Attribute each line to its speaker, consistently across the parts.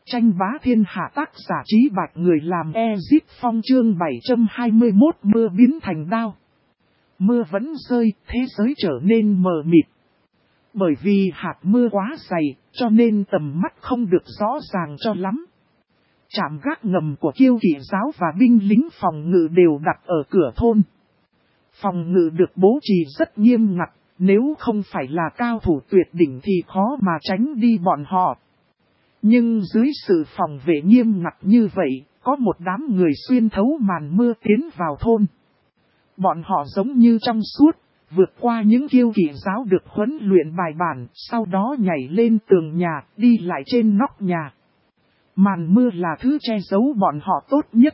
Speaker 1: Tranh bá thiên hạ tác giả Trí Bạch người làm Ezit Phong chương 721 mưa biến thành đao. Mưa vẫn rơi, thế giới trở nên mờ mịt. Bởi vì hạt mưa quá dày, cho nên tầm mắt không được rõ ràng cho lắm. Trạm gác ngầm của Kiêu Kỵ giáo và binh lính phòng ngự đều đặt ở cửa thôn. Phòng ngự được bố trì rất nghiêm ngặt, nếu không phải là cao thủ tuyệt đỉnh thì khó mà tránh đi bọn họ. Nhưng dưới sự phòng vệ nghiêm ngặt như vậy, có một đám người xuyên thấu màn mưa tiến vào thôn. Bọn họ giống như trong suốt, vượt qua những Kiêu Kỵ giáo được huấn luyện bài bản, sau đó nhảy lên tường nhà, đi lại trên nóc nhà. Màn mưa là thứ che giấu bọn họ tốt nhất,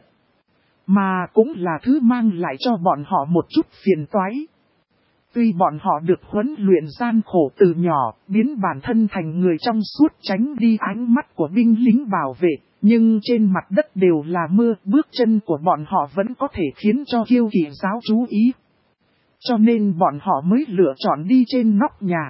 Speaker 1: mà cũng là thứ mang lại cho bọn họ một chút phiền toái. Tuy bọn họ được huấn luyện gian khổ từ nhỏ, biến bản thân thành người trong suốt tránh đi ánh mắt của binh lính bảo vệ, nhưng trên mặt đất đều là mưa, bước chân của bọn họ vẫn có thể khiến cho Kiêu Kỵ giáo chú ý. Cho nên bọn họ mới lựa chọn đi trên nóc nhà.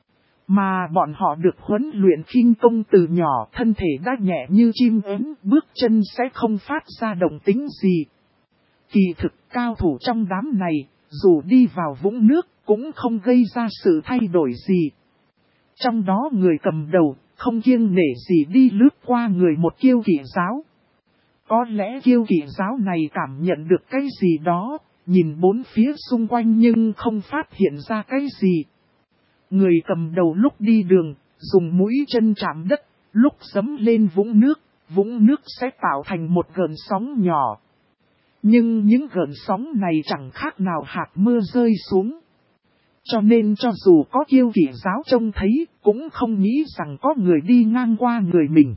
Speaker 1: Mà bọn họ được huấn luyện khinh công từ nhỏ, thân thể đã nhẹ như chim ếm, bước chân sẽ không phát ra động tĩnh gì. Kỳ thực cao thủ trong đám này, dù đi vào vũng nước, cũng không gây ra sự thay đổi gì. Trong đó người cầm đầu, không kiêng nể gì đi lướt qua người một Kiêu Kỵ giáo. Có lẽ Kiêu Kỵ giáo này cảm nhận được cái gì đó, nhìn bốn phía xung quanh nhưng không phát hiện ra cái gì. Người cầm đầu lúc đi đường, dùng mũi chân chạm đất, lúc giẫm lên vũng nước sẽ tạo thành một gợn sóng nhỏ. Nhưng những gợn sóng này chẳng khác nào hạt mưa rơi xuống. Cho nên cho dù có Kiêu Kỵ giáo trông thấy, cũng không nghĩ rằng có người đi ngang qua người mình.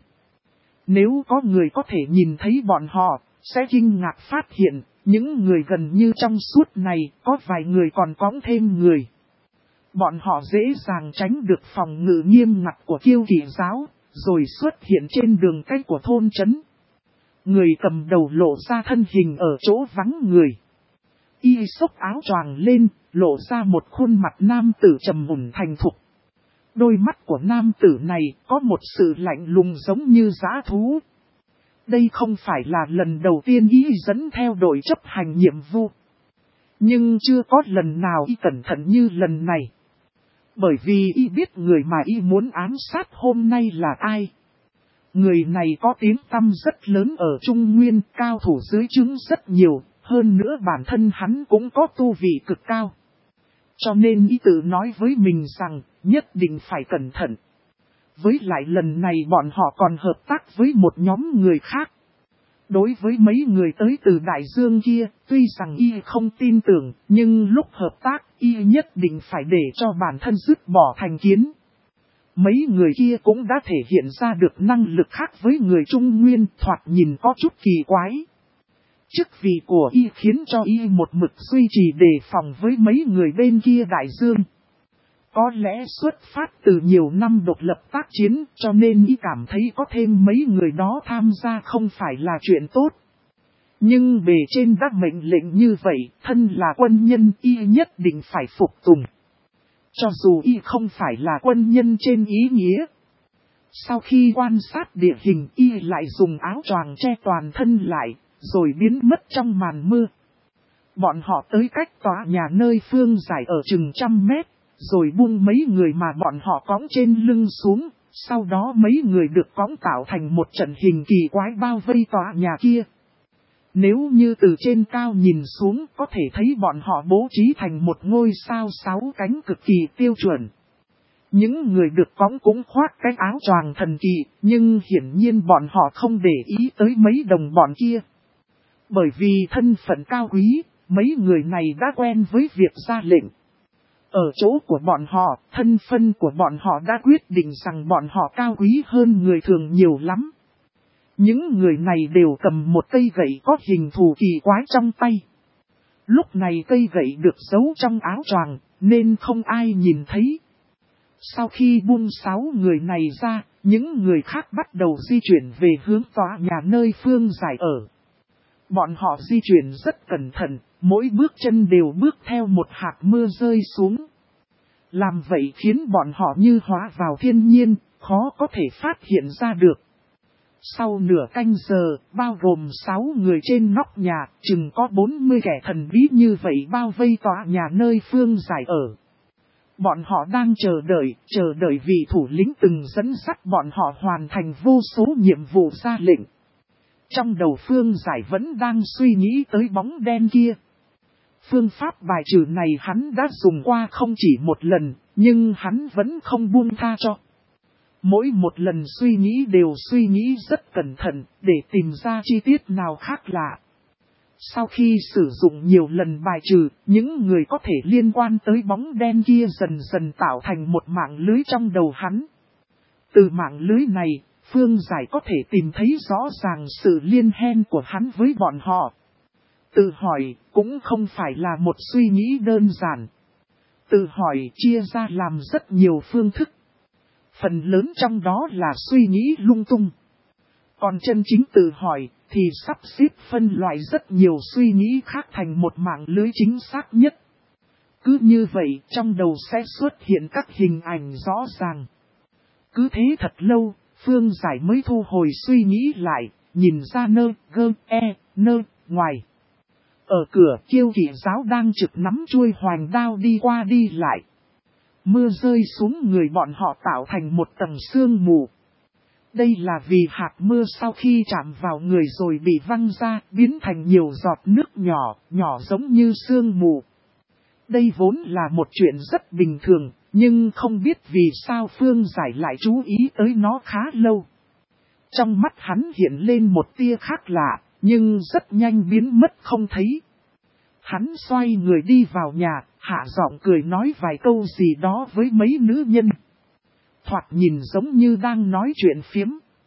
Speaker 1: Nếu có người có thể nhìn thấy bọn họ, sẽ kinh ngạc phát hiện, những người gần như trong suốt này, có vài người còn cõng thêm người. Bọn họ dễ dàng tránh được phòng ngự nghiêm ngặt của Kiêu Kỵ giáo, rồi xuất hiện trên đường cách của thôn trấn. Người cầm đầu lộ ra thân hình ở chỗ vắng người. Y xốc áo choàng lên, lộ ra một khuôn mặt nam tử trầm mùn thành thục. Đôi mắt của nam tử này có một sự lạnh lùng giống như dã thú. Đây không phải là lần đầu tiên Y dẫn theo đội chấp hành nhiệm vụ. Nhưng chưa có lần nào Y cẩn thận như lần này. Bởi vì Y biết người mà Y muốn ám sát hôm nay là ai. Người này có tiếng tăm rất lớn ở Trung Nguyên, cao thủ dưới trướng rất nhiều, hơn nữa bản thân hắn cũng có tu vị cực cao. Cho nên Y tự nói với mình rằng, nhất định phải cẩn thận. Với lại lần này bọn họ còn hợp tác với một nhóm người khác. Đối với mấy người tới từ Đại Dương kia, tuy rằng Y không tin tưởng, nhưng lúc hợp tác, Y nhất định phải để cho bản thân dứt bỏ thành kiến. Mấy người kia cũng đã thể hiện ra được năng lực khác với người Trung Nguyên, thoạt nhìn có chút kỳ quái. Chức vị của Y khiến cho Y một mực duy trì đề phòng với mấy người bên kia Đại Dương. Có lẽ xuất phát từ nhiều năm độc lập tác chiến, cho nên Y cảm thấy có thêm mấy người đó tham gia không phải là chuyện tốt. Nhưng bề trên đã mệnh lệnh như vậy, thân là quân nhân Y nhất định phải phục tùng. Cho dù Y không phải là quân nhân trên ý nghĩa. Sau khi quan sát địa hình Y lại dùng áo choàng che toàn thân lại, rồi biến mất trong màn mưa. Bọn họ tới cách tòa nhà nơi Phương Giải ở chừng 100 mét, rồi buông mấy người mà bọn họ cõng trên lưng xuống, sau đó mấy người được cõng tạo thành một trận hình kỳ quái bao vây tòa nhà kia. Nếu như từ trên cao nhìn xuống có thể thấy bọn họ bố trí thành một ngôi sao 6 cánh cực kỳ tiêu chuẩn. Những người được cõng cũng khoác cái áo choàng thần kỳ, nhưng hiển nhiên bọn họ không để ý tới mấy đồng bọn kia. Bởi vì thân phận cao quý, mấy người này đã quen với việc ra lệnh. Ở chỗ của bọn họ, thân phận của bọn họ đã quyết định rằng bọn họ cao quý hơn người thường nhiều lắm. Những người này đều cầm một cây gậy có hình thù kỳ quái trong tay. Lúc này cây gậy được giấu trong áo choàng, nên không ai nhìn thấy. Sau khi buông 6 người này ra, những người khác bắt đầu di chuyển về hướng tòa nhà nơi Phương Giải ở. Bọn họ di chuyển rất cẩn thận, mỗi bước chân đều bước theo một hạt mưa rơi xuống. Làm vậy khiến bọn họ như hóa vào thiên nhiên, khó có thể phát hiện ra được. Sau nửa canh giờ, bao gồm 6 người trên nóc nhà, chừng có 40 kẻ thần bí như vậy bao vây tòa nhà nơi Phương Giải ở. Bọn họ đang chờ đợi vị thủ lĩnh từng dẫn dắt bọn họ hoàn thành vô số nhiệm vụ ra lệnh. Trong đầu Phương Giải vẫn đang suy nghĩ tới bóng đen kia. Phương pháp bài trừ này hắn đã dùng qua không chỉ một lần, nhưng hắn vẫn không buông tha cho. Mỗi một lần suy nghĩ đều suy nghĩ rất cẩn thận để tìm ra chi tiết nào khác lạ. Sau khi sử dụng nhiều lần bài trừ, những người có thể liên quan tới bóng đen kia dần dần tạo thành một mạng lưới trong đầu hắn. Từ mạng lưới này, Phương Giải có thể tìm thấy rõ ràng sự liên hệ của hắn với bọn họ. Tự hỏi cũng không phải là một suy nghĩ đơn giản. Tự hỏi chia ra làm rất nhiều phương thức. Phần lớn trong đó là suy nghĩ lung tung. Còn chân chính tự hỏi thì sắp xếp phân loại rất nhiều suy nghĩ khác thành một mạng lưới chính xác nhất. Cứ như vậy trong đầu sẽ xuất hiện các hình ảnh rõ ràng. Cứ thế thật lâu, Phương Giải mới thu hồi suy nghĩ lại, nhìn ra nơ ngoài. Ở cửa Kiêu Kỵ giáo đang trực nắm chuôi hoành đao đi qua đi lại. Mưa rơi xuống người bọn họ tạo thành một tầng sương mù. Đây là vì hạt mưa sau khi chạm vào người rồi bị văng ra, biến thành nhiều giọt nước nhỏ giống như sương mù. Đây vốn là một chuyện rất bình thường, nhưng không biết vì sao Phương Giải lại chú ý tới nó khá lâu. Trong mắt hắn hiện lên một tia khác lạ, nhưng rất nhanh biến mất không thấy. Hắn xoay người đi vào nhà, hạ giọng cười nói vài câu gì đó với mấy nữ nhân. Thoạt nhìn giống như đang nói chuyện phiếm.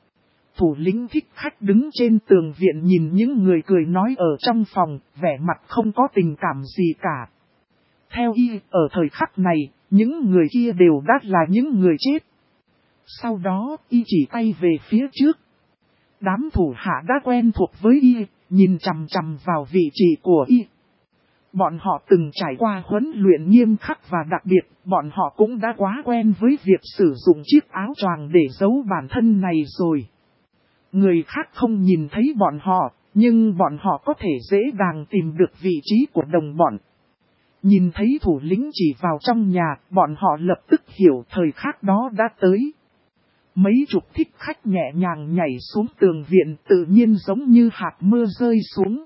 Speaker 1: Thủ lĩnh Thích Khách đứng trên tường viện nhìn những người cười nói ở trong phòng, vẻ mặt không có tình cảm gì cả. Theo y, ở thời khắc này, những người kia đều đã là những người chết. Sau đó, y chỉ tay về phía trước. Đám thủ hạ đã quen thuộc với y, nhìn chằm chằm vào vị trí của y. Bọn họ từng trải qua huấn luyện nghiêm khắc và đặc biệt, bọn họ cũng đã quá quen với việc sử dụng chiếc áo choàng để giấu bản thân này rồi. Người khác không nhìn thấy bọn họ, nhưng bọn họ có thể dễ dàng tìm được vị trí của đồng bọn. Nhìn thấy thủ lĩnh chỉ vào trong nhà, bọn họ lập tức hiểu thời khắc đó đã tới. Mấy chục thích khách nhẹ nhàng nhảy xuống tường viện tự nhiên giống như hạt mưa rơi xuống.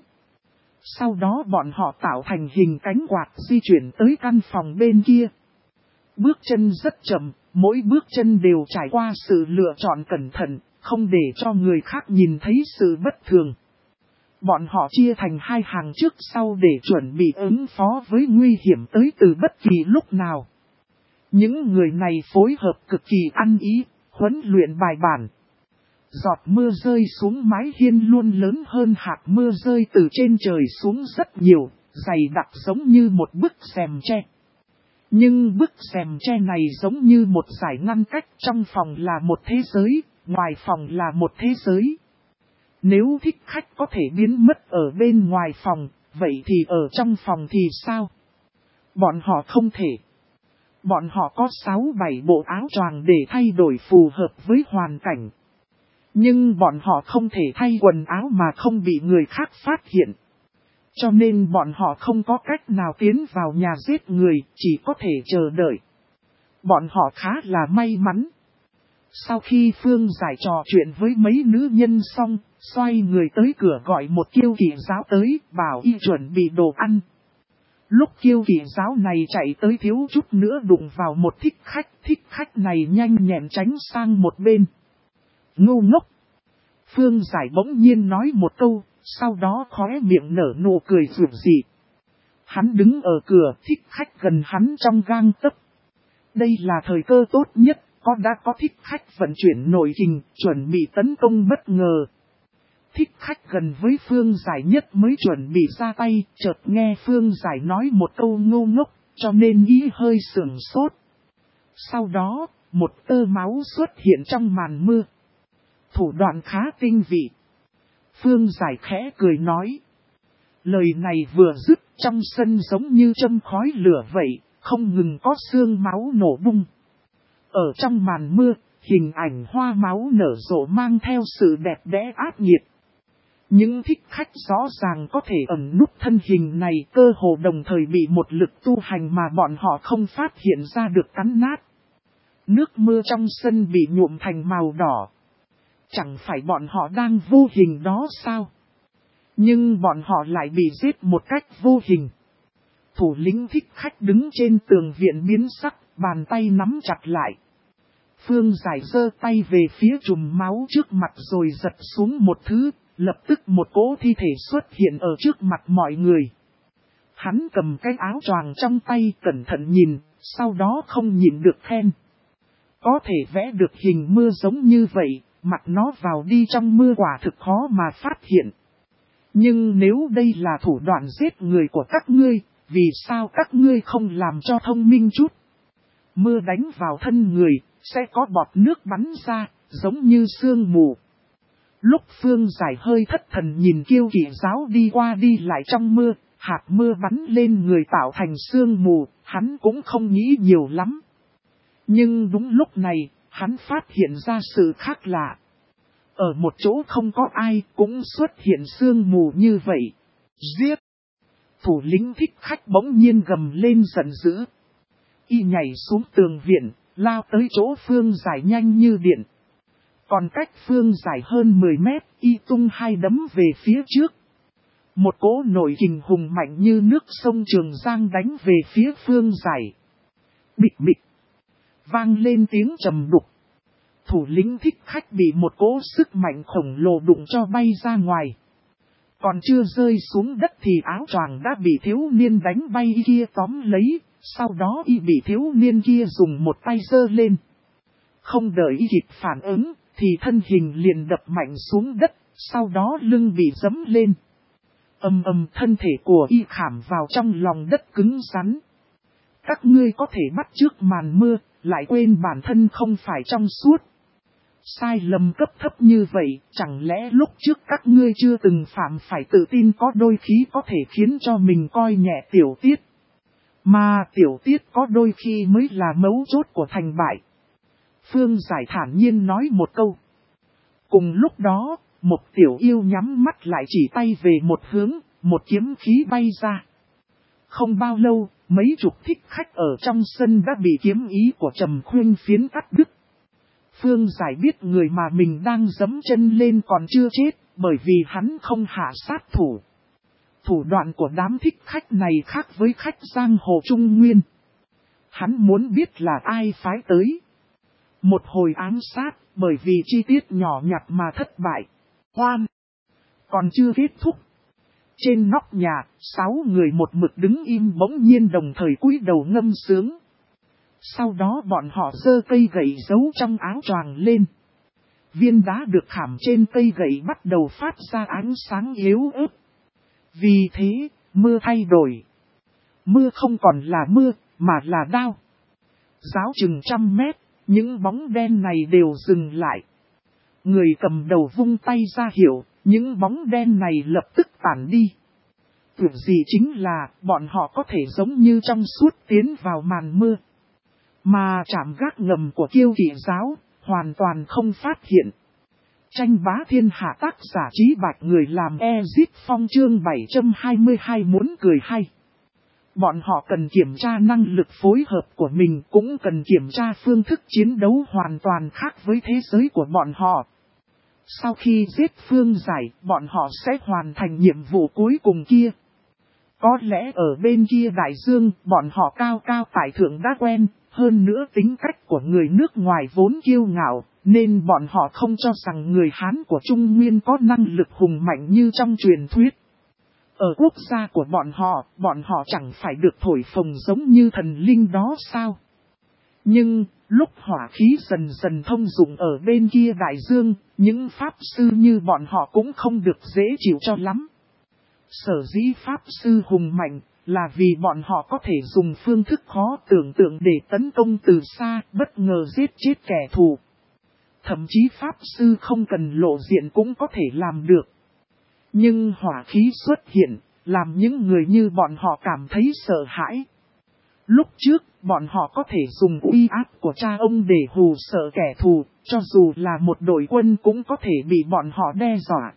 Speaker 1: Sau đó bọn họ tạo thành hình cánh quạt di chuyển tới căn phòng bên kia. Bước chân rất chậm, mỗi bước chân đều trải qua sự lựa chọn cẩn thận, không để cho người khác nhìn thấy sự bất thường. Bọn họ chia thành hai hàng trước sau để chuẩn bị ứng phó với nguy hiểm tới từ bất kỳ lúc nào. Những người này phối hợp cực kỳ ăn ý, huấn luyện bài bản. Giọt mưa rơi xuống mái hiên luôn lớn hơn hạt mưa rơi từ trên trời xuống rất nhiều, dày đặc giống như một bức rèm tre. Nhưng bức rèm tre này giống như một dải ngăn cách, trong phòng là một thế giới, ngoài phòng là một thế giới. Nếu thích khách có thể biến mất ở bên ngoài phòng, vậy thì ở trong phòng thì sao? Bọn họ không thể. Bọn họ có 6-7 bộ áo choàng để thay đổi phù hợp với hoàn cảnh. Nhưng bọn họ không thể thay quần áo mà không bị người khác phát hiện. Cho nên bọn họ không có cách nào tiến vào nhà giết người, chỉ có thể chờ đợi. Bọn họ khá là may mắn. Sau khi Phương Giải trò chuyện với mấy nữ nhân xong, xoay người tới cửa gọi một Kiêu Kỵ giáo tới, bảo y chuẩn bị đồ ăn. Lúc Kiêu Kỵ giáo này chạy tới thiếu chút nữa đụng vào một thích khách này nhanh nhẹn tránh sang một bên. Ngu ngốc! Phương Giải bỗng nhiên nói một câu, sau đó khóe miệng nở nụ cười rực rỡ. Hắn đứng ở cửa, thích khách gần hắn trong gang tấc. Đây là thời cơ tốt nhất, đã có thích khách vận chuyển nội kình, chuẩn bị tấn công bất ngờ. Thích khách gần với Phương Giải nhất mới chuẩn bị ra tay, chợt nghe Phương Giải nói một câu ngu ngốc, cho nên ý hơi sửng sốt. Sau đó, một tơ máu xuất hiện trong màn mưa. Thủ đoạn khá tinh vị. Phương Giải khẽ cười nói. Lời này vừa dứt, trong sân giống như châm khói lửa vậy, không ngừng có xương máu nổ bung. Ở trong màn mưa, Hình ảnh hoa máu nở rộ mang theo sự đẹp đẽ ác nghiệt. Những thích khách rõ ràng có thể ẩn núp thân hình này cơ hồ đồng thời bị một lực tu hành mà bọn họ không phát hiện ra được cắn nát. Nước mưa trong sân bị nhuộm thành màu đỏ. Chẳng phải bọn họ đang vô hình đó sao? Nhưng bọn họ lại bị giết một cách vô hình. Thủ lĩnh thích khách đứng trên tường viện biến sắc, bàn tay nắm chặt lại. Phương Giải giơ tay về phía chùm máu trước mặt rồi giật xuống một thứ, lập tức một cỗ thi thể xuất hiện ở trước mặt mọi người. Hắn cầm cái áo choàng trong tay cẩn thận nhìn, sau đó không nhìn được khen. Có thể vẽ được hình mưa giống như vậy, mặc nó vào đi trong mưa quả thực khó mà phát hiện. Nhưng nếu đây là thủ đoạn giết người của các ngươi, vì sao các ngươi không làm cho thông minh chút? Mưa đánh vào thân người, sẽ có bọt nước bắn ra, giống như sương mù. Lúc Phương Giải hơi thất thần nhìn Kiêu Kỵ giáo đi qua đi lại trong mưa, hạt mưa bắn lên người tạo thành sương mù, hắn cũng không nghĩ nhiều lắm. Nhưng đúng lúc này, hắn phát hiện ra sự khác lạ. Ở một chỗ không có ai cũng xuất hiện sương mù như vậy. Giết! Thủ lĩnh thích khách bỗng nhiên gầm lên giận dữ. Y nhảy xuống tường viện, lao tới chỗ Phương Giải nhanh như điện. Còn cách Phương Giải hơn 10 mét, y tung hai đấm về phía trước. Một cỗ nổi kình hùng mạnh như nước sông Trường Giang đánh về phía Phương Giải. Bịch bịch! Vang lên tiếng trầm đục. Thủ lĩnh thích khách bị một cỗ sức mạnh khổng lồ đụng cho bay ra ngoài. Còn chưa rơi xuống đất thì áo choàng đã bị thiếu niên đánh bay kia tóm lấy, sau đó y bị thiếu niên kia dùng một tay giơ lên. Không đợi y kịp phản ứng, thì thân hình liền đập mạnh xuống đất, sau đó lưng bị giẫm lên. Ầm ầm thân thể của y khảm vào trong lòng đất cứng rắn. Các ngươi có thể bắt chước màn mưa, lại quên bản thân không phải trong suốt. Sai lầm cấp thấp như vậy, chẳng lẽ lúc trước các ngươi chưa từng phạm phải tự tin có đôi khi có thể khiến cho mình coi nhẹ tiểu tiết. Mà tiểu tiết có đôi khi mới là mấu chốt của thành bại. Phương Giải thản nhiên nói một câu. Cùng lúc đó, một tiểu yêu nhắm mắt lại chỉ tay về một hướng, một kiếm khí bay ra. Không bao lâu, mấy chục thích khách ở trong sân đã bị kiếm ý của Trầm Khuyên phiến cắt đứt. Phương Giải biết người mà mình đang giẫm chân lên còn chưa chết, bởi vì hắn không hạ sát thủ. Thủ đoạn của đám thích khách này khác với khách giang hồ Trung Nguyên. Hắn muốn biết là ai phái tới. Một hồi ám sát, bởi vì chi tiết nhỏ nhặt mà thất bại. Hoan! Còn chưa kết thúc. Trên nóc nhà, 6 người một mực đứng im bỗng nhiên đồng thời cúi đầu ngâm sướng. Sau đó bọn họ giơ cây gậy giấu trong áo choàng lên. Viên đá được khảm trên cây gậy bắt đầu phát ra ánh sáng yếu ớt. Vì thế, mưa thay đổi. Mưa không còn là mưa, mà là đao. Giáo chừng 100 mét, những bóng đen này đều dừng lại. Người cầm đầu vung tay ra hiệu, những bóng đen này lập tức tản đi. Việc gì chính là, bọn họ có thể giống như trong suốt tiến vào màn mưa. Mà trạm gác ngầm của Kiêu Kỵ giáo, hoàn toàn không phát hiện. Tranh bá thiên hạ tác giả Trí Bạch người làm Ezit Phong chương 722 muốn cười hay. Bọn họ cần kiểm tra năng lực phối hợp của mình, cũng cần kiểm tra phương thức chiến đấu hoàn toàn khác với thế giới của bọn họ. Sau khi giết Phương Giải, bọn họ sẽ hoàn thành nhiệm vụ cuối cùng kia. Có lẽ ở bên kia đại dương, bọn họ cao cao tại thượng đã quen, hơn nữa tính cách của người nước ngoài vốn kiêu ngạo, nên bọn họ không cho rằng người Hán của Trung Nguyên có năng lực hùng mạnh như trong truyền thuyết. Ở quốc gia của bọn họ chẳng phải được thổi phồng giống như thần linh đó sao? Nhưng, lúc hỏa khí dần dần thông dụng ở bên kia đại dương, những pháp sư như bọn họ cũng không được dễ chịu cho lắm. Sở dĩ pháp sư hùng mạnh, là vì bọn họ có thể dùng phương thức khó tưởng tượng để tấn công từ xa, bất ngờ giết chết kẻ thù. Thậm chí pháp sư không cần lộ diện cũng có thể làm được. Nhưng hỏa khí xuất hiện, làm những người như bọn họ cảm thấy sợ hãi. Lúc trước, bọn họ có thể dùng uy áp của cha ông để hù sợ kẻ thù, cho dù là một đội quân cũng có thể bị bọn họ đe dọa.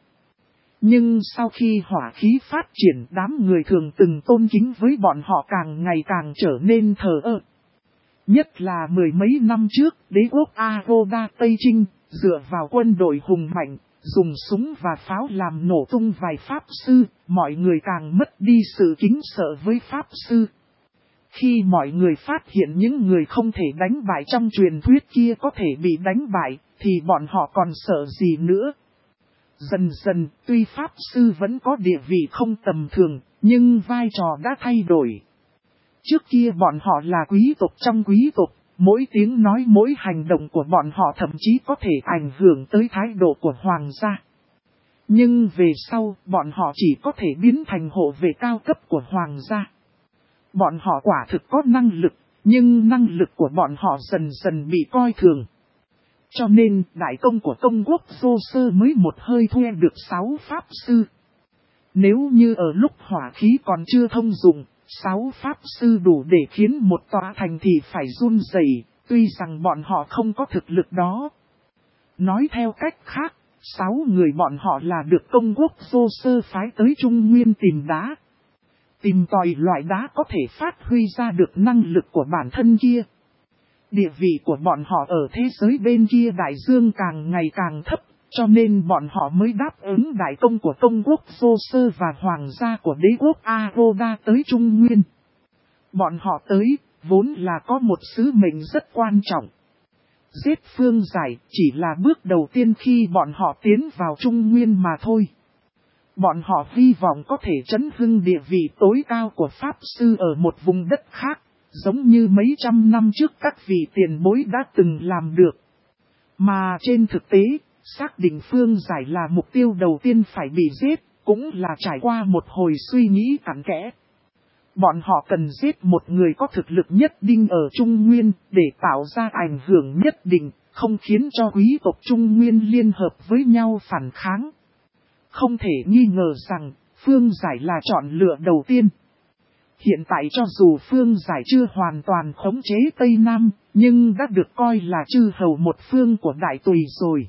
Speaker 1: Nhưng sau khi hỏa khí phát triển, đám người thường từng tôn kính với bọn họ càng ngày càng trở nên thờ ơ. Nhất là mười mấy năm trước, đế quốc Agoda Tây Trinh, dựa vào quân đội hùng mạnh, dùng súng và pháo làm nổ tung vài pháp sư, mọi người càng mất đi sự kính sợ với pháp sư. Khi mọi người phát hiện những người không thể đánh bại trong truyền thuyết kia có thể bị đánh bại, thì bọn họ còn sợ gì nữa. Dần dần, tuy pháp sư vẫn có địa vị không tầm thường, nhưng vai trò đã thay đổi. Trước kia bọn họ là quý tộc trong quý tộc, mỗi tiếng nói mỗi hành động của bọn họ thậm chí có thể ảnh hưởng tới thái độ của hoàng gia. Nhưng về sau, bọn họ chỉ có thể biến thành hộ vệ cao cấp của hoàng gia. Bọn họ quả thực có năng lực, nhưng năng lực của bọn họ dần dần bị coi thường. Cho nên, đại công của công quốc Dô Sơ mới một hơi thuê được 6 pháp sư. Nếu như ở lúc hỏa khí còn chưa thông dụng, 6 pháp sư đủ để khiến một tòa thành thì phải run rẩy, tuy rằng bọn họ không có thực lực đó. Nói theo cách khác, 6 người bọn họ là được công quốc Dô Sơ phái tới Trung Nguyên tìm đá. Tìm tòi loại đá có thể phát huy ra được năng lực của bản thân kia. Địa vị của bọn họ ở thế giới bên kia đại dương càng ngày càng thấp, cho nên bọn họ mới đáp ứng đại công của công quốc Dô Sơ và hoàng gia của đế quốc Agoda tới Trung Nguyên. Bọn họ tới, vốn là có một sứ mệnh rất quan trọng. Giết Phương Giải chỉ là bước đầu tiên khi bọn họ tiến vào Trung Nguyên mà thôi. Bọn họ hy vọng có thể chấn hưng địa vị tối cao của Pháp Sư ở một vùng đất khác, giống như mấy trăm năm trước các vị tiền bối đã từng làm được. Mà trên thực tế, xác định Phương Giải là mục tiêu đầu tiên phải bị giết, cũng là trải qua một hồi suy nghĩ cặn kẽ. Bọn họ cần giết một người có thực lực nhất định ở Trung Nguyên để tạo ra ảnh hưởng nhất định, không khiến cho quý tộc Trung Nguyên liên hợp với nhau phản kháng. Không thể nghi ngờ rằng, Phương Giải là chọn lựa đầu tiên. Hiện tại cho dù Phương Giải chưa hoàn toàn khống chế Tây Nam, nhưng đã được coi là chư hầu một phương của Đại Tùy rồi.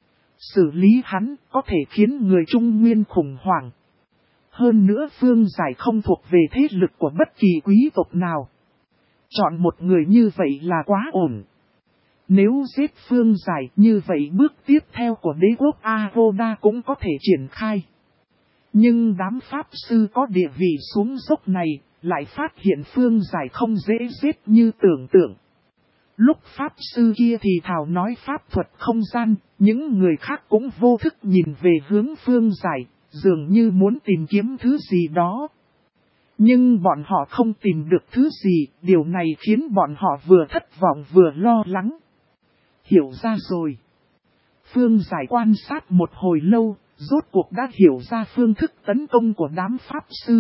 Speaker 1: Xử lý hắn có thể khiến người Trung Nguyên khủng hoảng. Hơn nữa Phương Giải không thuộc về thế lực của bất kỳ quý tộc nào. Chọn một người như vậy là quá ổn. Nếu giết Phương Giải như vậy bước tiếp theo của đế quốc Agoda cũng có thể triển khai. Nhưng đám pháp sư có địa vị xuống dốc này lại phát hiện Phương Giải không dễ giết như tưởng tượng. Lúc pháp sư kia thì thảo nói pháp thuật không gian, những người khác cũng vô thức nhìn về hướng Phương Giải, dường như muốn tìm kiếm thứ gì đó. Nhưng bọn họ không tìm được thứ gì, điều này khiến bọn họ vừa thất vọng vừa lo lắng. Hiểu ra rồi. Phương Giải quan sát một hồi lâu, rốt cuộc đã hiểu ra phương thức tấn công của đám pháp sư.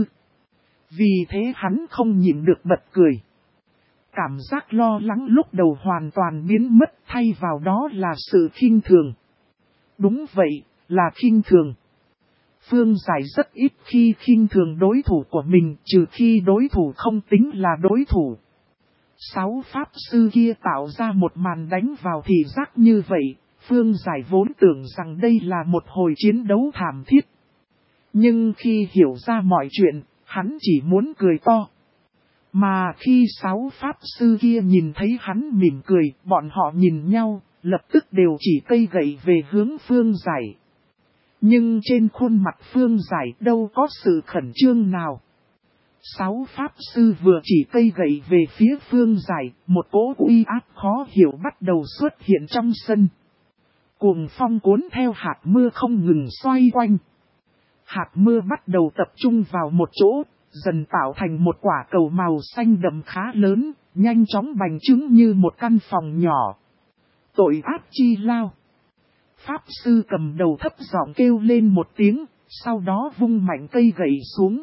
Speaker 1: Vì thế hắn không nhịn được bật cười. Cảm giác lo lắng lúc đầu hoàn toàn biến mất, thay vào đó là sự khinh thường. Đúng vậy, là khinh thường. Phương Giải rất ít khi khinh thường đối thủ của mình, trừ khi đối thủ không tính là đối thủ. 6 pháp sư kia tạo ra một màn đánh vào thị giác như vậy, Phương Giải vốn tưởng rằng đây là một hồi chiến đấu thảm thiết. Nhưng khi hiểu ra mọi chuyện, hắn chỉ muốn cười to. Mà khi 6 pháp sư kia nhìn thấy hắn mỉm cười, bọn họ nhìn nhau, lập tức đều chỉ cây gậy về hướng Phương Giải. Nhưng trên khuôn mặt Phương Giải đâu có sự khẩn trương nào. 6 pháp sư vừa chỉ cây gậy về phía Phương Giải, một cỗ uy áp khó hiểu bắt đầu xuất hiện trong sân. Cuồng phong cuốn theo hạt mưa không ngừng xoay quanh. Hạt mưa bắt đầu tập trung vào một chỗ, dần tạo thành một quả cầu màu xanh đậm khá lớn, nhanh chóng bành trướng như một căn phòng nhỏ. Tội ác chi lao. Pháp sư cầm đầu thấp giọng kêu lên một tiếng, sau đó vung mạnh cây gậy xuống.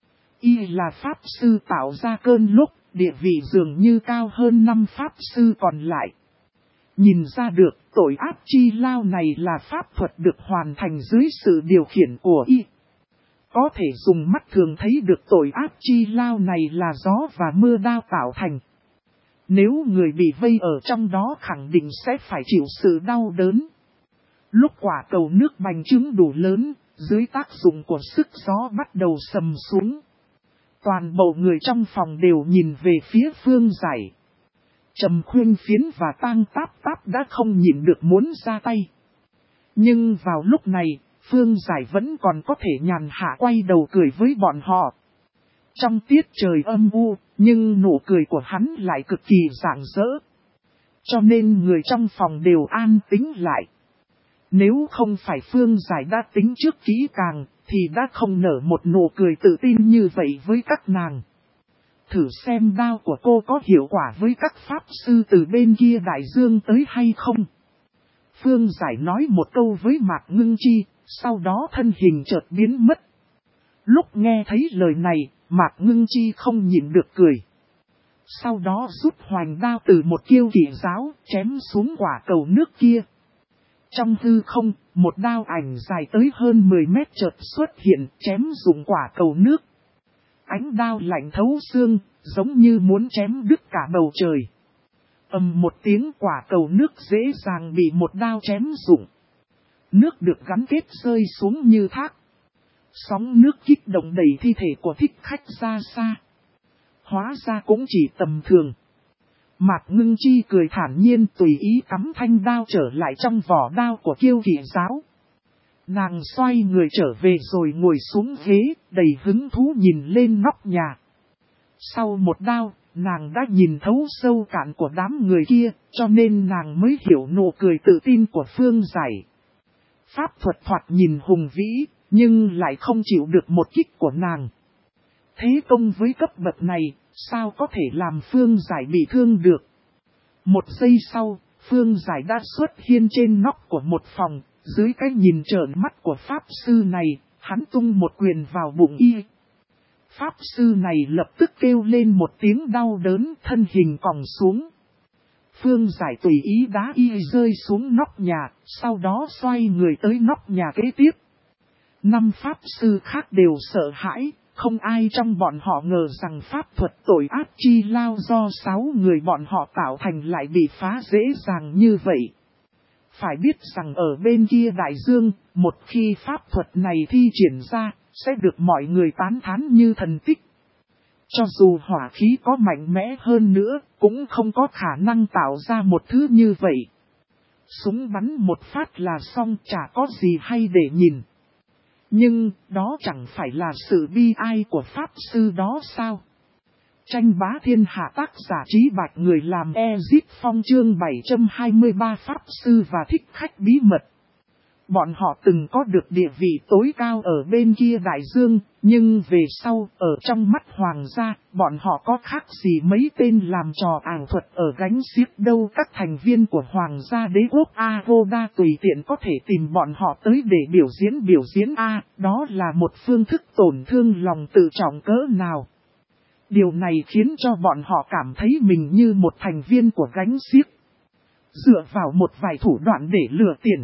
Speaker 1: Y là pháp sư tạo ra cơn lốc, địa vị dường như cao hơn 5 pháp sư còn lại. Nhìn ra được tội ác chi lao này là pháp thuật được hoàn thành dưới sự điều khiển của Y. Có thể dùng mắt thường thấy được tội ác chi lao này là gió và mưa đao tạo thành. Nếu người bị vây ở trong đó khẳng định sẽ phải chịu sự đau đớn. Lúc quả cầu nước bành trướng đủ lớn, dưới tác dụng của sức gió bắt đầu sầm xuống. Toàn bộ người trong phòng đều nhìn về phía Phương Giải. Trầm Khuyên Phiến và Tang Táp Táp đã không nhịn được muốn ra tay. Nhưng vào lúc này, Phương Giải vẫn còn có thể nhàn hạ quay đầu cười với bọn họ. Trong tiết trời âm u, nhưng nụ cười của hắn lại cực kỳ rạng rỡ. Cho nên người trong phòng đều an tĩnh lại. Nếu không phải Phương Giải đã tính trước kỹ càng, thì đã không nở một nụ cười tự tin như vậy với các nàng. Thử xem đao của cô có hiệu quả với các pháp sư từ bên kia đại dương tới hay không. Phương Giải nói một câu với Mạc Ngưng Chi, sau đó thân hình chợt biến mất. Lúc nghe thấy lời này, Mạc Ngưng Chi không nhịn được cười. Sau đó rút hoành đao từ một kiêu kỵ giáo, chém xuống quả cầu nước kia. Trong hư không, một đao ảnh dài tới hơn 10 mét chợt xuất hiện, chém dụng quả cầu nước. Ánh đao lạnh thấu xương, giống như muốn chém đứt cả bầu trời. Ầm một tiếng, quả cầu nước dễ dàng bị một đao chém rụng. Nước được gắn kết rơi xuống như thác. Sóng nước kích động đẩy thi thể của thích khách ra xa. Hóa ra cũng chỉ tầm thường. Mạc Ngưng Chi cười thản nhiên tùy ý cắm thanh đao trở lại trong vỏ đao của kiêu kỵ giáo. Nàng xoay người trở về rồi ngồi xuống ghế, đầy hứng thú nhìn lên nóc nhà. Sau một đao, nàng đã nhìn thấu sâu cạn của đám người kia, cho nên nàng mới hiểu nụ cười tự tin của Phương Giải. Pháp thuật thoạt nhìn hùng vĩ, nhưng lại không chịu được một kích của nàng. Thế công với cấp bậc này, sao có thể làm Phương Giải bị thương được? Một giây sau, Phương Giải đã xuất hiện trên nóc của một phòng, dưới cái nhìn trợn mắt của Pháp Sư này, hắn tung một quyền vào bụng y. Pháp Sư này lập tức kêu lên một tiếng đau đớn, thân hình còng xuống. Phương Giải tùy ý đá y rơi xuống nóc nhà, sau đó xoay người tới nóc nhà kế tiếp. 5 Pháp Sư khác đều sợ hãi. Không ai trong bọn họ ngờ rằng pháp thuật tội ác chi lao do 6 người bọn họ tạo thành lại bị phá dễ dàng như vậy. Phải biết rằng ở bên kia đại dương, một khi pháp thuật này thi triển ra, sẽ được mọi người tán thán như thần tích. Cho dù hỏa khí có mạnh mẽ hơn nữa, cũng không có khả năng tạo ra một thứ như vậy. Súng bắn một phát là xong, chả có gì hay để nhìn. Nhưng, đó chẳng phải là sự bi ai của Pháp Sư đó sao? Tranh bá thiên hạ tác giả Trí Bạch người làm Ezit Phong chương 723 Pháp Sư và thích khách bí mật. Bọn họ từng có được địa vị tối cao ở bên kia đại dương, nhưng về sau, ở trong mắt hoàng gia, bọn họ có khác gì mấy tên làm trò ảo thuật ở gánh xiếc đâu. Các thành viên của hoàng gia đế quốc Avoda tùy tiện có thể tìm bọn họ tới để biểu diễn đó là một phương thức tổn thương lòng tự trọng cỡ nào. Điều này khiến cho bọn họ cảm thấy mình như một thành viên của gánh xiếc, dựa vào một vài thủ đoạn để lừa tiền.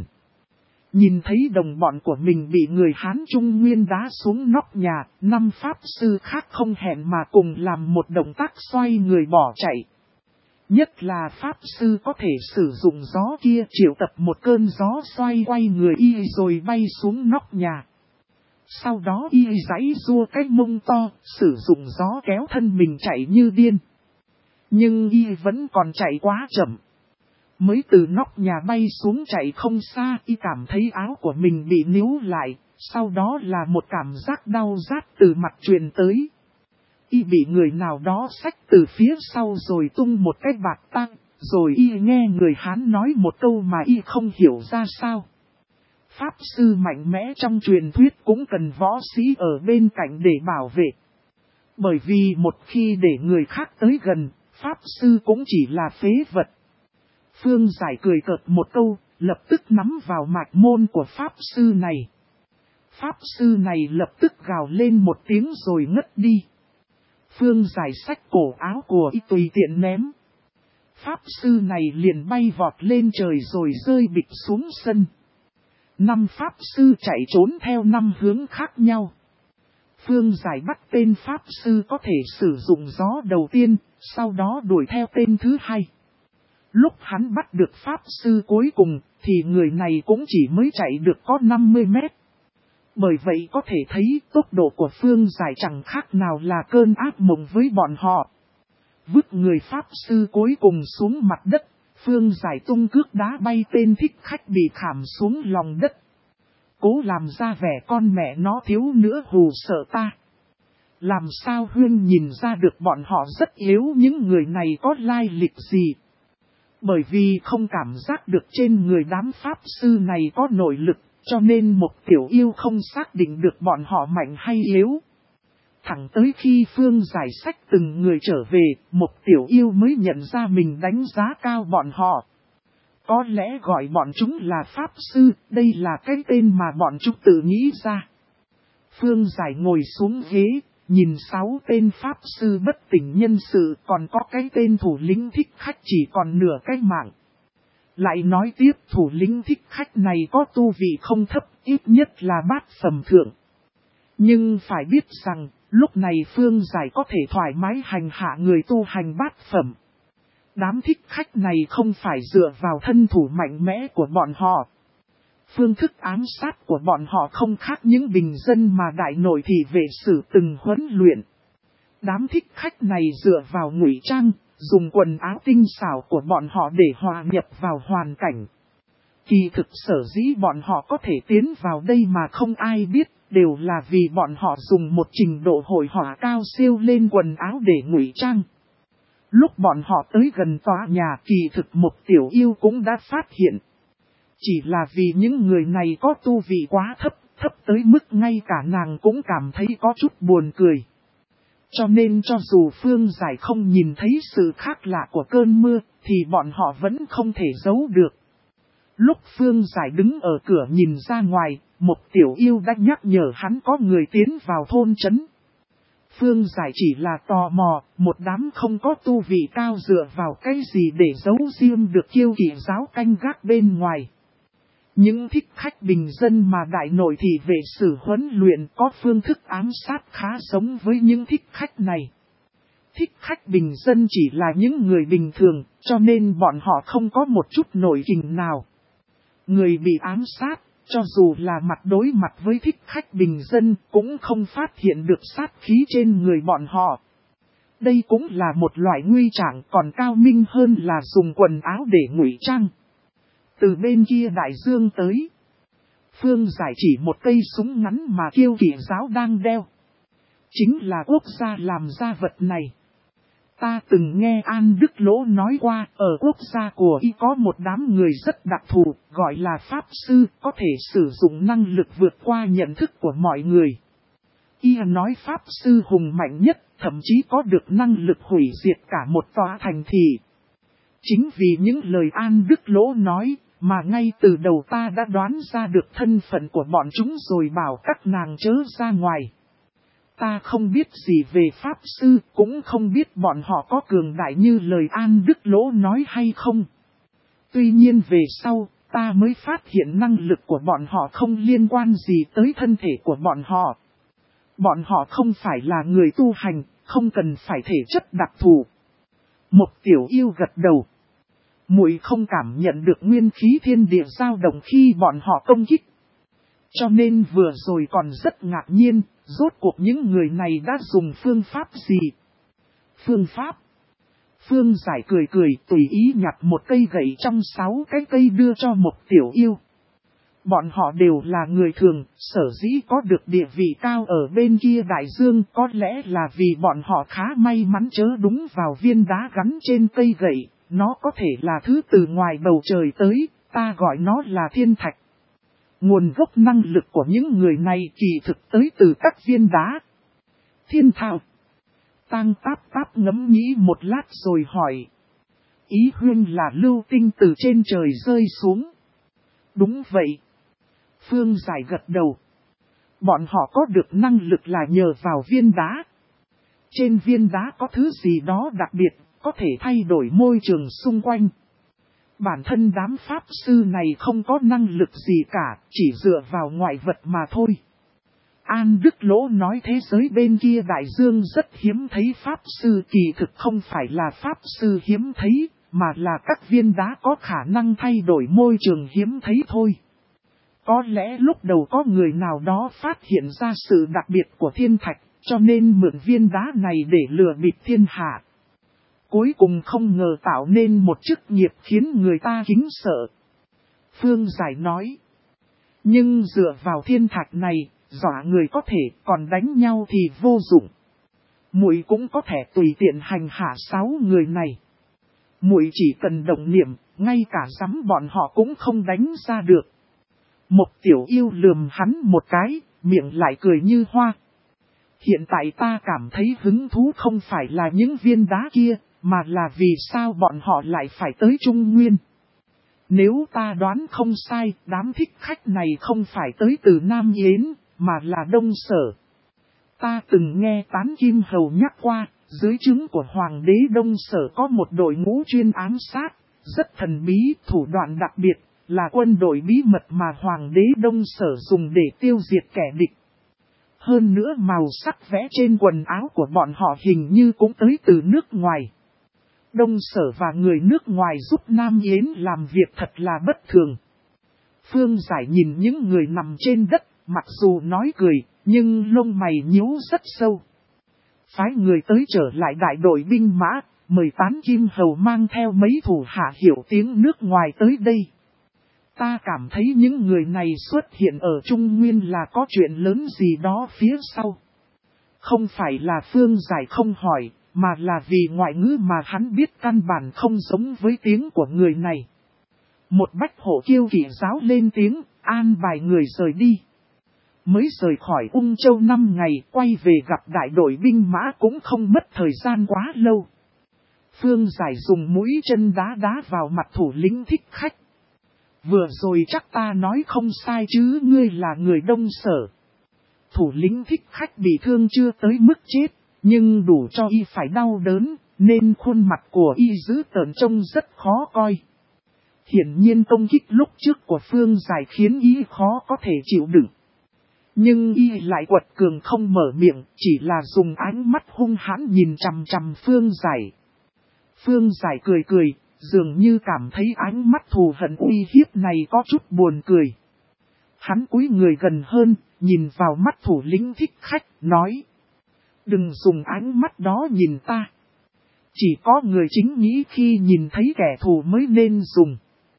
Speaker 1: Nhìn thấy đồng bọn của mình bị người Hán Trung Nguyên đá xuống nóc nhà, 5 Pháp Sư khác không hẹn mà cùng làm một động tác xoay người bỏ chạy. Nhất là Pháp Sư có thể sử dụng gió kia triệu tập một cơn gió xoay quay người y rồi bay xuống nóc nhà. Sau đó y giãy giụa cái mông to, sử dụng gió kéo thân mình chạy như điên. Nhưng y vẫn còn chạy quá chậm. Mới từ nóc nhà bay xuống chạy không xa, y cảm thấy áo của mình bị níu lại, sau đó là một cảm giác đau rát từ mặt truyền tới. Y bị người nào đó xách từ phía sau rồi tung một cái bạt tang, rồi y nghe người Hán nói một câu mà y không hiểu ra sao. Pháp sư mạnh mẽ trong truyền thuyết cũng cần võ sĩ ở bên cạnh để bảo vệ. Bởi vì một khi để người khác tới gần, Pháp sư cũng chỉ là phế vật. Phương Giải cười cợt một câu, lập tức nắm vào mạch môn của Pháp sư này. Pháp sư này lập tức gào lên một tiếng rồi ngất đi. Phương Giải xách cổ áo của y tùy tiện ném. Pháp sư này liền bay vọt lên trời rồi rơi bịch xuống sân. 5 Pháp sư chạy trốn theo 5 hướng khác nhau. Phương Giải bắt tên Pháp Sư có thể sử dụng gió đầu tiên, sau đó đuổi theo tên thứ hai. Lúc hắn bắt được Pháp Sư cuối cùng, thì người này cũng chỉ mới chạy được có 50 mét. Bởi vậy có thể thấy tốc độ của Phương Giải chẳng khác nào là cơn ác mộng với bọn họ. Vứt người Pháp Sư cuối cùng xuống mặt đất, Phương Giải tung cước đá bay tên thích khách bị khảm xuống lòng đất. Cố làm ra vẻ con mẹ nó thiếu nữa hù sợ ta. Làm sao Huyên nhìn ra được bọn họ rất yếu, những người này có lai lịch gì? Bởi vì không cảm giác được trên người đám Pháp Sư này có nội lực, cho nên một tiểu yêu không xác định được bọn họ mạnh hay yếu. Thẳng tới khi Phương Giải sách từng người trở về, một tiểu yêu mới nhận ra mình đánh giá cao bọn họ. Có lẽ gọi bọn chúng là Pháp Sư, đây là cái tên mà bọn chúng tự nghĩ ra. Phương Giải ngồi xuống ghế, nhìn 6 tên Pháp Sư bất tỉnh nhân sự, còn có cái tên thủ lĩnh thích khách chỉ còn nửa cái mạng. Lại nói tiếp, thủ lĩnh thích khách này có tu vị không thấp, ít nhất là bát phẩm thượng. Nhưng phải biết rằng, lúc này Phương Giải có thể thoải mái hành hạ người tu hành bát phẩm. Đám thích khách này không phải dựa vào thân thủ mạnh mẽ của bọn họ. Phương thức ám sát của bọn họ không khác những bình dân mà đại nội thị vệ sử từng huấn luyện. Đám thích khách này dựa vào ngụy trang, dùng quần áo tinh xảo của bọn họ để hòa nhập vào hoàn cảnh. Kỳ thực sở dĩ bọn họ có thể tiến vào đây mà không ai biết, đều là vì bọn họ dùng một trình độ hội họa cao siêu lên quần áo để ngụy trang. Lúc bọn họ tới gần tòa nhà, kỳ thực một tiểu yêu cũng đã phát hiện. Chỉ là vì những người này có tu vị quá thấp, thấp tới mức ngay cả nàng cũng cảm thấy có chút buồn cười. Cho nên cho dù Phương Giải không nhìn thấy sự khác lạ của cơn mưa, thì bọn họ vẫn không thể giấu được. Lúc Phương Giải đứng ở cửa nhìn ra ngoài, một tiểu yêu đã nhắc nhở hắn có người tiến vào thôn trấn. Phương Giải chỉ là tò mò, một đám không có tu vị cao dựa vào cái gì để giấu riêng được kiêu kỵ giáo canh gác bên ngoài. Những thích khách bình dân mà đại nội thị vệ sử huấn luyện có phương thức ám sát khá giống với những thích khách này. Thích khách bình dân chỉ là những người bình thường, cho nên bọn họ không có một chút nổi kình nào. Người bị ám sát, cho dù là mặt đối mặt với thích khách bình dân, cũng không phát hiện được sát khí trên người bọn họ. Đây cũng là một loại nguy trạng còn cao minh hơn là dùng quần áo để ngụy trang. Từ bên kia đại dương tới, Phương Giải chỉ một cây súng ngắn mà kiêu kỵ giáo đang đeo. Chính là quốc gia làm ra vật này. Ta từng nghe An Đức Lỗ nói qua, ở quốc gia của y có một đám người rất đặc thù, gọi là Pháp Sư, có thể sử dụng năng lực vượt qua nhận thức của mọi người. Y nói Pháp Sư hùng mạnh nhất, thậm chí có được năng lực hủy diệt cả một tòa thành thị. Chính vì những lời An Đức Lỗ nói, mà ngay từ đầu ta đã đoán ra được thân phận của bọn chúng rồi bảo các nàng chớ ra ngoài. Ta không biết gì về Pháp Sư, cũng không biết bọn họ có cường đại như lời An Đức Lỗ nói hay không. Tuy nhiên về sau, ta mới phát hiện năng lực của bọn họ không liên quan gì tới thân thể của bọn họ. Bọn họ không phải là người tu hành, không cần phải thể chất đặc thù. Một tiểu yêu gật đầu. Muội không cảm nhận được nguyên khí thiên địa dao động khi bọn họ công kích. Cho nên vừa rồi còn rất ngạc nhiên, rốt cuộc những người này đã dùng phương pháp gì? Phương pháp? Phương Giải cười cười tùy ý nhặt một cây gậy trong 6 cái cây đưa cho một tiểu yêu. Bọn họ đều là người thường, sở dĩ có được địa vị cao ở bên kia đại dương, có lẽ là vì bọn họ khá may mắn chớ đúng vào viên đá gắn trên cây gậy, nó có thể là thứ từ ngoài bầu trời tới, ta gọi nó là thiên thạch. Nguồn gốc năng lực của những người này kỳ thực tới từ các viên đá. Thiên thảo. Tang Táp Táp ngẫm nghĩ một lát rồi hỏi. Ý Huyên là lưu tinh từ trên trời rơi xuống. Đúng vậy. Phương Giải gật đầu. Bọn họ có được năng lực là nhờ vào viên đá. Trên viên đá có thứ gì đó đặc biệt, có thể thay đổi môi trường xung quanh. Bản thân đám Pháp Sư này không có năng lực gì cả, chỉ dựa vào ngoại vật mà thôi. An Đức Lỗ nói thế giới bên kia đại dương rất hiếm thấy pháp sư, kỳ thực không phải là pháp sư hiếm thấy, mà là các viên đá có khả năng thay đổi môi trường hiếm thấy thôi. Có lẽ lúc đầu có người nào đó phát hiện ra sự đặc biệt của thiên thạch, cho nên mượn viên đá này để lừa bịp thiên hạ. Cuối cùng không ngờ tạo nên một chức nghiệp khiến người ta kính sợ. Phương Giải nói. Nhưng dựa vào thiên thạch này, dọa người có thể, còn đánh nhau thì vô dụng. Muội cũng có thể tùy tiện hành hạ 6 người này. Muội chỉ cần động niệm, ngay cả dám bọn họ cũng không đánh ra được. Một tiểu yêu lườm hắn một cái, miệng lại cười như hoa. Hiện tại ta cảm thấy hứng thú không phải là những viên đá kia, mà là vì sao bọn họ lại phải tới Trung Nguyên. Nếu ta đoán không sai, đám thích khách này không phải tới từ Nam Yến, mà là Đông Sở. Ta từng nghe Tán Kim Hầu nhắc qua, dưới trướng của Hoàng đế Đông Sở có một đội ngũ chuyên ám sát, rất thần bí, thủ đoạn đặc biệt, là quân đội bí mật mà Hoàng đế Đông Sở dùng để tiêu diệt kẻ địch. Hơn nữa màu sắc vẽ trên quần áo của bọn họ hình như cũng tới từ nước ngoài. Đông Sở và người nước ngoài giúp Nam Yến làm việc thật là bất thường. Phương Giải nhìn những người nằm trên đất, mặc dù nói cười, nhưng lông mày nhíu rất sâu. Phái người tới trở lại đại đội binh mã, mời Tán Kim Hầu mang theo mấy thủ hạ hiểu tiếng nước ngoài tới đây. Ta cảm thấy những người này xuất hiện ở Trung Nguyên là có chuyện lớn gì đó phía sau. Không phải là Phương Giải không hỏi, mà là vì ngoại ngữ mà hắn biết căn bản không giống với tiếng của người này. Một bách hộ kiêu kỵ giáo lên tiếng, an bài người rời đi. Mới rời khỏi Ung Châu 5 ngày, quay về gặp đại đội binh mã cũng không mất thời gian quá lâu. Phương Giải dùng mũi chân đá đá vào mặt thủ lĩnh thích khách. Vừa rồi chắc ta nói không sai chứ, ngươi là người Đông Sở. Thủ lĩnh thích khách bị thương chưa tới mức chết, nhưng đủ cho y phải đau đớn, nên khuôn mặt của y dữ tợn trông rất khó coi. Hiển nhiên công kích lúc trước của Phương Giải khiến y khó có thể chịu đựng. Nhưng y lại quật cường không mở miệng, chỉ là dùng ánh mắt hung hãn nhìn chằm chằm Phương Giải. Phương Giải cười cười, dường như cảm thấy ánh mắt thù hận uy hiếp này có chút buồn cười. Hắn cúi người gần hơn, nhìn vào mắt thủ lĩnh thích khách, nói. Đừng dùng ánh mắt đó nhìn ta. Chỉ có người chính nghĩ khi nhìn thấy kẻ thù mới nên dùng.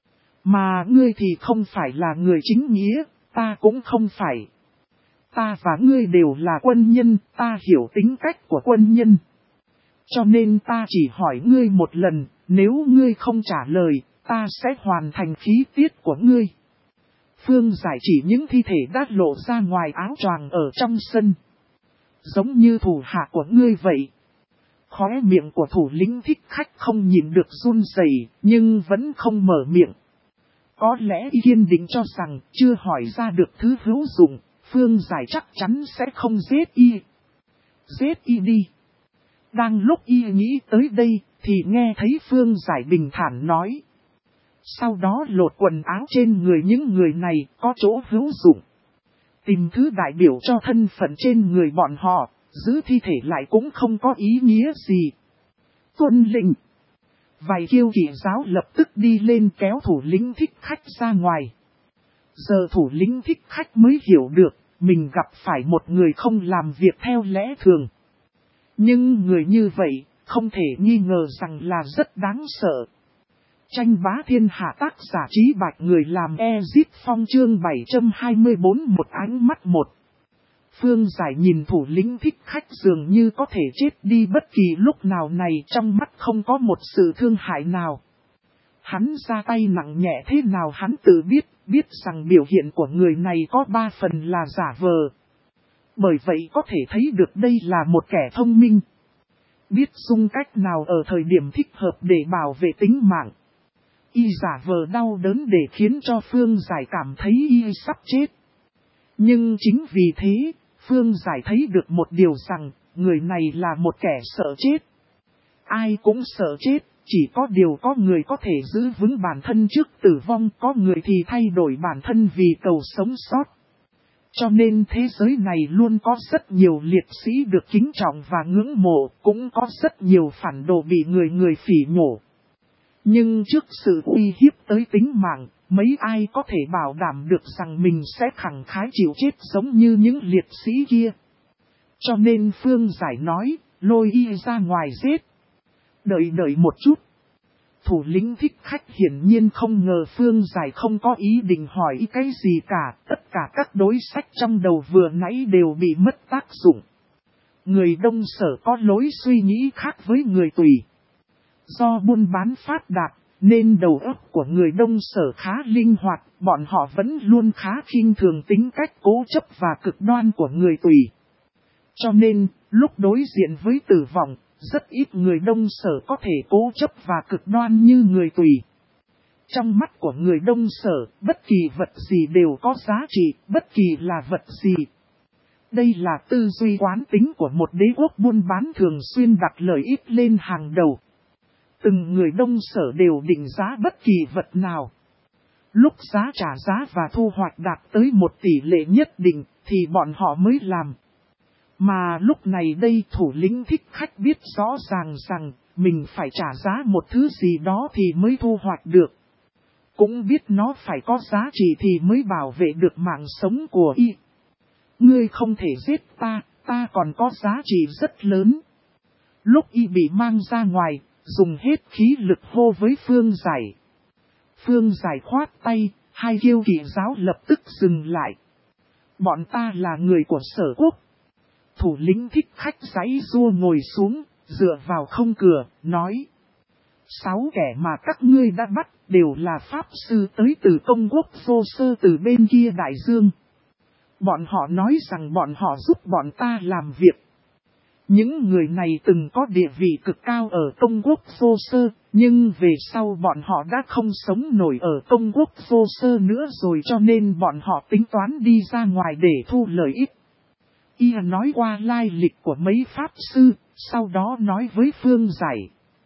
Speaker 1: Mà ngươi thì không phải là người chính nghĩa, ta cũng không phải. Ta và ngươi đều là quân nhân, ta hiểu tính cách của quân nhân. Cho nên ta chỉ hỏi ngươi một lần, nếu ngươi không trả lời, ta sẽ hoàn thành khí tiết của ngươi. Phương Giải chỉ những thi thể đã lộ ra ngoài áo choàng ở trong sân. Giống như thủ hạ của ngươi vậy. Khóe miệng của thủ lĩnh thích khách không nhìn được run rẩy, nhưng vẫn không mở miệng. Có lẽ kiên định cho rằng chưa hỏi ra được thứ hữu dụng, Phương Giải chắc chắn sẽ không giết y. Giết y đi. Đang lúc y nghĩ tới đây, thì nghe thấy Phương Giải bình thản nói. Sau đó lột quần áo trên người những người này có chỗ hữu dụng. Tìm thứ đại biểu cho thân phận trên người bọn họ, giữ thi thể lại cũng không có ý nghĩa gì. Tuân lệnh. Vài kiêu kỵ giáo lập tức đi lên kéo thủ lĩnh thích khách ra ngoài. Giờ thủ lĩnh thích khách mới hiểu được, mình gặp phải một người không làm việc theo lẽ thường. Nhưng người như vậy, không thể nghi ngờ rằng là rất đáng sợ. Tranh bá thiên hạ tác giả Trí Bạch người làm Ezip Phong chương 724 một ánh mắt một. Phương Giải nhìn thủ lĩnh thích khách dường như có thể chết đi bất kỳ lúc nào này, trong mắt không có một sự thương hại nào. Hắn ra tay nặng nhẹ thế nào hắn tự biết rằng biểu hiện của người này có 3 phần là giả vờ. Bởi vậy có thể thấy được đây là một kẻ thông minh. Biết dùng cách nào ở thời điểm thích hợp để bảo vệ tính mạng. Y giả vờ đau đớn để khiến cho Phương Giải cảm thấy y sắp chết. Nhưng chính vì thế, Phương Giải thấy được một điều rằng, người này là một kẻ sợ chết. Ai cũng sợ chết, chỉ có điều có người có thể giữ vững bản thân trước tử vong, có người thì thay đổi bản thân vì cầu sống sót. Cho nên thế giới này luôn có rất nhiều liệt sĩ được kính trọng và ngưỡng mộ, cũng có rất nhiều phản đồ bị người người phỉ nhổ. Nhưng trước sự uy hiếp tới tính mạng, mấy ai có thể bảo đảm được rằng mình sẽ khẳng khái chịu chết giống như những liệt sĩ kia. Cho nên Phương Giải nói, lôi y ra ngoài giết. Đợi một chút. Thủ lĩnh Thích Khách hiển nhiên không ngờ Phương Giải không có ý định hỏi cái gì cả, tất cả các đối sách trong đầu vừa nãy đều bị mất tác dụng. Người Đông Sở có lối suy nghĩ khác với người Tùy. Do buôn bán phát đạt, nên đầu óc của người Đông Sở khá linh hoạt, bọn họ vẫn luôn khá khinh thường tính cách cố chấp và cực đoan của người Tùy. Cho nên, lúc đối diện với tử vong, rất ít người Đông Sở có thể cố chấp và cực đoan như người Tùy. Trong mắt của người Đông Sở, bất kỳ vật gì đều có giá trị, bất kỳ là vật gì. Đây là tư duy quán tính của một đế quốc buôn bán thường xuyên đặt lợi ích lên hàng đầu. Từng người Đông Sở đều định giá bất kỳ vật nào. Lúc giá trả giá và thu hoạch đạt tới một tỷ lệ nhất định thì bọn họ mới làm. Mà lúc này đây thủ lĩnh Thích Khách biết rõ ràng rằng mình phải trả giá một thứ gì đó thì mới thu hoạch được. Cũng biết nó phải có giá trị thì mới bảo vệ được mạng sống của y. Ngươi không thể giết ta, ta còn có giá trị rất lớn. Lúc y bị mang ra ngoài, dùng hết khí lực hô với Phương Giải. Phương Giải khoát tay, hai kiêu kỵ giáo lập tức dừng lại. Bọn ta là người của Sở Quốc. Thủ lĩnh Thích Khách giãy giụa ngồi xuống, dựa vào không cửa, nói. 6 kẻ mà các ngươi đã bắt đều là pháp sư tới từ công quốc Vô Sơ từ bên kia đại dương. Bọn họ nói rằng bọn họ giúp bọn ta làm việc. Những người này từng có địa vị cực cao ở công quốc Vô Sơ, nhưng về sau bọn họ đã không sống nổi ở công quốc Vô Sơ nữa rồi, cho nên bọn họ tính toán đi ra ngoài để thu lợi ích. Y nói qua lai lịch của mấy pháp sư, sau đó nói với Phương Giải.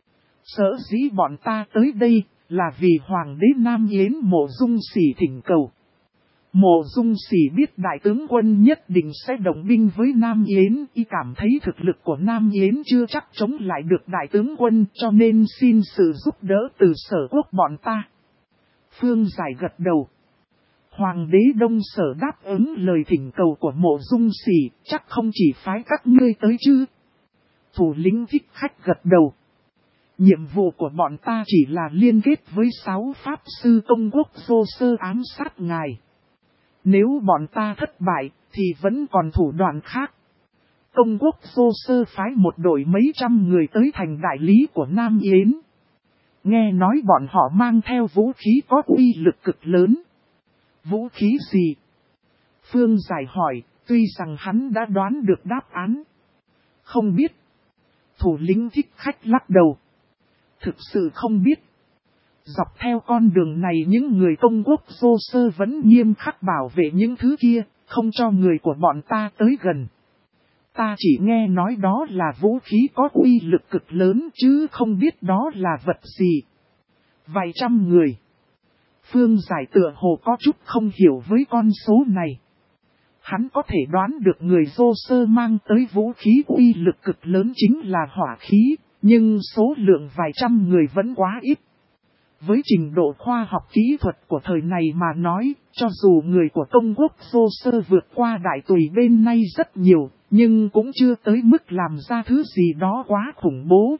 Speaker 1: Sở dĩ bọn ta tới đây là vì Hoàng đế Nam Yến Mộ Dung Sỉ thỉnh cầu. Mộ Dung Sỉ biết đại tướng quân nhất định sẽ đồng binh với Nam Yến, y cảm thấy thực lực của Nam Yến chưa chắc chống lại được đại tướng quân, cho nên xin sự giúp đỡ từ Sở Quốc bọn ta. Phương Giải gật đầu. Hoàng đế Đông Sở đáp ứng lời thỉnh cầu của Mộ Dung Sỉ, chắc không chỉ phái các ngươi tới chứ. Thủ lĩnh Thích Khách gật đầu. Nhiệm vụ của bọn ta chỉ là liên kết với 6 pháp sư công quốc Vô Sơ ám sát ngài. Nếu bọn ta thất bại, thì vẫn còn thủ đoạn khác. Công quốc Vô Sơ phái một đội mấy trăm người tới thành đại lý của Nam Yến. Nghe nói bọn họ mang theo vũ khí có uy lực cực lớn. Vũ khí gì? Phương Giải hỏi, tuy rằng hắn đã đoán được đáp án. Không biết. Thủ lĩnh Thích Khách lắc đầu. Thực sự không biết. Dọc theo con đường này những người công quốc Vô Sơ vẫn nghiêm khắc bảo vệ những thứ kia, không cho người của bọn ta tới gần. Ta chỉ nghe nói đó là vũ khí có uy lực cực lớn chứ không biết đó là vật gì. Vài trăm người. Phương Giải tựa hồ có chút không hiểu với con số này. Hắn có thể đoán được người Vô Sơ mang tới vũ khí uy lực cực lớn chính là hỏa khí, nhưng số lượng vài trăm người vẫn quá ít. Với trình độ khoa học kỹ thuật của thời này mà nói, cho dù người của công quốc Vô Sơ vượt qua đại tùy bên nay rất nhiều, nhưng cũng chưa tới mức làm ra thứ gì đó quá khủng bố.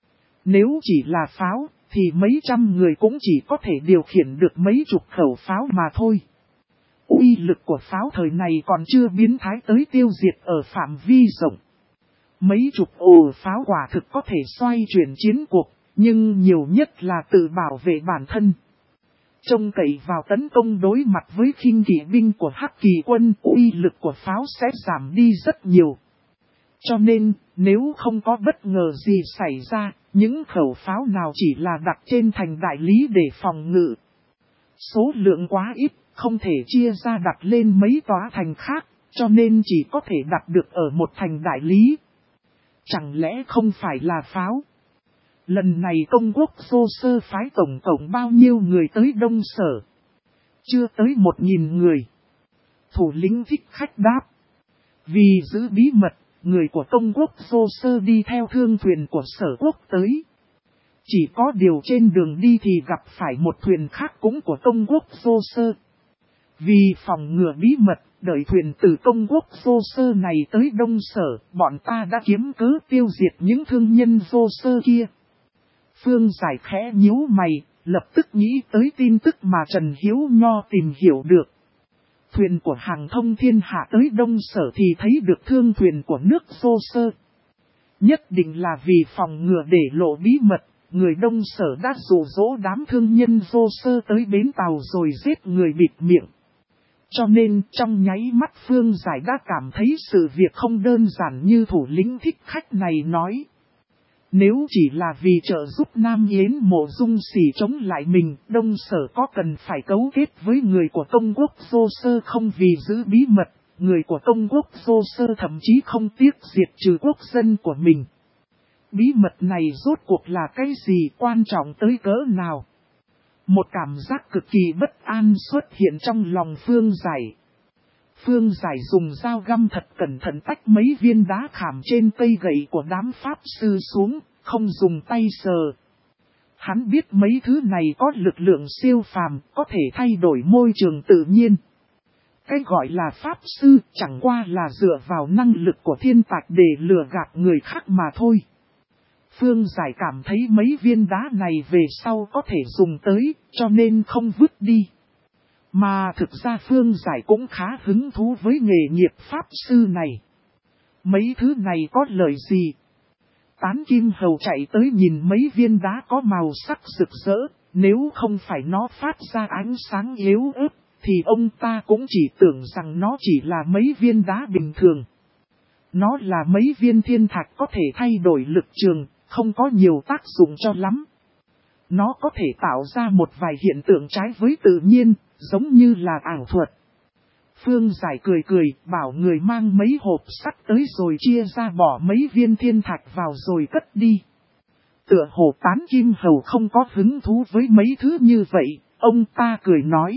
Speaker 1: Nếu chỉ là pháo, thì mấy trăm người cũng chỉ có thể điều khiển được mấy chục khẩu pháo mà thôi. Uy lực của pháo thời này còn chưa biến thái tới tiêu diệt ở phạm vi rộng. Mấy chục ổ pháo quả thực có thể xoay chuyển chiến cuộc, nhưng nhiều nhất là tự bảo vệ bản thân. Trông cậy vào tấn công đối mặt với khinh kỵ binh của Hắc Kỳ quân, uy lực của pháo sẽ giảm đi rất nhiều. Cho nên, nếu không có bất ngờ gì xảy ra, những khẩu pháo nào chỉ là đặt trên thành đại lý để phòng ngự. Số lượng quá ít, không thể chia ra đặt lên mấy tòa thành khác, cho nên chỉ có thể đặt được ở một thành đại lý. Chẳng lẽ không phải là pháo? Lần này công quốc Vô Sơ phái tổng cộng bao nhiêu người tới Đông Sở? Chưa tới 1000 người. Thủ lĩnh Thích Khách đáp. Vì giữ bí mật, người của công quốc Vô Sơ đi theo thương thuyền của Sở Quốc tới. Chỉ có điều trên đường đi thì gặp phải một thuyền khác cũng của công quốc Vô Sơ. Vì phòng ngừa bí mật, đợi thuyền từ công quốc Vô Sơ này tới Đông Sở, bọn ta đã kiếm cớ tiêu diệt những thương nhân Vô Sơ kia. Phương Giải khẽ nhíu mày, lập tức nghĩ tới tin tức mà Trần Hiếu Nho tìm hiểu được. Thuyền của hàng thông thiên hạ tới Đông Sở thì thấy được thương thuyền của nước Vô Sơ. Nhất định là vì phòng ngừa để lộ bí mật, người Đông Sở đã dụ dỗ đám thương nhân Vô Sơ tới bến tàu rồi giết người bịt miệng. Cho nên trong nháy mắt Phương Giải đã cảm thấy sự việc không đơn giản như thủ lĩnh Thích Khách này nói. Nếu chỉ là vì trợ giúp Nam Yến Mộ Dung Sỉ chống lại mình, Đông Sở có cần phải cấu kết với người của công quốc Vô Sơ không? Vì giữ bí mật, người của công quốc Vô Sơ thậm chí không tiếc diệt trừ quốc dân của mình. Bí mật này rốt cuộc là cái gì, quan trọng tới cỡ nào? Một cảm giác cực kỳ bất an xuất hiện trong lòng Phương Giải. Phương Giải dùng dao găm thật cẩn thận tách mấy viên đá khảm trên cây gậy của đám pháp sư xuống, không dùng tay sờ. Hắn biết mấy thứ này có lực lượng siêu phàm, có thể thay đổi môi trường tự nhiên. Cái gọi là pháp sư chẳng qua là dựa vào năng lực của thiên tạch để lừa gạt người khác mà thôi. Phương Giải cảm thấy mấy viên đá này về sau có thể dùng tới, cho nên không vứt đi. Mà thực ra Phương Giải cũng khá hứng thú với nghề nghiệp pháp sư này. Mấy thứ này có lợi gì? Tán Kim Hầu chạy tới nhìn mấy viên đá có màu sắc rực rỡ, nếu không phải nó phát ra ánh sáng yếu ớt, thì ông ta cũng chỉ tưởng rằng nó chỉ là mấy viên đá bình thường. Nó là mấy viên thiên thạch có thể thay đổi lực trường, không có nhiều tác dụng cho lắm. Nó có thể tạo ra một vài hiện tượng trái với tự nhiên, giống như là ảo thuật. Phương Giải cười cười, bảo người mang mấy hộp sắt tới rồi chia ra bỏ mấy viên thiên thạch vào rồi cất đi. Tựa hồ Tán Kim Hầu không có hứng thú với mấy thứ như vậy, ông ta cười nói.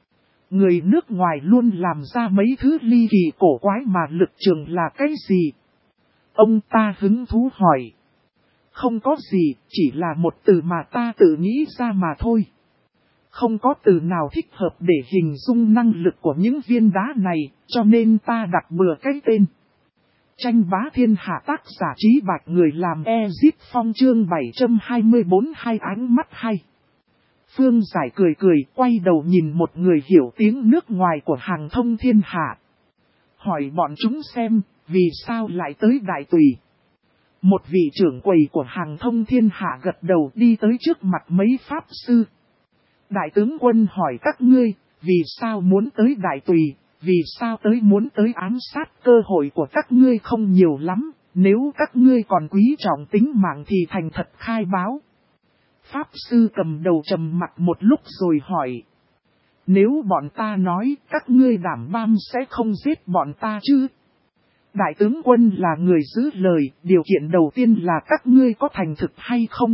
Speaker 1: Người nước ngoài luôn làm ra mấy thứ ly kỳ cổ quái mà lực trường là cái gì? Ông ta hứng thú hỏi. Không có gì, chỉ là một từ mà ta tự nghĩ ra mà thôi. Không có từ nào thích hợp để hình dung năng lực của những viên đá này, cho nên ta đặt bừa cái tên. Tranh bá thiên hạ, tác giả Trí Bạch, người làm Ezip Phong, chương 724, hai ánh mắt hay. Phương Giải cười cười, quay đầu nhìn một người hiểu tiếng nước ngoài của hàng thông thiên hạ. Hỏi bọn chúng xem, vì sao lại tới Đại Tùy. Một vị trưởng quầy của hàng thông thiên hạ gật đầu đi tới trước mặt mấy pháp sư. Đại tướng quân hỏi các ngươi, vì sao muốn tới Đại Tùy, vì sao muốn tới ám sát? Cơ hội của các ngươi không nhiều lắm, nếu các ngươi còn quý trọng tính mạng thì thành thật khai báo. Pháp sư cầm đầu trầm mặt một lúc rồi hỏi. Nếu bọn ta nói các ngươi đảm bam sẽ không giết bọn ta chứ? Đại tướng quân là người giữ lời, điều kiện đầu tiên là các ngươi có thành thực hay không?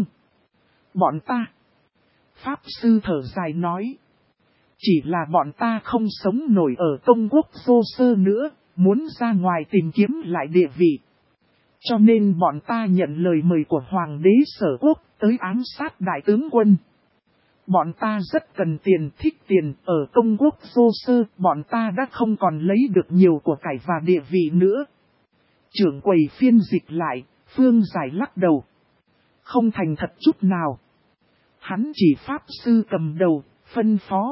Speaker 1: Bọn ta. Pháp sư thở dài nói. Chỉ là bọn ta không sống nổi ở công quốc Vô Sơ nữa, muốn ra ngoài tìm kiếm lại địa vị. Cho nên bọn ta nhận lời mời của Hoàng đế Sở Quốc tới ám sát đại tướng quân. Bọn ta rất cần tiền, thích tiền, ở công quốc Vô Sơ, bọn ta đã không còn lấy được nhiều của cải và địa vị nữa. Trưởng quầy phiên dịch lại, Phương Giải lắc đầu. Không thành thật chút nào. Hắn chỉ pháp sư cầm đầu, phân phó.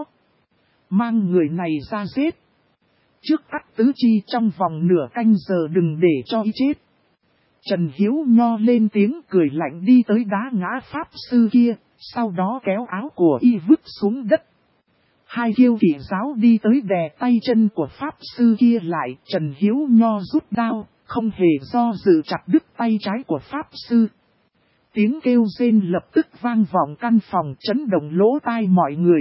Speaker 1: Mang người này ra giết. Trước cắt tứ chi trong vòng nửa canh giờ, đừng để cho y chết. Trần Hiếu Nho lên tiếng cười lạnh đi tới đá ngã pháp sư kia, sau đó kéo áo của y vứt xuống đất. Hai kiêu kỵ giáo đi tới đè tay chân của pháp sư kia lại, Trần Hiếu Nho rút đao, không hề do dự chặt đứt tay trái của pháp sư. Tiếng kêu rên lập tức vang vọng căn phòng, chấn động lỗ tai mọi người.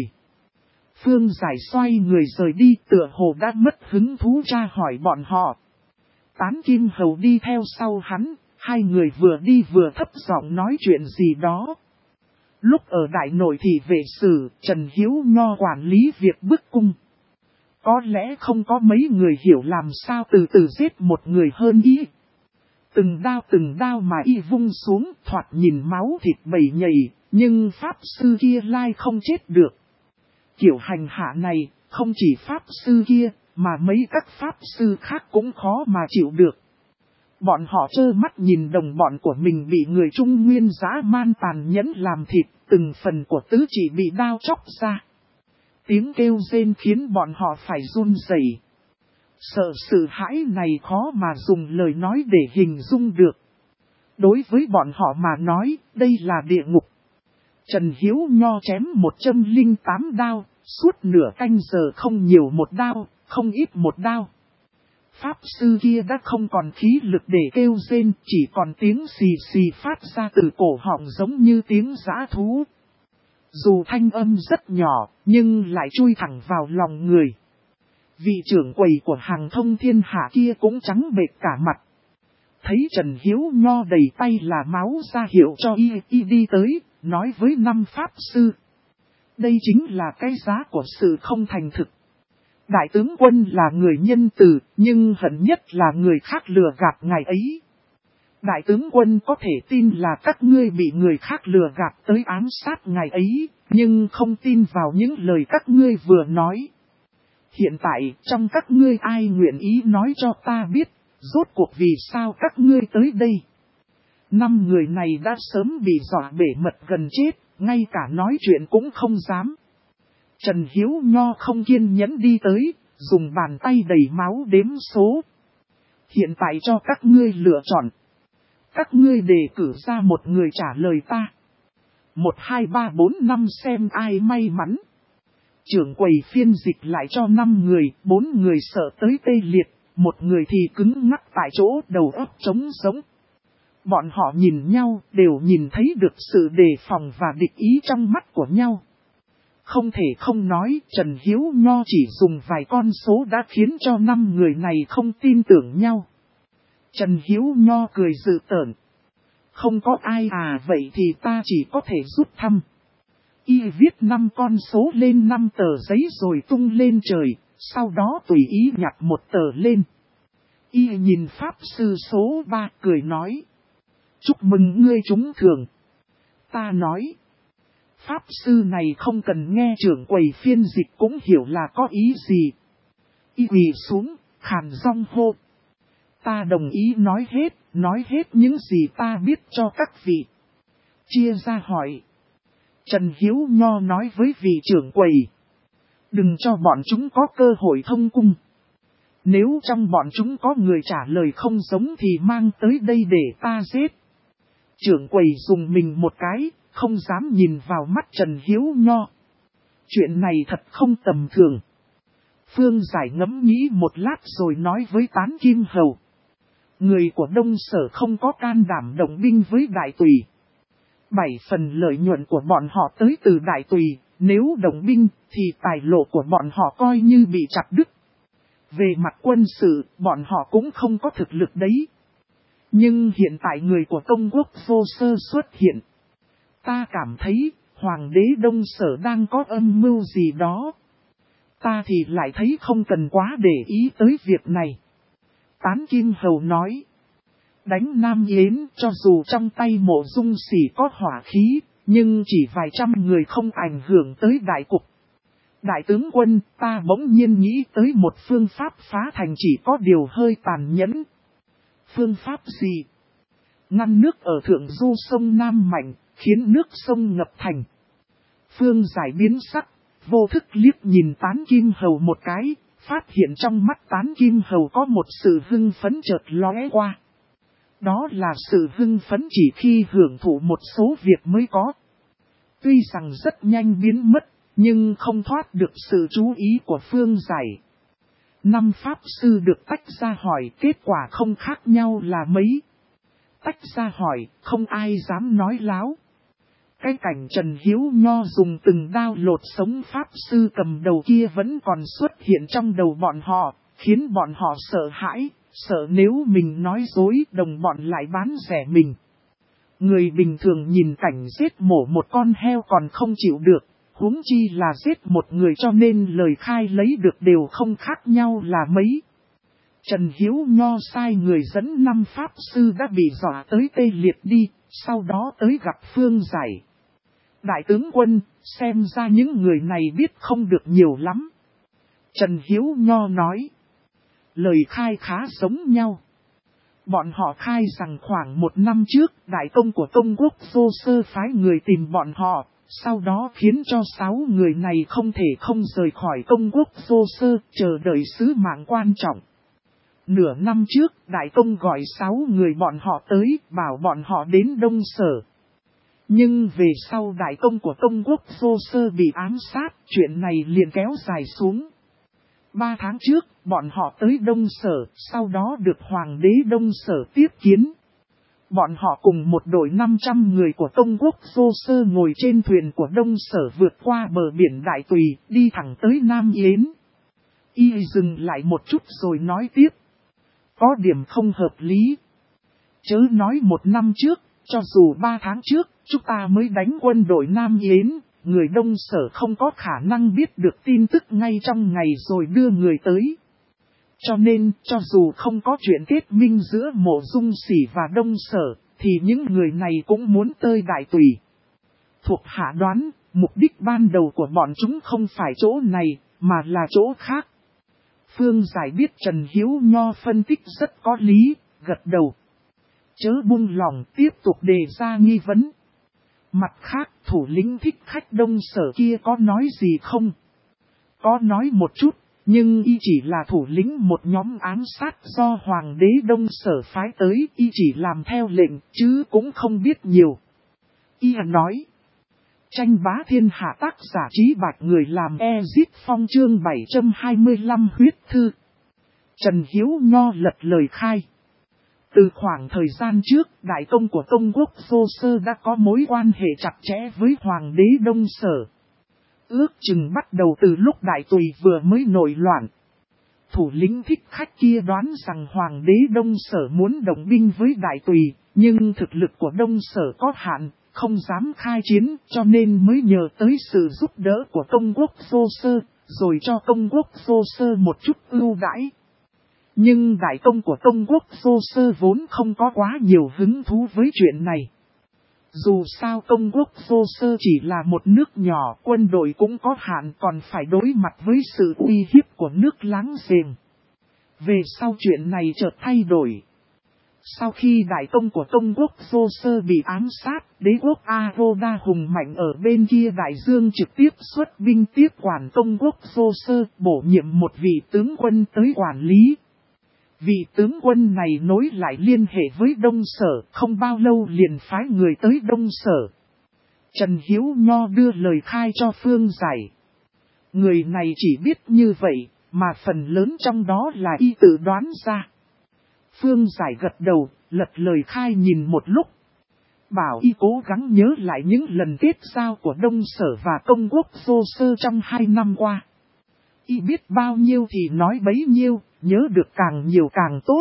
Speaker 1: Phương Giải xoay người rời đi, tựa hồ đã mất hứng thú tra hỏi bọn họ. Tán Kim Hầu đi theo sau hắn, hai người vừa đi vừa thấp giọng nói chuyện gì đó. Lúc ở Đại Nội thị vệ sử, Trần Hiếu Nho quản lý việc bức cung. Có lẽ không có mấy người hiểu làm sao từ từ giết một người hơn ý. Từng đao mà y vung xuống thoạt nhìn máu thịt bầy nhầy, nhưng pháp sư kia lai không chết được. Kiểu hành hạ này, không chỉ pháp sư kia, mà mấy các pháp sư khác cũng khó mà chịu được. Bọn họ trơ mắt nhìn đồng bọn của mình bị người Trung Nguyên dã man tàn nhẫn làm thịt, từng phần của tứ chỉ bị đao chóc ra. Tiếng kêu rên khiến bọn họ phải run rẩy. Sợ sự hãi này khó mà dùng lời nói để hình dung được. Đối với bọn họ mà nói, đây là địa ngục. Trần Hiếu Nho chém 108 đao, suốt nửa canh giờ không nhiều một đao, không ít một đao. Pháp sư kia đã không còn khí lực để kêu rên, chỉ còn tiếng xì xì phát ra từ cổ họng giống như tiếng dã thú. Dù thanh âm rất nhỏ, nhưng lại chui thẳng vào lòng người. Vị trưởng quầy của hàng thông thiên hạ kia cũng trắng bệch cả mặt. Thấy Trần Hiếu Nho đầy tay là máu ra hiệu cho y đi tới, nói với 5 pháp sư. Đây chính là cái giá của sự không thành thực. Đại tướng quân là người nhân từ, nhưng hận nhất là người khác lừa gạt ngài ấy. Đại tướng quân có thể tin là các ngươi bị người khác lừa gạt tới ám sát ngài ấy, nhưng không tin vào những lời các ngươi vừa nói. Hiện tại, trong các ngươi ai nguyện ý nói cho ta biết, rốt cuộc vì sao các ngươi tới đây? 5 người này đã sớm bị dọa bể mật gần chết, ngay cả nói chuyện cũng không dám. Trần Hiếu Nho không kiên nhẫn đi tới, dùng bàn tay đầy máu đếm số. Hiện tại cho các ngươi lựa chọn. Các ngươi đề cử ra một người trả lời ta. 1, 2, 3, 4, 5 xem ai may mắn. Trưởng quầy phiên dịch lại cho 5 người, 4 người sợ tới tê liệt, 1 người thì cứng ngắc tại chỗ đầu óc trống sống. Bọn họ nhìn nhau, đều nhìn thấy được sự đề phòng và địch ý trong mắt của nhau. Không thể không nói, Trần Hiếu Nho chỉ dùng vài con số đã khiến cho 5 người này không tin tưởng nhau. Trần Hiếu Nho cười dự tợn. Không có ai à, vậy thì ta chỉ có thể rút thăm. Y viết 5 con số lên 5 tờ giấy rồi tung lên trời, sau đó tùy ý nhặt một tờ lên. Y nhìn pháp sư số 3 cười nói. Chúc mừng ngươi trúng thưởng. Ta nói. Pháp sư này không cần nghe trưởng quầy phiên dịch cũng hiểu là có ý gì. Y quỳ xuống, khàn giọng hô. Ta đồng ý nói hết những gì ta biết cho các vị. Chia ra hỏi. Trần Hiếu Nho nói với vị trưởng quầy. Đừng cho bọn chúng có cơ hội thông cung. Nếu trong bọn chúng có người trả lời không giống thì mang tới đây để ta giết. Trưởng quầy dùng mình một cái, không dám nhìn vào mắt Trần Hiếu Nho. Chuyện này thật không tầm thường. Phương Giải ngẫm nghĩ một lát rồi nói với Tán Kim Hầu. Người của Đông Sở không có can đảm động binh với Đại Tùy. 7 phần lợi nhuận của bọn họ tới từ Đại Tùy, nếu động binh thì tài lộ của bọn họ coi như bị chặt đứt. Về mặt quân sự, bọn họ cũng không có thực lực đấy. Nhưng hiện tại người của công quốc Vô Sơ xuất hiện. Ta cảm thấy, Hoàng đế Đông Sở đang có âm mưu gì đó. Ta thì lại thấy không cần quá để ý tới việc này. Tán Kim Hầu nói. Đánh Nam Yến cho dù trong tay Mộ Dung Sỉ có hỏa khí, nhưng chỉ vài trăm người không ảnh hưởng tới đại cục. Đại tướng quân, ta bỗng nhiên nghĩ tới một phương pháp phá thành chỉ có điều hơi tàn nhẫn. Phương pháp gì? Ngăn nước ở thượng du sông Nam Mạnh, khiến nước sông ngập thành. Phương Giải biến sắc, vô thức liếc nhìn Tán Kim Hầu một cái, phát hiện trong mắt Tán Kim Hầu có một sự hưng phấn chợt lóe qua. Đó là sự hưng phấn chỉ khi hưởng thụ một số việc mới có. Tuy rằng rất nhanh biến mất, nhưng không thoát được sự chú ý của Phương Giải. 5 pháp sư được tách ra hỏi, kết quả không khác nhau là mấy. Tách ra hỏi, không ai dám nói láo. Cái cảnh Trần Hiếu Nho dùng từng đao lột sống pháp sư cầm đầu kia vẫn còn xuất hiện trong đầu bọn họ, khiến bọn họ sợ hãi, sợ nếu mình nói dối đồng bọn lại bán rẻ mình. Người bình thường nhìn cảnh giết mổ một con heo còn không chịu được, huống chi là giết một người, cho nên lời khai lấy được đều không khác nhau là mấy. Trần Hiếu Nho sai người dẫn 5 pháp sư đã bị dọa tới tê liệt đi, sau đó tới gặp Phương Giải. Đại tướng quân, xem ra những người này biết không được nhiều lắm. Trần Hiếu Nho nói, lời khai khá giống nhau. Bọn họ khai rằng khoảng 1 năm trước, đại công của Công quốc Vô Sơ phái người tìm bọn họ, sau đó khiến cho 6 người này không thể không rời khỏi Công quốc Vô Sơ, chờ đợi sứ mạng quan trọng. Nửa năm trước, đại công gọi 6 người bọn họ tới, bảo bọn họ đến Đông Sở. Nhưng về sau đại công của Công quốc Vô Sơ bị ám sát, chuyện này liền kéo dài xuống. 3 tháng trước, bọn họ tới Đông Sở, sau đó được Hoàng đế Đông Sở tiếp kiến. Bọn họ cùng một đội 500 người của Công quốc Vô Sơ ngồi trên thuyền của Đông Sở vượt qua bờ biển Đại Tùy, đi thẳng tới Nam Yến. Y dừng lại một chút rồi nói tiếp. Có điểm không hợp lý. Chớ nói 1 năm trước, cho dù 3 tháng trước, chúng ta mới đánh quân đội Nam Yến, người Đông Sở không có khả năng biết được tin tức ngay trong ngày rồi đưa người tới. Cho nên, cho dù không có chuyện kết minh giữa Mộ Dung Sỉ và Đông Sở, thì những người này cũng muốn tới Đại Tùy. Thuộc hạ đoán, mục đích ban đầu của bọn chúng không phải chỗ này, mà là chỗ khác. Phương Giải biết Trần Hiếu Nho phân tích rất có lý, gật đầu. Chớ buông lòng, tiếp tục đề ra nghi vấn. Mặt khác, thủ lĩnh Thích Khách Đông Sở kia có nói gì không? Có nói một chút, nhưng y chỉ là thủ lĩnh một nhóm ám sát do Hoàng đế Đông Sở phái tới, y chỉ làm theo lệnh, chứ cũng không biết nhiều. Y nói, tranh bá thiên hạ tác giả Trí Bạch người làm Ezit Phong chương 725 huyết thư. Trần Hiếu Nho lật lời khai. Từ khoảng thời gian trước, đại công của Công quốc Vô Sơ đã có mối quan hệ chặt chẽ với Hoàng đế Đông Sở. Ước chừng bắt đầu từ lúc Đại Tùy vừa mới nổi loạn. Thủ lĩnh Thích Khách kia đoán rằng Hoàng đế Đông Sở muốn đồng binh với Đại Tùy, nhưng thực lực của Đông Sở có hạn, không dám khai chiến, cho nên mới nhờ tới sự giúp đỡ của Công quốc Vô Sơ, rồi cho Công quốc Vô Sơ một chút ưu đãi. Nhưng đại công của Công quốc Vô Sơ vốn không có quá nhiều hứng thú với chuyện này. Dù sao Công quốc Vô Sơ chỉ là một nước nhỏ, quân đội cũng có hạn, còn phải đối mặt với sự uy hiếp của nước láng giềng. Về sau chuyện này chợt thay đổi. Sau khi đại công của Công quốc Vô Sơ bị ám sát, đế quốc Aroda hùng mạnh ở bên kia đại dương trực tiếp xuất binh tiếp quản Công quốc Vô Sơ, bổ nhiệm một vị tướng quân tới quản lý. Vị tướng quân này nối lại liên hệ với Đông Sở, không bao lâu liền phái người tới Đông Sở. Trần Hiếu Nho đưa lời khai cho Phương Giải. Người này chỉ biết như vậy, mà phần lớn trong đó là y tự đoán ra. Phương Giải gật đầu, lật lời khai nhìn một lúc. Bảo y cố gắng nhớ lại những lần kết giao của Đông Sở và Công quốc Vô Sơ trong 2 năm qua. Y biết bao nhiêu thì nói bấy nhiêu, nhớ được càng nhiều càng tốt.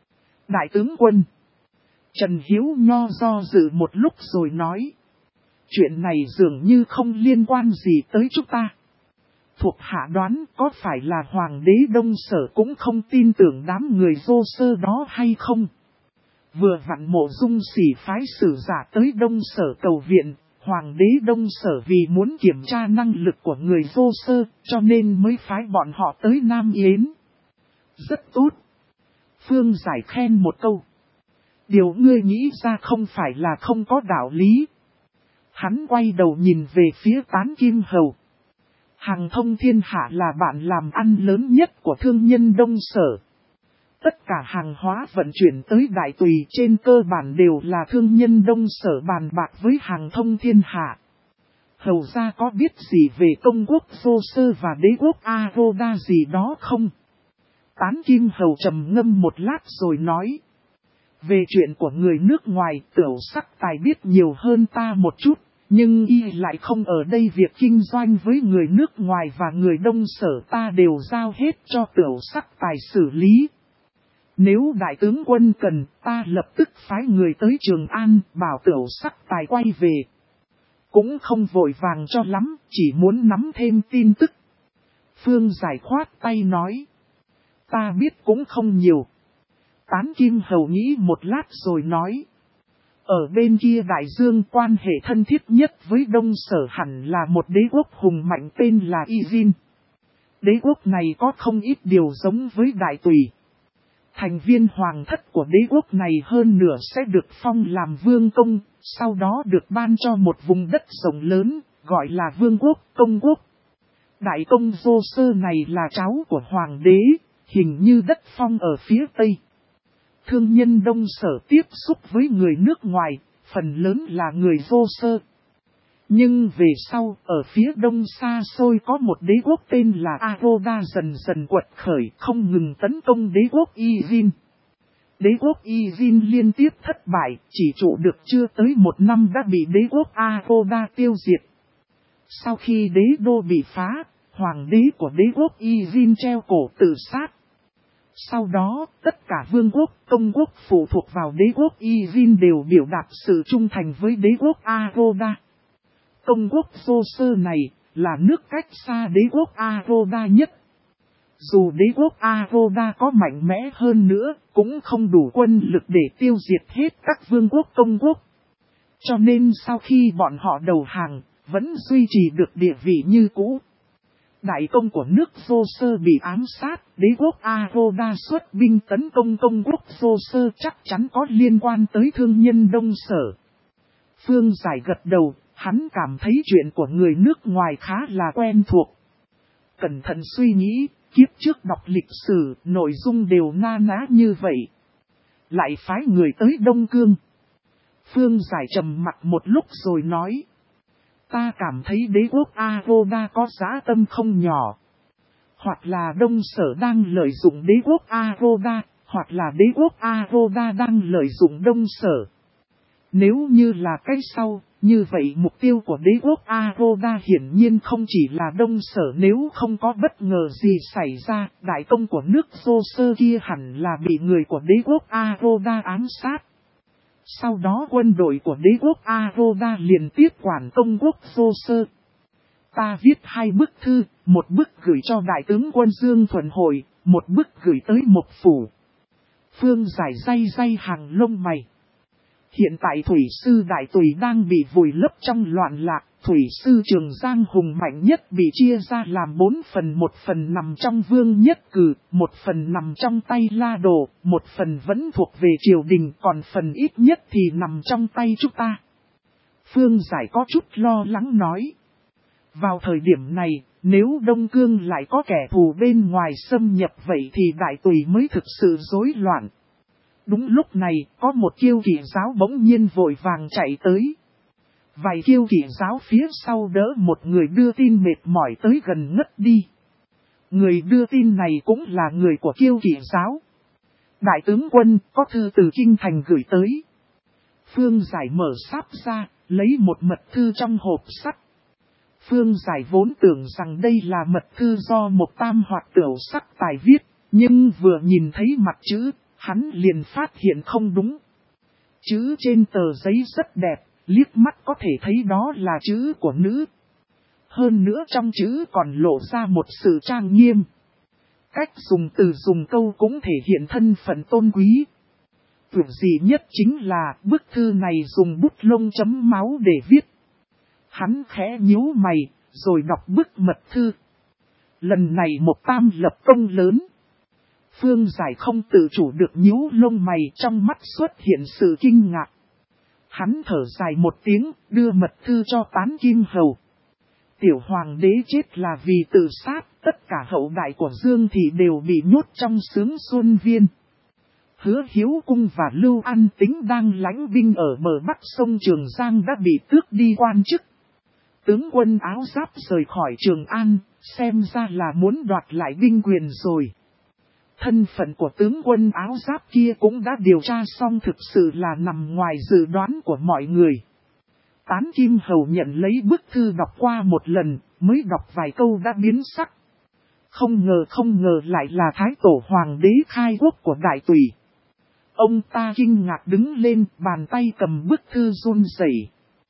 Speaker 1: Đại tướng quân. Trần Hiếu Nho do dự một lúc rồi nói. Chuyện này dường như không liên quan gì tới chúng ta. Thuộc hạ đoán có phải là Hoàng đế Đông Sở cũng không tin tưởng đám người Vô Sơ đó hay không? Vừa vặn Mộ Dung Sỉ phái sử giả tới Đông Sở cầu viện, Hoàng đế Đông Sở vì muốn kiểm tra năng lực của người Vô Sơ, cho nên mới phái bọn họ tới Nam Yến. Rất tốt. Phương Giải khen một câu. Điều ngươi nghĩ ra không phải là không có đạo lý. Hắn quay đầu nhìn về phía Tán Kim Hầu. Hàng thông thiên hạ là bạn làm ăn lớn nhất của thương nhân Đông Sở. Tất cả hàng hóa vận chuyển tới Đại Tùy trên cơ bản đều là thương nhân Đông Sở bàn bạc với hàng thông thiên hạ. Hầu ra có biết gì về Công quốc Vô Sơ và đế quốc Aroda gì đó không? Tán Kim Hầu trầm ngâm một lát rồi nói. Về chuyện của người nước ngoài, Tiểu Sắc Tài biết nhiều hơn ta một chút, nhưng y lại không ở đây, việc kinh doanh với người nước ngoài và người Đông Sở ta đều giao hết cho Tiểu Sắc Tài xử lý. Nếu đại tướng quân cần, ta lập tức phái người tới Trường An, bảo Tiểu Sắc Tài quay về. cũng không vội vàng cho lắm, chỉ muốn nắm thêm tin tức. Phương Giải khoát tay nói. Ta biết cũng không nhiều. Tán Kim Hầu nghĩ một lát rồi nói. Ở bên kia đại dương quan hệ thân thiết nhất với Đông Sở hẳn là một đế quốc hùng mạnh tên là Ijin. Đế quốc này có không ít điều giống với Đại Tùy. Thành viên hoàng thất của đế quốc này hơn nửa sẽ được phong làm vương công, sau đó được ban cho một vùng đất rộng lớn, gọi là vương quốc, công quốc. Đại công Vô Sơ này là cháu của hoàng đế, hình như đất phong ở phía tây. Thương nhân Đông Sở tiếp xúc với người nước ngoài, phần lớn là người Vô Sơ. Nhưng về sau, ở phía đông xa xôi có một đế quốc tên là Aroda dần dần quật khởi, không ngừng tấn công đế quốc Ijin. Đế quốc Ijin liên tiếp thất bại, chỉ trụ được chưa tới một năm đã bị đế quốc Aroda tiêu diệt. Sau khi đế đô bị phá, hoàng đế của đế quốc Ijin treo cổ tự sát. Sau đó, tất cả vương quốc, công quốc phụ thuộc vào đế quốc Ijin đều biểu đạt sự trung thành với đế quốc Aroda. Công quốc Vô Sơ này là nước cách xa đế quốc Aroda nhất. Dù đế quốc Aroda có mạnh mẽ hơn nữa, cũng không đủ quân lực để tiêu diệt hết các vương quốc công quốc. Cho nên sau khi bọn họ đầu hàng, vẫn duy trì được địa vị như cũ. Đại công của nước Vô Sơ bị ám sát, đế quốc Aroda xuất binh tấn công công quốc Vô Sơ chắc chắn có liên quan tới thương nhân Đông Sở. Phương Giải gật đầu, hắn cảm thấy chuyện của người nước ngoài khá là quen thuộc. Cẩn thận suy nghĩ, kiếp trước đọc lịch sử, nội dung đều na ná như vậy. Lại phái người tới Đông Cương. Phương Giải trầm mặt một lúc rồi nói. Ta cảm thấy đế quốc Aroda có dã tâm không nhỏ. Hoặc là Đông Sở đang lợi dụng đế quốc Aroda, hoặc là đế quốc Aroda đang lợi dụng Đông Sở. Nếu như là cái sau, như vậy mục tiêu của đế quốc Aroda hiển nhiên không chỉ là Đông Sở, nếu không có bất ngờ gì xảy ra, đại công của nước Vô Sơ kia hẳn là bị người của đế quốc Aroda ám sát. Sau đó quân đội của đế quốc Aroda liền tiếp quản công quốc Vô Sơ. Ta viết 2 bức thư, một bức gửi cho đại tướng quân Dương Thuần Hội, một bức gửi tới Mộc Phủ. Phương Giải day hàng lông mày. Hiện tại Thủy sư Đại Tùy đang bị vùi lấp trong loạn lạc, Thủy sư Trường Giang hùng mạnh nhất bị chia ra làm 4 phần, một phần nằm trong Vương Nhất Cử, một phần nằm trong tay La Đồ, một phần vẫn thuộc về triều đình, còn phần ít nhất thì nằm trong tay chúng ta. Phương Giải có chút lo lắng nói. Vào thời điểm này, nếu Đông Cương lại có kẻ thù bên ngoài xâm nhập vậy thì Đại Tùy mới thực sự rối loạn. Đúng lúc này, có một kiêu kỵ giáo bỗng nhiên vội vàng chạy tới. Vài kiêu kỵ giáo phía sau đỡ một người đưa tin mệt mỏi tới gần ngất đi. Người đưa tin này cũng là người của kiêu kỵ giáo. Đại tướng quân có thư từ Kinh Thành gửi tới. Phương Giải mở sáp ra, lấy một mật thư trong hộp sắt. Phương Giải vốn tưởng rằng đây là mật thư do một tam hoạt tiểu sắc tài viết, nhưng vừa nhìn thấy mặt chữ, hắn liền phát hiện không đúng. Chữ trên tờ giấy rất đẹp, liếc mắt có thể thấy đó là chữ của nữ. Hơn nữa trong chữ còn lộ ra một sự trang nghiêm. Cách dùng từ dùng câu cũng thể hiện thân phận tôn quý. Tuyệt gì nhất chính là bức thư này dùng bút lông chấm máu để viết. Hắn khẽ nhíu mày, rồi đọc bức mật thư. Lần này một tam lập công lớn. Phương Giải không tự chủ được nhíu lông mày, trong mắt xuất hiện sự kinh ngạc. Hắn thở dài một tiếng, đưa mật thư cho Tán Kim Hầu. Tiểu hoàng đế chết là vì tự sát, tất cả hậu đại của Dương thì đều bị nhốt trong xướng Xuân Viên. Hứa Hiếu Cung và Lưu An Tính đang lãnh binh ở bờ bắc sông Trường Giang đã bị tước đi quan chức. Tướng quân áo giáp rời khỏi Trường An, xem ra là muốn đoạt lại binh quyền rồi. Thân phận của tướng quân áo giáp kia cũng đã điều tra xong, thực sự là nằm ngoài dự đoán của mọi người. Tán Kim Hầu nhận lấy bức thư đọc qua một lần, mới đọc vài câu đã biến sắc. Không ngờ lại là Thái Tổ Hoàng đế khai quốc của Đại Tùy. Ông ta kinh ngạc đứng lên, bàn tay cầm bức thư run rẩy.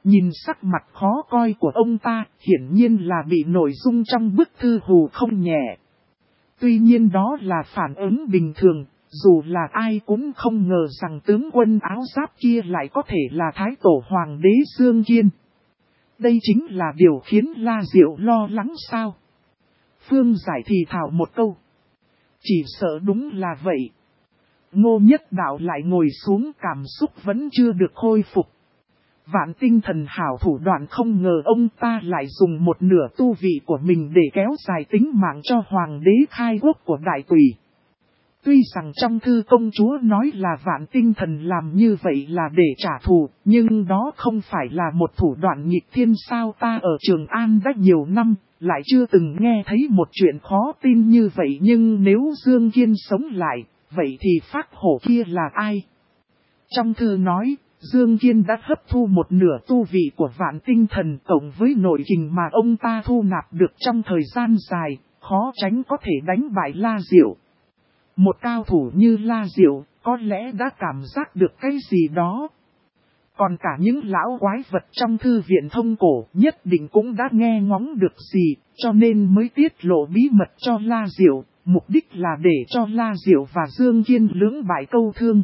Speaker 1: Nhìn sắc mặt khó coi của ông ta, hiển nhiên là bị nội dung trong bức thư hù không nhẹ. Tuy nhiên đó là phản ứng bình thường, dù là ai cũng không ngờ rằng tướng quân áo giáp kia lại có thể là Thái Tổ Hoàng đế Dương Kiên. Đây chính là điều khiến La Diệu lo lắng sao? Phương Giải thì thào một câu. Chỉ sợ đúng là vậy. Ngô Nhất Đạo lại ngồi xuống, cảm xúc vẫn chưa được khôi phục. Vạn Tinh Thần hảo thủ đoạn, không ngờ ông ta lại dùng một nửa tu vị của mình để kéo dài tính mạng cho Hoàng đế khai quốc của Đại Tùy. Tuy rằng trong thư công chúa nói là Vạn Tinh Thần làm như vậy là để trả thù, nhưng đó không phải là một thủ đoạn nghịch thiên sao? Ta ở Trường An đã nhiều năm, lại chưa từng nghe thấy một chuyện khó tin như vậy. Nhưng nếu Dương Kiên sống lại, vậy thì phác hổ kia là ai? Trong thư nói, Dương Kiên đã hấp thu một nửa tu vị của Vạn Tinh Thần cộng với nội kình mà ông ta thu nạp được trong thời gian dài, khó tránh có thể đánh bại La Diệu. Một cao thủ như La Diệu có lẽ đã cảm giác được cái gì đó. Còn cả những lão quái vật trong thư viện thông cổ nhất định cũng đã nghe ngóng được gì, cho nên mới tiết lộ bí mật cho La Diệu, mục đích là để cho La Diệu và Dương Kiên lưỡng bại câu thương.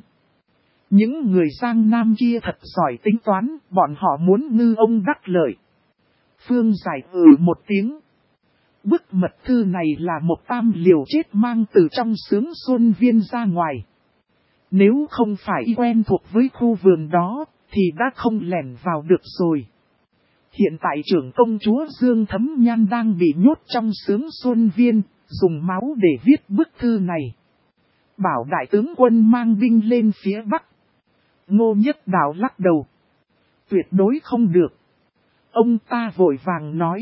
Speaker 1: Những người Giang Nam kia thật giỏi tính toán, bọn họ muốn ngư ông đắc lợi. Phương Giải một tiếng. Bức mật thư này là một tam liều chết mang từ trong xướng Xuân Viên ra ngoài. Nếu không phải quen thuộc với khu vườn đó, thì đã không lẻn vào được rồi. Hiện tại trưởng công chúa Dương Thấm Nhan đang bị nhốt trong xướng Xuân Viên, dùng máu để viết bức thư này. Bảo đại tướng quân mang binh lên phía Bắc. Ngô Nhất Đạo lắc đầu. Tuyệt đối không được. Ông ta vội vàng nói.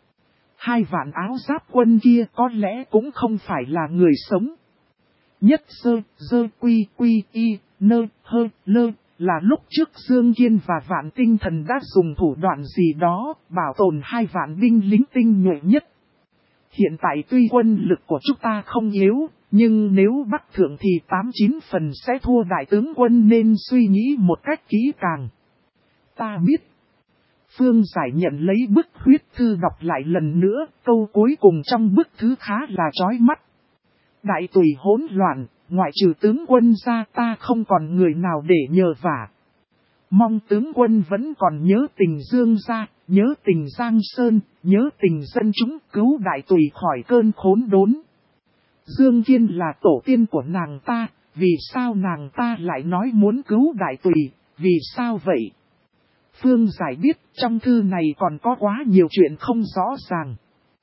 Speaker 1: 2 vạn áo giáp quân kia có lẽ cũng không phải là người sống. Nhất dơ quy y nơ hơ lơ là lúc trước Dương Kiên và Vạn Tinh Thần đã dùng thủ đoạn gì đó bảo tồn 2 vạn binh lính tinh nhuệ nhất. Hiện tại tuy quân lực của chúng ta không yếu, nhưng nếu bắt thượng thì 8-9 phần sẽ thua đại tướng quân, nên suy nghĩ một cách kỹ càng. Ta biết. Phương Giải nhận lấy bức huyết thư đọc lại lần nữa, câu cuối cùng trong bức thư khá là chói mắt. Đại Tùy hỗn loạn, ngoại trừ tướng quân ra ta không còn người nào để nhờ vả. Mong tướng quân vẫn còn nhớ tình Dương gia, nhớ tình Giang Sơn, nhớ tình dân chúng, cứu Đại Tùy khỏi cơn khốn đốn. Dương Kiên là tổ tiên của nàng ta, vì sao nàng ta lại nói muốn cứu Đại Tùy, vì sao vậy? Phương Giải biết trong thư này còn có quá nhiều chuyện không rõ ràng.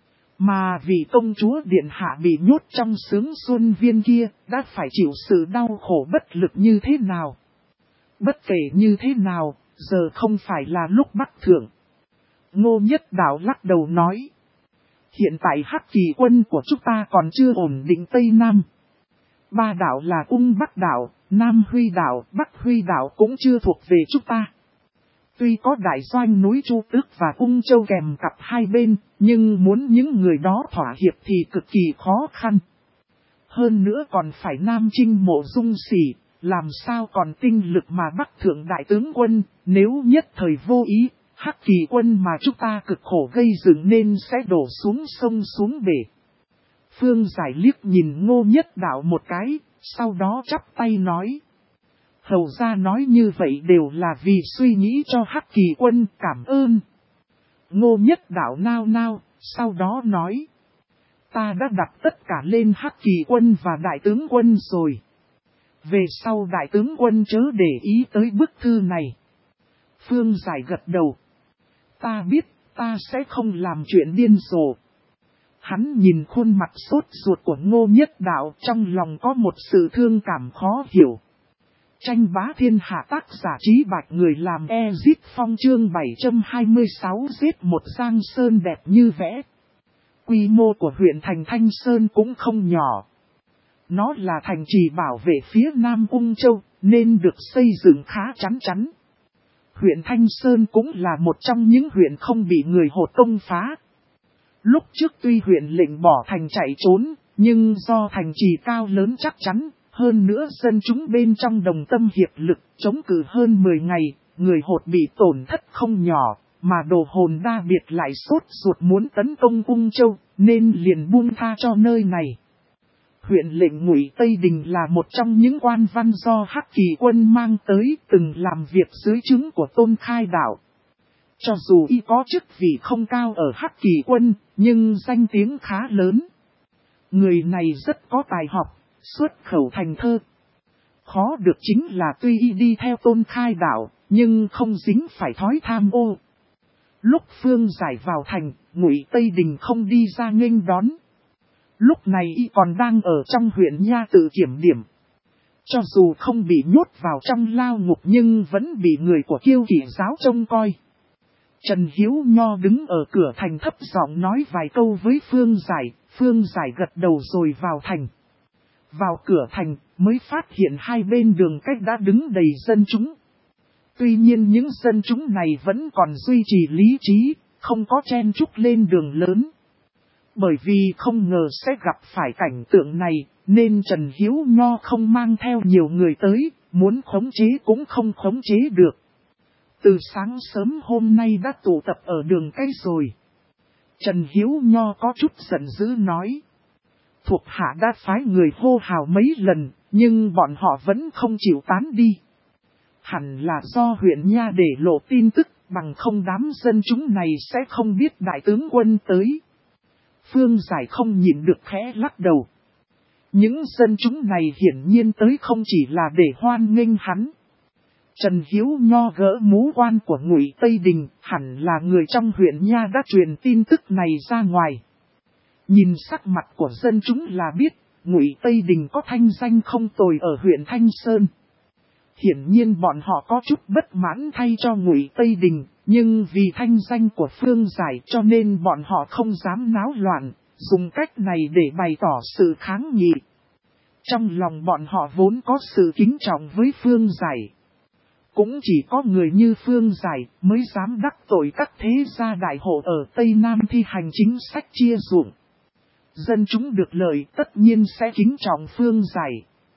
Speaker 1: Mà vì công chúa Điện Hạ bị nhốt trong xướng Xuân Viên kia, đã phải chịu sự đau khổ bất lực như thế nào. Bất kể như thế nào, giờ không phải là lúc bắt thượng. Ngô Nhất Đạo lắc đầu nói. Hiện tại Hắc Kỳ quân của chúng ta còn chưa ổn định Tây Nam. 3 đảo là Ung Bắc đảo, Nam Huy đảo, Bắc Huy đảo cũng chưa thuộc về chúng ta. Tuy có đại doanh núi Chu Tước và Ung Châu kèm cặp hai bên, nhưng muốn những người đó thỏa hiệp thì cực kỳ khó khăn. Hơn nữa còn phải Nam Chinh Mộ Dung Xỉ, làm sao còn tinh lực mà bắt thượng đại tướng quân, nếu nhất thời vô ý, Hắc Kỳ quân mà chúng ta cực khổ gây dựng nên sẽ đổ xuống sông xuống bể. Phương Giải liếc nhìn Ngô Nhất Đạo một cái, sau đó chắp tay nói. Hầu ra nói như vậy đều là vì suy nghĩ cho Hắc Kỳ quân, cảm ơn. Ngô Nhất Đạo nao nao, sau đó nói. Ta đã đặt tất cả lên Hắc Kỳ quân và đại tướng quân rồi. Về sau đại tướng quân chớ để ý tới bức thư này. Phương Giải gật đầu. Ta biết, ta sẽ không làm chuyện điên rồ. Hắn nhìn khuôn mặt sốt ruột của Ngô Nhất Đạo, trong lòng có một sự thương cảm khó hiểu. Tranh bá thiên hạ, tác giả Trí Bạch, người làm Ezit Phong, chương 726, giết một Giang Sơn đẹp như vẽ. Quy mô của huyện thành Thanh Sơn cũng không nhỏ. Nó là thành trì bảo vệ phía Nam Ung Châu, nên được xây dựng khá chắn chắn. Huyện Thanh Sơn cũng là một trong những huyện không bị người Hột công phá. Lúc trước tuy huyện lệnh bỏ thành chạy trốn, nhưng do thành trì cao lớn chắc chắn, hơn nữa dân chúng bên trong đồng tâm hiệp lực chống cự hơn 10 ngày, người hột bị tổn thất không nhỏ, mà đồ hồn đa biệt lại sốt ruột muốn tấn công Ung Châu, nên liền buông tha cho nơi này. Huyện lệnh Ngụy Tây Đình là một trong những quan văn do Hắc Kỳ Quân mang tới, từng làm việc dưới trướng của Tôn Khai Đạo. Cho dù y có chức vị không cao ở Hắc Kỳ Quân, nhưng danh tiếng khá lớn. Người này rất có tài học, xuất khẩu thành thơ. Khó được chính là tuy y đi theo Tôn Khai Đạo, nhưng không dính phải thói tham ô. Lúc Phương Giải vào thành, Ngụy Tây Đình không đi ra nghênh đón. Lúc này y còn đang ở trong huyện nha tự kiểm điểm. Cho dù không bị nhốt vào trong lao ngục nhưng vẫn bị người của Kiêu Kỵ giáo trông coi. Trần Hiếu Nho đứng ở cửa thành thấp giọng nói vài câu với Phương Giải gật đầu rồi vào thành. Vào cửa thành mới phát hiện hai bên đường cách đã đứng đầy dân chúng. Tuy nhiên những dân chúng này vẫn còn duy trì lý trí, không có chen chúc lên đường lớn. Bởi vì không ngờ sẽ gặp phải cảnh tượng này, nên Trần Hiếu Nho không mang theo nhiều người tới, muốn khống chế cũng không khống chế được. Từ sáng sớm hôm nay đã tụ tập ở đường cái rồi. Trần Hiếu Nho có chút giận dữ nói. Thuộc hạ đã phái người hô hào mấy lần, nhưng bọn họ vẫn không chịu tán đi. Hẳn là do huyện nha để lộ tin tức, bằng không đám dân chúng này sẽ không biết đại tướng quân tới. Phương Giải không nhịn được khẽ lắc đầu. Những dân chúng này hiển nhiên tới không chỉ là để hoan nghênh hắn. Trần Hiếu Nho gỡ mũ quan của Ngụy Tây Đình, hẳn là người trong huyện nha đã truyền tin tức này ra ngoài. Nhìn sắc mặt của dân chúng là biết, Ngụy Tây Đình có thanh danh không tồi ở huyện Thanh Sơn. Hiển nhiên bọn họ có chút bất mãn thay cho Ngụy Tây Đình, nhưng vì thanh danh của Phương Giải cho nên bọn họ không dám náo loạn, dùng cách này để bày tỏ sự kháng nghị. Trong lòng bọn họ vốn có sự kính trọng với Phương Giải. Cũng chỉ có người như Phương Giải mới dám đắc tội các thế gia đại hộ ở Tây Nam thi hành chính sách chia ruộng. Dân chúng được lợi tất nhiên sẽ kính trọng Phương Giải.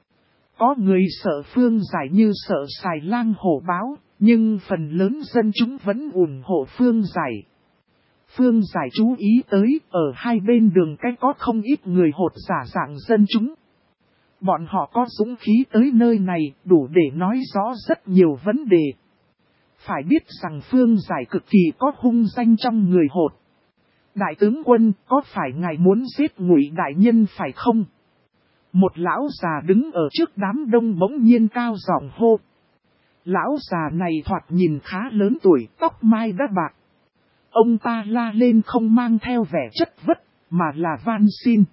Speaker 1: Có người sợ Phương Giải như sợ xài lang hổ báo, nhưng phần lớn dân chúng vẫn ủng hộ Phương Giải. Phương Giải chú ý tới ở hai bên đường cái có không ít người hột giả dạng dân chúng. Bọn họ có dũng khí tới nơi này đủ để nói rõ rất nhiều vấn đề. Phải biết rằng Phương Giải cực kỳ có hung danh trong người hột. Đại tướng quân, có phải ngài muốn giết Ngụy đại nhân phải không? Một lão già đứng ở trước đám đông bỗng nhiên cao giọng hô. Lão già này thoạt nhìn khá lớn tuổi, tóc mai đã bạc. Ông ta la lên không mang theo vẻ chất vất, mà là van xin.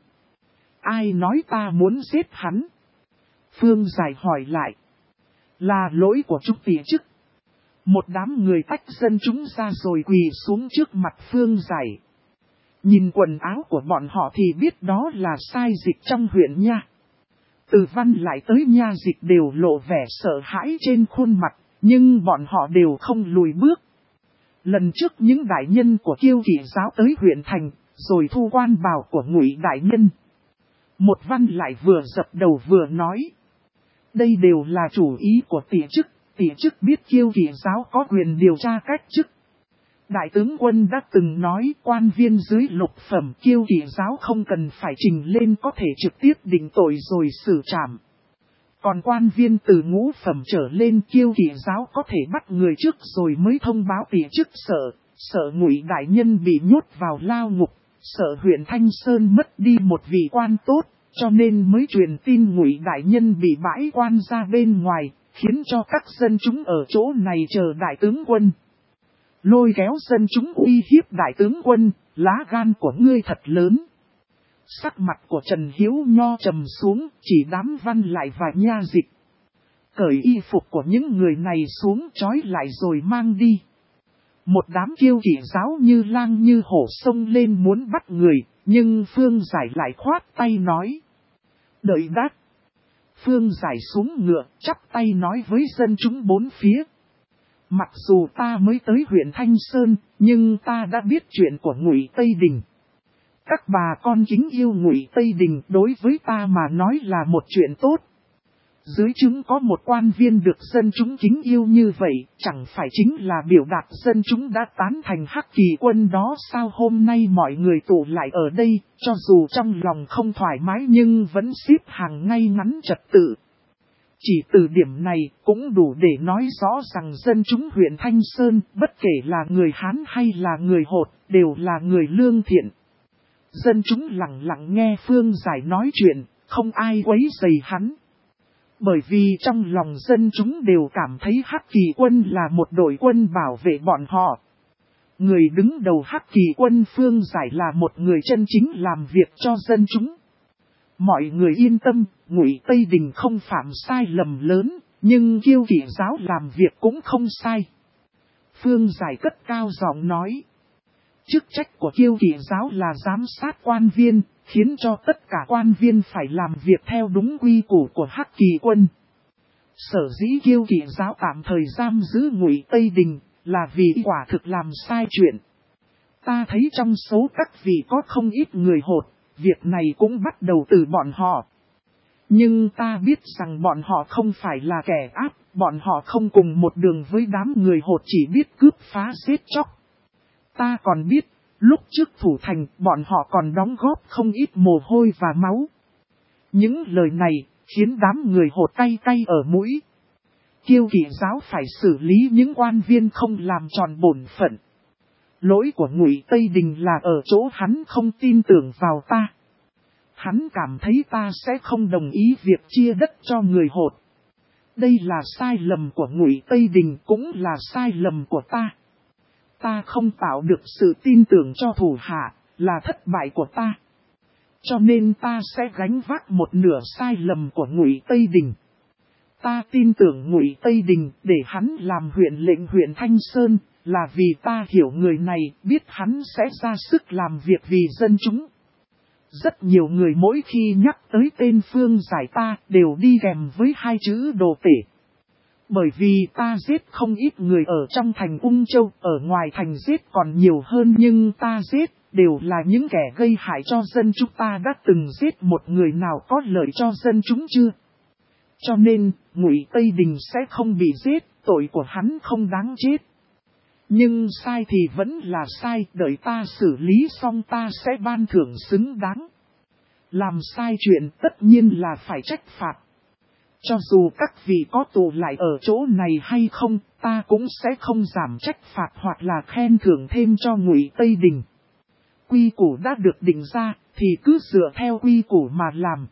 Speaker 1: Ai nói ta muốn giết hắn? Phương Giải hỏi lại. Là lỗi của chúng tỷ chức. Một đám người tách dân chúng ra rồi quỳ xuống trước mặt Phương Giải. Nhìn quần áo của bọn họ thì biết đó là sai dịch trong huyện nha. Từ văn lại tới nha dịch đều lộ vẻ sợ hãi trên khuôn mặt, nhưng bọn họ đều không lùi bước. Lần trước những đại nhân của Kiêu Kỵ giáo tới huyện thành, rồi thu quan bào của Ngụy đại nhân. Một văn lại vừa dập đầu vừa nói. Đây đều là chủ ý của tỷ chức biết Kiêu Kỵ giáo có quyền điều tra cách chức. Đại tướng quân đã từng nói quan viên dưới lục phẩm Kiêu Kỵ giáo không cần phải trình lên có thể trực tiếp định tội rồi xử trảm. Còn quan viên từ ngũ phẩm trở lên Kiêu Kỵ giáo có thể bắt người trước rồi mới thông báo tỷ chức sợ Ngụy đại nhân bị nhốt vào lao ngục, sợ huyện Thanh Sơn mất đi một vị quan tốt, cho nên mới truyền tin Ngụy đại nhân bị bãi quan ra bên ngoài, khiến cho các dân chúng ở chỗ này chờ đại tướng quân. Lôi kéo dân chúng uy hiếp đại tướng quân, lá gan của ngươi thật lớn. Sắc mặt của Trần Hiếu Nho trầm xuống, chỉ đám văn lại và nha dịch. Cởi y phục của những người này xuống trói lại rồi mang đi. Một đám Kiêu Kỵ giáo như lang như hổ xông lên muốn bắt người, nhưng Phương Giải lại khoát tay nói. Đợi đã. Phương Giải xuống ngựa, chắp tay nói với dân chúng bốn phía. Mặc dù ta mới tới huyện Thanh Sơn, nhưng ta đã biết chuyện của Ngụy Tây Đình. Các bà con kính yêu Ngụy Tây Đình đối với ta mà nói là một chuyện tốt. Dưới trướng có một quan viên được dân chúng kính yêu như vậy, chẳng phải chính là biểu đạt dân chúng đã tán thành Hắc Kỳ Quân đó sao? Hôm nay mọi người tụ lại ở đây, cho dù trong lòng không thoải mái nhưng vẫn xếp hàng ngay ngắn trật tự. Chỉ từ điểm này cũng đủ để nói rõ rằng dân chúng huyện Thanh Sơn, bất kể là người Hán hay là người Hột, đều là người lương thiện. Dân chúng lặng lặng nghe Phương Giải nói chuyện, không ai quấy rầy hắn. Bởi vì trong lòng dân chúng đều cảm thấy Hắc Kỳ Quân là một đội quân bảo vệ bọn họ. Người đứng đầu Hắc Kỳ Quân Phương Giải là một người chân chính làm việc cho dân chúng. Mọi người yên tâm, Ngụy Tây Đình không phạm sai lầm lớn, nhưng Kiêu Kỵ giáo làm việc cũng không sai. Phương Giải cất cao giọng nói. Chức trách của Kiêu Kỵ giáo là giám sát quan viên, khiến cho tất cả quan viên phải làm việc theo đúng quy củ của Hắc Kỳ Quân. Sở dĩ Kiêu Kỵ giáo tạm thời giam giữ Ngụy Tây Đình, là vì quả thực làm sai chuyện. Ta thấy trong số các vị có không ít người Hột, việc này cũng bắt đầu từ bọn họ. Nhưng ta biết rằng bọn họ không phải là kẻ ác, bọn họ không cùng một đường với đám người Hột chỉ biết cướp phá giết chóc. Ta còn biết, lúc trước thủ thành, bọn họ còn đóng góp không ít mồ hôi và máu. Những lời này, khiến đám người Hột cay cay ở mũi. Kiêu Kỵ giáo phải xử lý những quan viên không làm tròn bổn phận. Lỗi của Ngụy Tây Đình là ở chỗ hắn không tin tưởng vào ta. Hắn cảm thấy ta sẽ không đồng ý việc chia đất cho người Hột. Đây là sai lầm của Ngụy Tây Đình, cũng là sai lầm của ta. Ta không tạo được sự tin tưởng cho thủ hạ, là thất bại của ta. Cho nên ta sẽ gánh vác một nửa sai lầm của Ngụy Tây Đình. Ta tin tưởng Ngụy Tây Đình để hắn làm huyện lệnh huyện Thanh Sơn, là vì ta hiểu người này, biết hắn sẽ ra sức làm việc vì dân chúng. Rất nhiều người mỗi khi nhắc tới tên Phương Giải ta đều đi kèm với hai chữ đồ tể. Bởi vì ta giết không ít người ở trong thành Ung Châu, ở ngoài thành giết còn nhiều hơn, nhưng ta giết đều là những kẻ gây hại cho dân chúng. Ta đã từng giết một người nào có lợi cho dân chúng chưa? Cho nên, Ngụy Tây Đình sẽ không bị giết, tội của hắn không đáng chết. Nhưng sai thì vẫn là sai, đợi ta xử lý xong ta sẽ ban thưởng xứng đáng. Làm sai chuyện tất nhiên là phải trách phạt. Cho dù các vị có tụ lại ở chỗ này hay không, ta cũng sẽ không giảm trách phạt hoặc là khen thưởng thêm cho Ngụy Tây Đình. Quy củ đã được định ra, thì cứ dựa theo quy củ mà làm.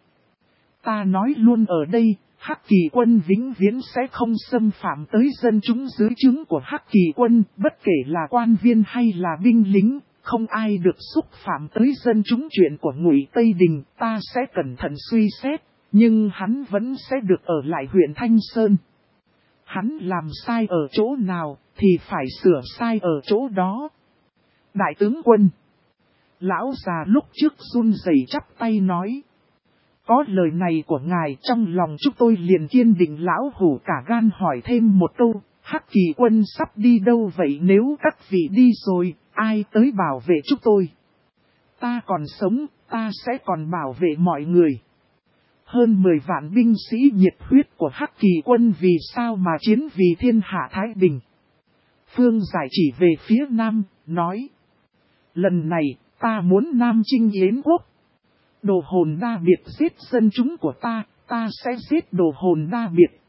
Speaker 1: Ta nói luôn ở đây, Hắc Kỳ Quân vĩnh viễn sẽ không xâm phạm tới dân chúng dưới trướng của Hắc Kỳ Quân, bất kể là quan viên hay là binh lính, không ai được xúc phạm tới dân chúng. Chuyện của Ngụy Tây Đình ta sẽ cẩn thận suy xét, nhưng hắn vẫn sẽ được ở lại huyện Thanh Sơn. Hắn làm sai ở chỗ nào thì phải sửa sai ở chỗ đó. Đại tướng quân, lão già lúc trước run rẩy chắp tay nói. Có lời này của ngài trong lòng chúng tôi liền kiên định. Lão hủ cả gan hỏi thêm một câu, Hắc Kỳ Quân sắp đi đâu vậy? Nếu các vị đi rồi, ai tới bảo vệ chúng tôi? Ta còn sống, ta sẽ còn bảo vệ mọi người. Hơn 10 vạn binh sĩ nhiệt huyết của Hắc Kỳ Quân vì sao mà chiến vì thiên hạ Thái Bình? Phương Giải chỉ về phía Nam, nói. Lần này, ta muốn Nam chinh Yến quốc. Đồ Hồn Đa Biệt giết dân chúng của ta sẽ giết Đồ Hồn Đa Biệt.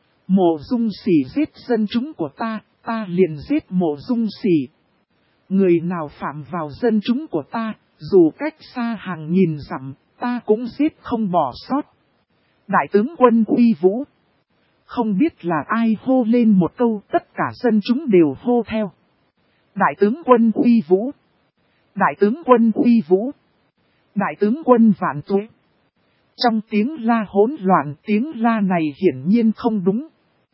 Speaker 1: Mộ Dung Sỉ giết dân chúng của ta liền giết Mộ Dung Sỉ. Người nào phạm vào dân chúng của ta, dù cách xa hàng nghìn dặm, ta cũng giết không bỏ sót. Đại tướng quân uy vũ. Không biết là ai hô lên một câu, tất cả dân chúng đều hô theo. Đại tướng quân uy vũ. Đại tướng quân uy vũ. Đại tướng quân vạn tuế. Trong tiếng la hỗn loạn, tiếng la này hiển nhiên không đúng.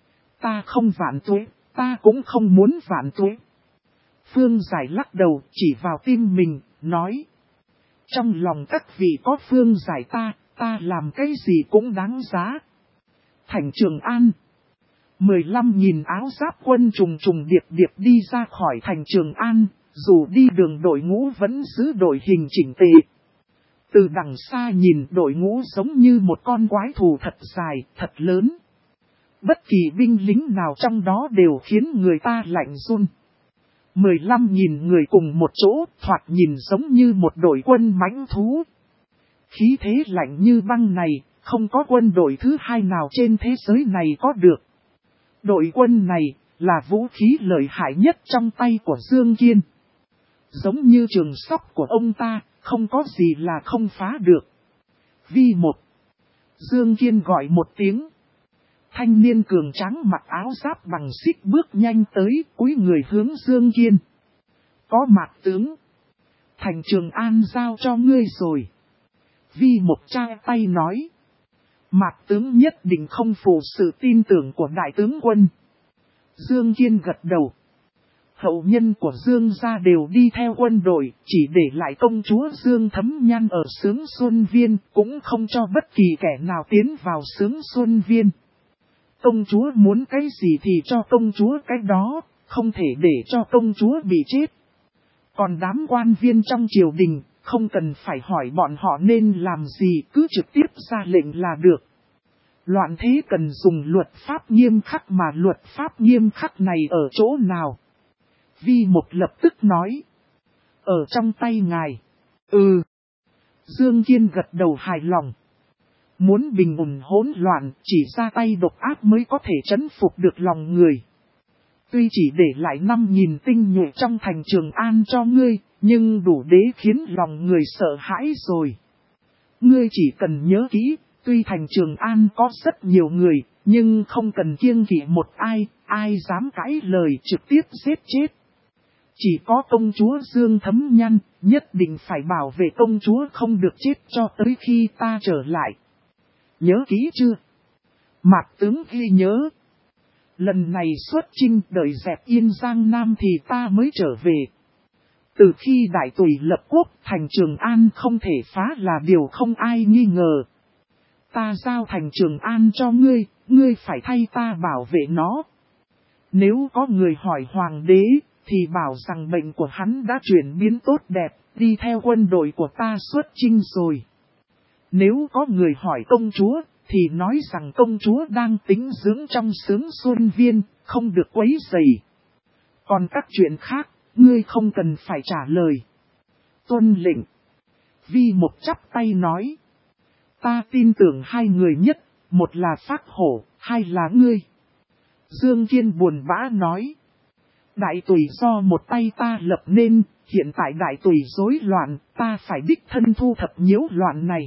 Speaker 1: Ta không vạn tuế, ta cũng không muốn vạn tuế. Phương Giải lắc đầu chỉ vào tim mình, nói. Trong lòng các vị có Phương Giải ta làm cái gì cũng đáng giá. Thành Trường An. 15.000 áo giáp quân trùng trùng điệp điệp đi ra khỏi thành Trường An, dù đi đường đội ngũ vẫn giữ đội hình chỉnh tề. Từ đằng xa nhìn đội ngũ giống như một con quái thú thật dài, thật lớn. Bất kỳ binh lính nào trong đó đều khiến người ta lạnh run. 15.000 người cùng một chỗ, thoạt nhìn giống như một đội quân mãnh thú. Khí thế lạnh như băng này, không có quân đội thứ hai nào trên thế giới này có được. Đội quân này là vũ khí lợi hại nhất trong tay của Dương Kiên. Giống như trường sóc của ông ta, không có gì là không phá được. Vi một. Dương Kiên gọi một tiếng. Thanh niên cường tráng mặc áo giáp bằng xích bước nhanh tới, cúi người hướng Dương Kiên. Có Mạc tướng. Thành Trường An giao cho ngươi rồi. Vi một cha tay nói. Mạc tướng nhất định không phụ sự tin tưởng của đại tướng quân. Dương Kiên gật đầu. Hậu nhân của Dương gia đều đi theo quân đội, chỉ để lại công chúa Dương Thấm Nhan ở Sướng Xuân Viên, cũng không cho bất kỳ kẻ nào tiến vào Sướng Xuân Viên. Công chúa muốn cái gì thì cho công chúa cái đó, không thể để cho công chúa bị chết. Còn đám quan viên trong triều đình, không cần phải hỏi bọn họ nên làm gì, cứ trực tiếp ra lệnh là được. Loạn thế cần dùng luật pháp nghiêm khắc, mà luật pháp nghiêm khắc này ở chỗ nào? Vi một lập tức nói. Ở trong tay ngài. Dương Kiên gật đầu hài lòng. Muốn bình ổn hỗn loạn, chỉ ra tay độc ác mới có thể trấn phục được lòng người. Tuy chỉ để lại 5.000 tinh nhuệ trong thành Trường An cho ngươi, nhưng đủ để khiến lòng người sợ hãi rồi. Ngươi chỉ cần nhớ kỹ, tuy thành Trường An có rất nhiều người, nhưng không cần kiêng kỵ một ai, ai dám cãi lời trực tiếp giết chết. Chỉ có công chúa Dương Thấm Nhan, nhất định phải bảo vệ công chúa không được chết cho tới khi ta trở lại. Nhớ kỹ chưa? Mạc tướng ghi nhớ. Lần này xuất chinh đợi dẹp Yên Giang Nam thì ta mới trở về. Từ khi đại tùy lập quốc, thành Trường An không thể phá là điều không ai nghi ngờ. Ta giao thành Trường An cho ngươi, ngươi phải thay ta bảo vệ nó. Nếu có người hỏi hoàng đế, thì bảo rằng bệnh của hắn đã chuyển biến tốt đẹp, đi theo quân đội của ta xuất chinh rồi. Nếu có người hỏi công chúa, thì nói rằng công chúa đang tĩnh dưỡng trong Sướng Xuân Viên, không được quấy rầy. Còn các chuyện khác, ngươi không cần phải trả lời. Tuân lệnh. Vi một chắp tay nói. Ta tin tưởng hai người nhất, một là Phác Hổ, hai là ngươi. Dương Kiên buồn bã nói. Đại tùy do một tay ta lập nên, hiện tại đại tùy rối loạn, ta phải đích thân thu thập nhiễu loạn này.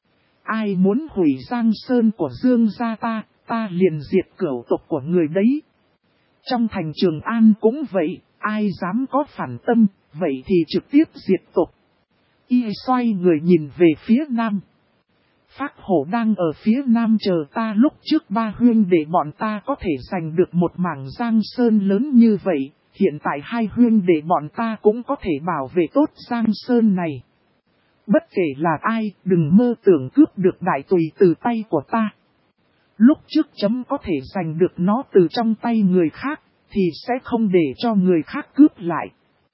Speaker 1: Ai muốn hủy Giang Sơn của Dương gia ta liền diệt cửu tộc của người đấy. Trong thành Trường An cũng vậy, ai dám có phản tâm, vậy thì trực tiếp diệt tộc. Y xoay người nhìn về phía nam. Phác Hổ đang ở phía nam chờ ta, lúc trước ba huynh để bọn ta có thể giành được một mảng Giang Sơn lớn như vậy, hiện tại hai huynh để bọn ta cũng có thể bảo vệ tốt Giang Sơn này. Bất kể là ai, đừng mơ tưởng cướp được đại tùy từ tay của ta. Lúc trước chấm có thể giành được nó từ trong tay người khác, thì sẽ không để cho người khác cướp lại.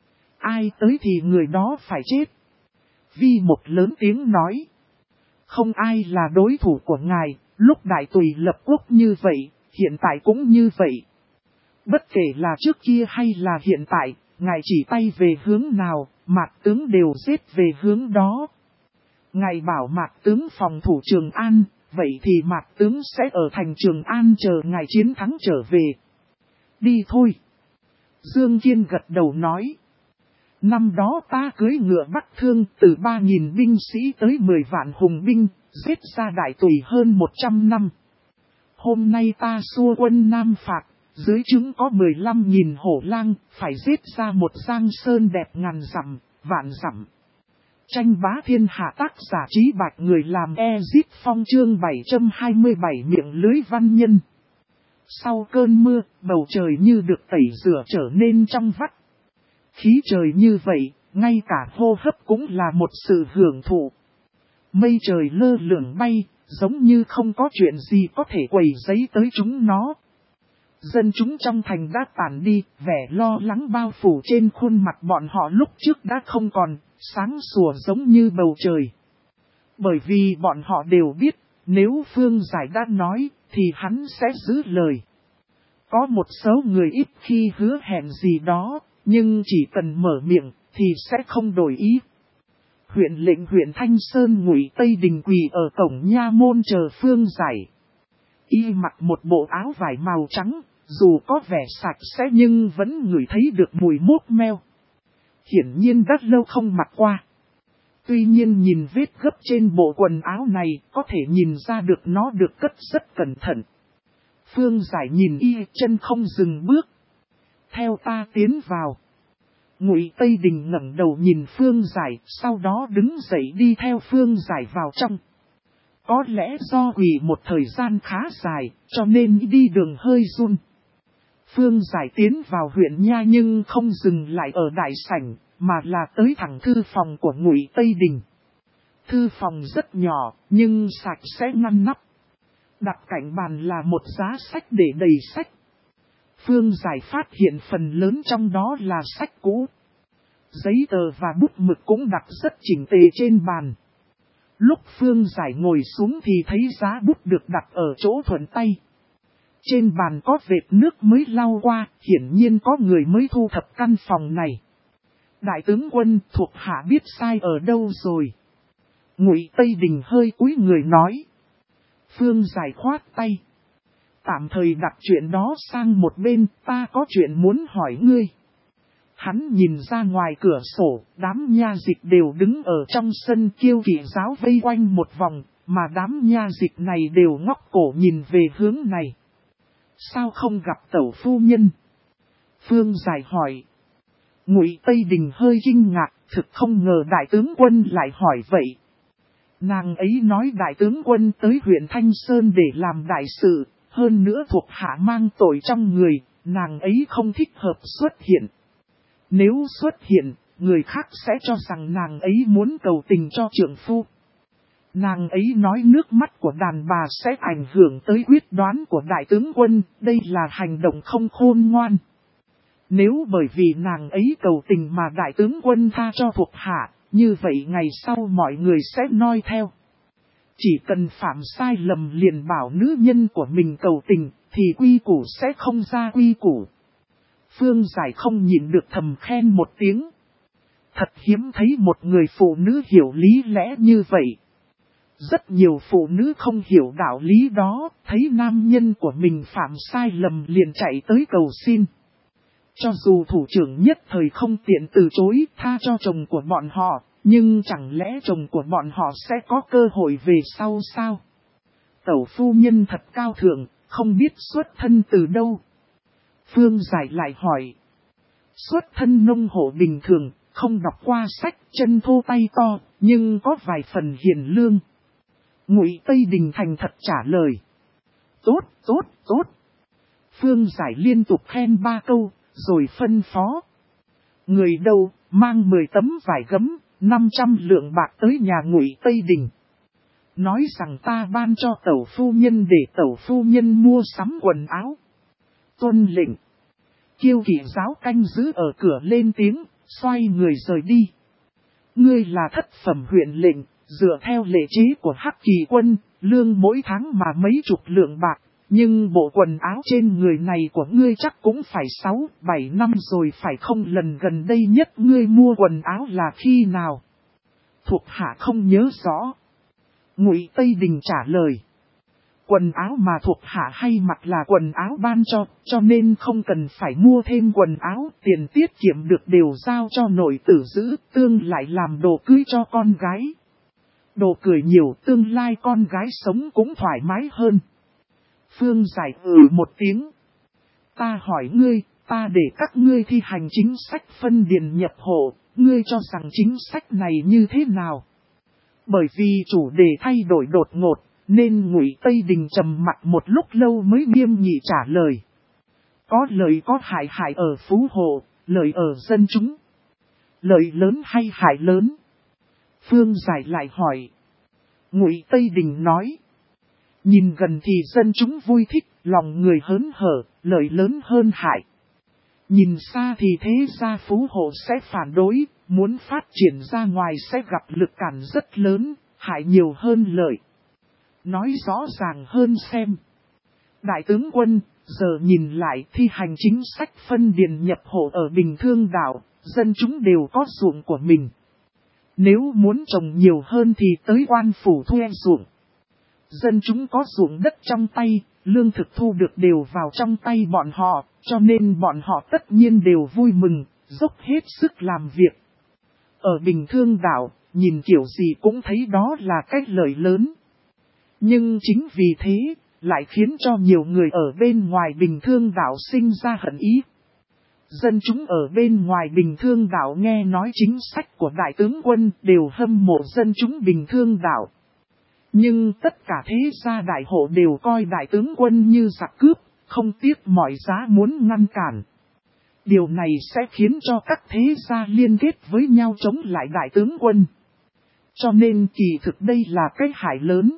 Speaker 1: Ai tới thì người đó phải chết. Vi một lớn tiếng nói. Không ai là đối thủ của ngài, lúc đại tùy lập quốc như vậy, hiện tại cũng như vậy. Bất kể là trước kia hay là hiện tại, ngài chỉ tay về hướng nào, Mạc tướng đều giết về hướng đó. Ngài bảo Mạc tướng phòng thủ Trường An, vậy thì Mạc tướng sẽ ở thành Trường An chờ ngài chiến thắng trở về. Đi thôi. Dương Kiên gật đầu nói. Năm đó ta cưỡi ngựa Bắc Thương từ 3.000 binh sĩ tới 10 vạn hùng binh, giết ra đại tùy hơn 100 năm. Hôm nay ta xua quân Nam Phạt, dưới trướng có 15.000 hổ lang, phải giết ra một Giang Sơn đẹp ngàn dặm, vạn dặm. Tranh bá thiên hạ, tác giả Trí Bạch, người làm Ezit Phong, chương 727, miệng lưới văn nhân. Sau cơn mưa, bầu trời như được tẩy rửa trở nên trong vắt. Khí trời như vậy, ngay cả hô hấp cũng là một sự hưởng thụ. Mây trời lơ lửng bay, giống như không có chuyện gì có thể quấy rầy tới chúng nó. Dân chúng trong thành đã tản đi, vẻ lo lắng bao phủ trên khuôn mặt bọn họ lúc trước đã không còn, sáng sủa giống như bầu trời. Bởi vì bọn họ đều biết, nếu Phương Giải đã nói, thì hắn sẽ giữ lời. Có một số người ít khi hứa hẹn gì đó, nhưng chỉ cần mở miệng, thì sẽ không đổi ý. Huyện lệnh huyện Thanh Sơn Ngụy Tây Đình quỳ ở cổng nha môn chờ Phương Giải. Y mặc một bộ áo vải màu trắng, dù có vẻ sạch sẽ nhưng vẫn ngửi thấy được mùi mốt meo. Hiển nhiên rất lâu không mặc qua. Tuy nhiên nhìn vết gấp trên bộ quần áo này có thể nhìn ra được nó được cất rất cẩn thận. Phương Giải nhìn y chân không dừng bước. Theo ta tiến vào. Ngụy Tây Đình ngẩng đầu nhìn Phương Giải, sau đó đứng dậy đi theo Phương Giải vào trong. Có lẽ do quỳ một thời gian khá dài, cho nên đi đường hơi run. Phương Giải tiến vào huyện nha nhưng không dừng lại ở đại sảnh, mà là tới thẳng thư phòng của Ngụy Tây Đình. Thư phòng rất nhỏ, nhưng sạch sẽ ngăn nắp. Đặt cạnh bàn là một giá sách để đầy sách. Phương Giải phát hiện phần lớn trong đó là sách cũ. Giấy tờ và bút mực cũng đặt rất chỉnh tề trên bàn. Lúc Phương Giải ngồi xuống thì thấy giá bút được đặt ở chỗ thuận tay. Trên bàn có vệt nước mới lau qua, hiển nhiên có người mới thu thập căn phòng này. Đại tướng quân thuộc hạ biết sai ở đâu rồi. Ngụy Tây Đình hơi cúi người nói. Phương Giải khoát tay. Tạm thời đặt chuyện đó sang một bên, ta có chuyện muốn hỏi ngươi. Hắn nhìn ra ngoài cửa sổ, đám nha dịch đều đứng ở trong sân kiêu kỵ giáo vây quanh một vòng, mà đám nha dịch này đều ngóc cổ nhìn về hướng này. Sao không gặp tẩu phu nhân? Phương Giải hỏi. Ngụy Tây Đình hơi kinh ngạc, thực không ngờ đại tướng quân lại hỏi vậy. Nàng ấy nói đại tướng quân tới huyện Thanh Sơn để làm đại sự, hơn nữa thuộc hạ mang tội trong người, nàng ấy không thích hợp xuất hiện. Nếu xuất hiện, người khác sẽ cho rằng nàng ấy muốn cầu tình cho trượng phu. Nàng ấy nói nước mắt của đàn bà sẽ ảnh hưởng tới quyết đoán của đại tướng quân, đây là hành động không khôn ngoan. Nếu bởi vì nàng ấy cầu tình mà đại tướng quân tha cho thuộc hạ, như vậy ngày sau mọi người sẽ noi theo. Chỉ cần phạm sai lầm liền bảo nữ nhân của mình cầu tình, thì quy củ sẽ không ra quy củ. Phương Giải không nhịn được thầm khen một tiếng. Thật hiếm thấy một người phụ nữ hiểu lý lẽ như vậy. Rất nhiều phụ nữ không hiểu đạo lý đó, thấy nam nhân của mình phạm sai lầm liền chạy tới cầu xin. Cho dù thủ trưởng nhất thời không tiện từ chối tha cho chồng của bọn họ, nhưng chẳng lẽ chồng của bọn họ sẽ có cơ hội về sau sao? Tẩu phu nhân thật cao thượng, không biết xuất thân từ đâu. Phương Giải lại hỏi. Xuất thân nông hộ bình thường, không đọc qua sách, chân thô tay to, nhưng có vài phần hiền lương. Ngụy Tây Đình thành thật trả lời. Tốt, tốt, tốt. Phương Giải liên tục khen 3 câu, rồi phân phó. Người đâu, mang 10 tấm vải gấm, 500 lượng bạc tới nhà Ngụy Tây Đình. Nói rằng ta ban cho tẩu phu nhân để tẩu phu nhân mua sắm quần áo. Tuân lệnh. Kiêu kỵ giáo canh giữ ở cửa lên tiếng, xoay người rời đi. Ngươi là thất phẩm huyện lệnh, dựa theo lệ chế của Hắc Kỳ quân, lương mỗi tháng mà mấy chục lượng bạc. Nhưng bộ quần áo trên người này của ngươi chắc cũng phải 6-7 năm rồi phải không? Lần gần đây nhất ngươi mua quần áo là khi nào? Thuộc hạ không nhớ rõ. Ngụy Tây Đình trả lời. Quần áo mà thuộc hạ hay mặc là quần áo ban cho nên không cần phải mua thêm quần áo, tiền tiết kiệm được đều giao cho nội tử giữ, tương lại làm đồ cưới cho con gái. Đồ cười nhiều, tương lai con gái sống cũng thoải mái hơn. Phương Giải một tiếng. Ta hỏi ngươi, ta để các ngươi thi hành chính sách phân điền nhập hộ, ngươi cho rằng chính sách này như thế nào? Bởi vì chủ đề thay đổi đột ngột, nên Ngụy Tây Đình trầm mặc một lúc lâu mới nghiêm nghị trả lời. Có lợi có hại, hại ở phú hộ, lợi ở dân chúng. Lợi lớn hay hại lớn? Phương Giải lại hỏi. Ngụy Tây Đình nói. Nhìn gần thì dân chúng vui thích, lòng người hớn hở, lợi lớn hơn hại. Nhìn xa thì thế gia phú hộ sẽ phản đối, muốn phát triển ra ngoài sẽ gặp lực cản rất lớn, hại nhiều hơn lợi. Nói rõ ràng hơn xem. Đại tướng quân, giờ nhìn lại thi hành chính sách phân điền nhập hộ ở Bình Thương đảo, dân chúng đều có ruộng của mình. Nếu muốn trồng nhiều hơn thì tới quan phủ thuê ruộng. Dân chúng có ruộng đất trong tay, lương thực thu được đều vào trong tay bọn họ, cho nên bọn họ tất nhiên đều vui mừng, dốc hết sức làm việc. Ở Bình Thương đảo, nhìn kiểu gì cũng thấy đó là cái lợi lớn. Nhưng chính vì thế, lại khiến cho nhiều người ở bên ngoài Bình Thương đảo sinh ra hận ý. Dân chúng ở bên ngoài Bình Thương đảo nghe nói chính sách của đại tướng quân đều hâm mộ dân chúng Bình Thương đảo. Nhưng tất cả thế gia đại hộ đều coi đại tướng quân như giặc cướp, không tiếc mọi giá muốn ngăn cản. Điều này sẽ khiến cho các thế gia liên kết với nhau chống lại đại tướng quân. Cho nên kỳ thực đây là cái hại lớn.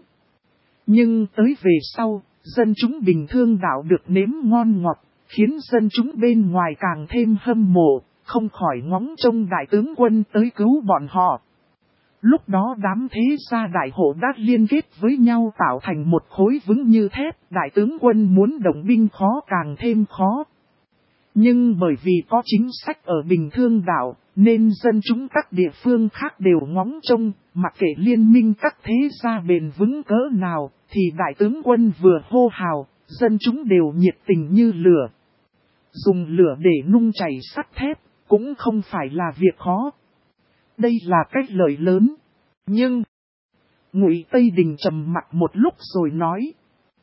Speaker 1: Nhưng tới về sau, dân chúng Bình Thương đảo được nếm ngon ngọt, khiến dân chúng bên ngoài càng thêm hâm mộ, không khỏi ngóng trông đại tướng quân tới cứu bọn họ. Lúc đó đám thế gia đại hộ đã liên kết với nhau tạo thành một khối vững như thép, đại tướng quân muốn động binh khó càng thêm khó. Nhưng bởi vì có chính sách ở Bình Thương đảo, nên dân chúng các địa phương khác đều ngóng trông, mặc kệ liên minh các thế gia bền vững cỡ nào, thì đại tướng quân vừa hô hào, dân chúng đều nhiệt tình như lửa. Dùng lửa để nung chảy sắt thép, cũng không phải là việc khó. Đây là cách lợi lớn. Nhưng, Ngụy Tây Đình trầm mặc một lúc rồi nói.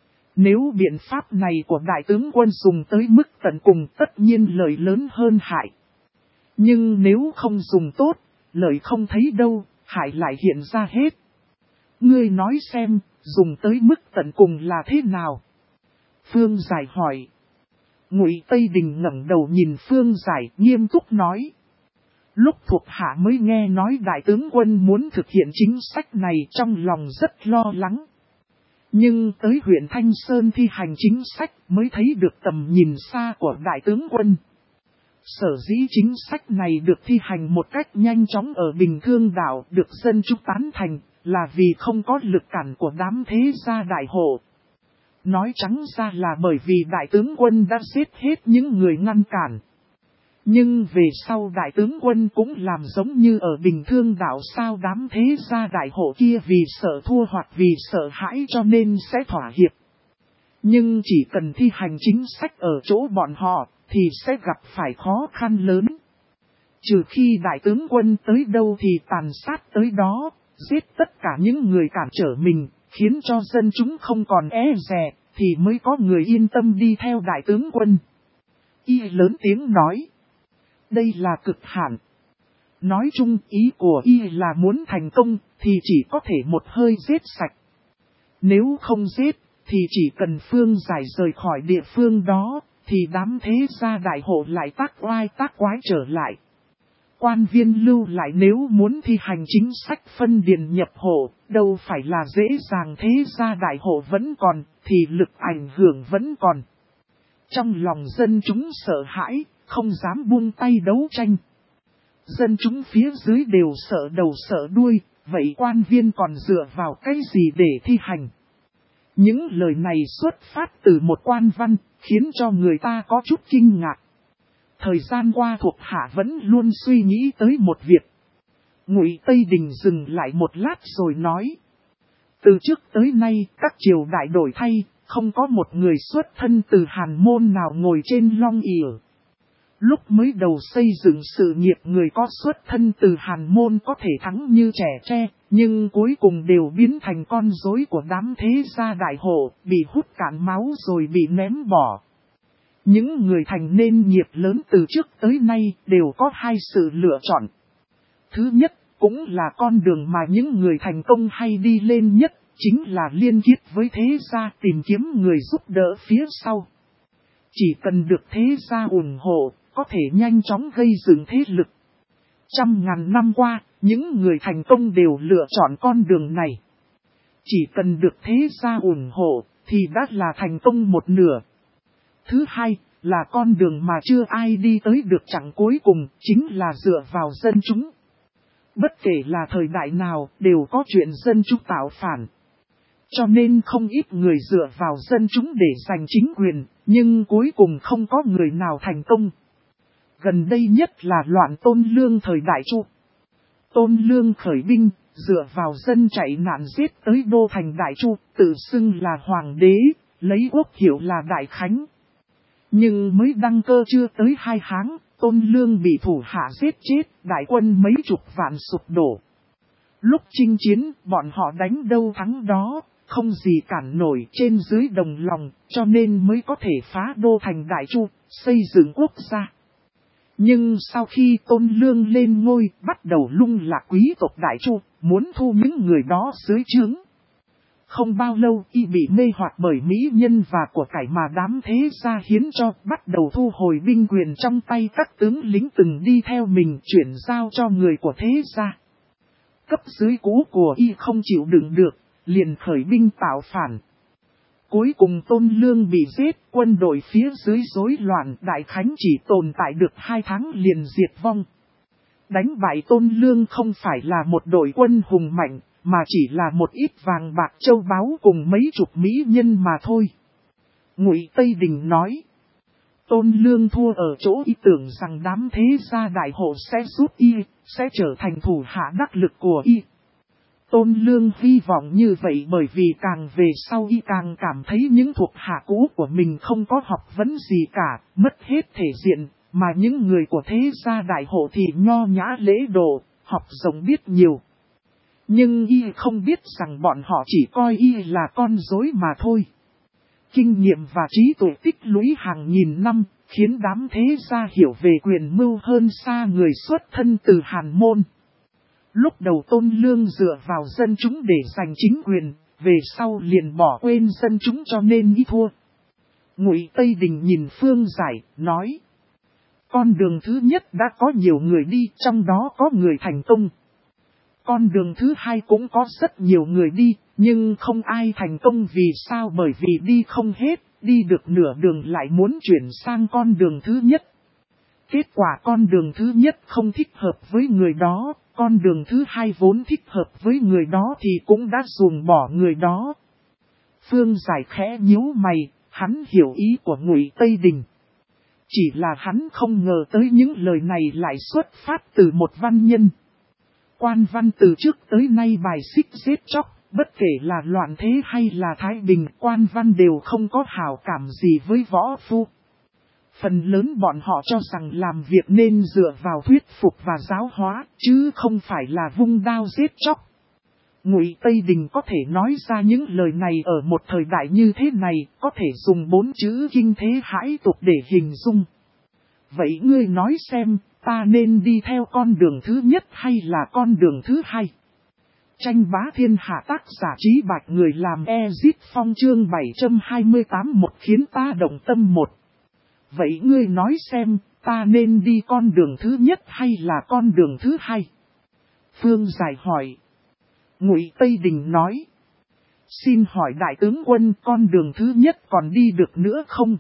Speaker 1: Nếu biện pháp này của đại tướng quân dùng tới mức tận cùng tất nhiên lợi lớn hơn hại. Nhưng nếu không dùng tốt, lợi không thấy đâu, hại lại hiện ra hết. Ngươi nói xem, dùng tới mức tận cùng là thế nào? Phương Giải hỏi. Ngụy Tây Đình ngẩng đầu nhìn Phương Giải nghiêm túc nói. Lúc thuộc hạ mới nghe nói đại tướng quân muốn thực hiện chính sách này trong lòng rất lo lắng. Nhưng tới huyện Thanh Sơn thi hành chính sách mới thấy được tầm nhìn xa của đại tướng quân. Sở dĩ chính sách này được thi hành một cách nhanh chóng ở Bình Thương đảo được dân chúng tán thành là vì không có lực cản của đám thế gia đại hộ. Nói trắng ra là bởi vì đại tướng quân đã giết hết những người ngăn cản. Nhưng về sau đại tướng quân cũng làm giống như ở Bình Thương đảo sao đám thế gia đại hộ kia vì sợ thua hoặc vì sợ hãi cho nên sẽ thỏa hiệp. Nhưng chỉ cần thi hành chính sách ở chỗ bọn họ thì sẽ gặp phải khó khăn lớn. Trừ khi đại tướng quân tới đâu thì tàn sát tới đó, giết tất cả những người cản trở mình, khiến cho dân chúng không còn e dè, thì mới có người yên tâm đi theo đại tướng quân. Y lớn tiếng nói. Đây là cực hạn. Nói chung ý của y là muốn thành công thì chỉ có thể một hơi giết sạch. Nếu không giết thì chỉ cần Phương Giải rời khỏi địa phương đó thì đám thế gia đại hộ lại tác oai tác quái trở lại. Quan viên lưu lại nếu muốn thi hành chính sách phân điền nhập hộ, đâu phải là dễ dàng thế gia đại hộ vẫn còn, thì lực ảnh hưởng vẫn còn. Trong lòng dân chúng sợ hãi, không dám buông tay đấu tranh. Dân chúng phía dưới đều sợ đầu sợ đuôi, vậy quan viên còn dựa vào cái gì để thi hành? Những lời này xuất phát từ một quan văn, khiến cho người ta có chút kinh ngạc. Thời gian qua thuộc hạ vẫn luôn suy nghĩ tới một việc. Ngụy Tây Đình dừng lại một lát rồi nói. Từ trước tới nay các triều đại đổi thay, không có một người xuất thân từ Hàn Môn nào ngồi trên long ỷ. Lúc mới đầu xây dựng sự nghiệp người có xuất thân từ Hàn Môn có thể thắng như trẻ tre, nhưng cuối cùng đều biến thành con rối của đám thế gia đại hộ, bị hút cạn máu rồi bị ném bỏ. Những người thành nên nghiệp lớn từ trước tới nay đều có hai sự lựa chọn. Thứ nhất, cũng là con đường mà những người thành công hay đi lên nhất, chính là liên kết với thế gia tìm kiếm người giúp đỡ phía sau. Chỉ cần được thế gia ủng hộ, có thể nhanh chóng gây dựng thế lực. Trăm ngàn năm qua, những người thành công đều lựa chọn con đường này. Chỉ cần được thế gia ủng hộ, thì đã là thành công một nửa. Thứ hai, là con đường mà chưa ai đi tới được chặng cuối cùng, chính là dựa vào dân chúng. Bất kể là thời đại nào đều có chuyện dân chúng tạo phản. Cho nên không ít người dựa vào dân chúng để giành chính quyền, nhưng cuối cùng không có người nào thành công. Gần đây nhất là loạn Tôn Lương thời Đại Chu. Tôn Lương khởi binh, dựa vào dân chạy nạn giết tới đô thành Đại Chu, tự xưng là hoàng đế, lấy quốc hiệu là Đại Khánh. Nhưng mới đăng cơ chưa tới 2 tháng, Tôn Lương bị thủ hạ giết chết, đại quân mấy chục vạn sụp đổ. Lúc chinh chiến, bọn họ đánh đâu thắng đó, không gì cản nổi, trên dưới đồng lòng, cho nên mới có thể phá đô thành Đại Chu, xây dựng quốc gia. Nhưng sau khi Tôn Lương lên ngôi, bắt đầu lung lạc quý tộc Đại Chu, muốn thu những người đó dưới trướng. Không bao lâu y bị mê hoặc bởi mỹ nhân và của cải mà đám thế gia hiến cho, bắt đầu thu hồi binh quyền trong tay các tướng lính từng đi theo mình, chuyển giao cho người của thế gia. Cấp dưới cũ của y không chịu đựng được, liền khởi binh tạo phản. Cuối cùng Tôn Lương bị giết, quân đội phía dưới rối loạn, Đại Khánh chỉ tồn tại được 2 tháng liền diệt vong. Đánh bại Tôn Lương không phải là một đội quân hùng mạnh, mà chỉ là một ít vàng bạc châu báu cùng mấy chục mỹ nhân mà thôi. Ngụy Tây Đình nói, Tôn Lương thua ở chỗ y tưởng rằng đám thế gia đại hộ sẽ giúp y, sẽ trở thành thủ hạ đắc lực của y. Tôn Lương hy vọng như vậy bởi vì càng về sau y càng cảm thấy những thuộc hạ cũ của mình không có học vấn gì cả, mất hết thể diện, mà những người của thế gia đại hộ thì nho nhã lễ độ, học rộng biết nhiều. Nhưng y không biết rằng bọn họ chỉ coi y là con rối mà thôi. Kinh nghiệm và trí tuệ tích lũy hàng nghìn năm, khiến đám thế gia hiểu về quyền mưu hơn xa người xuất thân từ Hàn Môn. Lúc đầu Tôn Lương dựa vào dân chúng để giành chính quyền, về sau liền bỏ quên dân chúng cho nên y thua. Ngụy Tây Đình nhìn Phương Giải, nói, con đường thứ nhất đã có nhiều người đi, trong đó có người thành công. Con đường thứ hai cũng có rất nhiều người đi, nhưng không ai thành công. Vì sao? Bởi vì đi không hết, đi được nửa đường lại muốn chuyển sang con đường thứ nhất. Kết quả con đường thứ nhất không thích hợp với người đó, con đường thứ hai vốn thích hợp với người đó thì cũng đã ruồng bỏ người đó. Phương Giải khẽ nhíu mày, hắn hiểu ý của Ngụy Tây Đình. Chỉ là hắn không ngờ tới những lời này lại xuất phát từ một văn nhân. Quan văn từ trước tới nay bài xích giết chóc, bất kể là loạn thế hay là thái bình, quan văn đều không có hảo cảm gì với võ phu. Phần lớn bọn họ cho rằng làm việc nên dựa vào thuyết phục và giáo hóa, chứ không phải là vung đao giết chóc. Ngụy Tây Đình có thể nói ra những lời này ở một thời đại như thế này, có thể dùng 4 chữ kinh thế hãi tục để hình dung. Vậy ngươi nói xem, ta nên đi theo con đường thứ nhất hay là con đường thứ hai? Tranh bá thiên hạ, tác giả Trí Bạch, người làm Ezit Phong, chương 728, một khiến ta động tâm một. Vậy ngươi nói xem, ta nên đi con đường thứ nhất hay là con đường thứ hai? Phương Giải hỏi. Ngụy Tây Đình nói. Xin hỏi đại tướng quân, con đường thứ nhất còn đi được nữa không?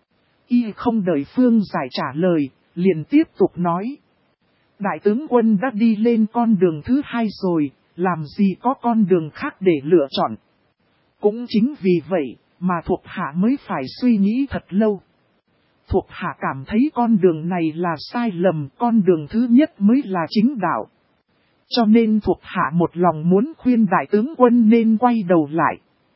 Speaker 1: Y không đợi Phương Giải trả lời, liền tiếp tục nói. Đại tướng quân đã đi lên con đường thứ hai rồi, làm gì có con đường khác để lựa chọn. Cũng chính vì vậy, mà thuộc hạ mới phải suy nghĩ thật lâu. Thuộc hạ cảm thấy con đường này là sai lầm, con đường thứ nhất mới là chính đạo. Cho nên thuộc hạ một lòng muốn khuyên đại tướng quân nên quay đầu lại.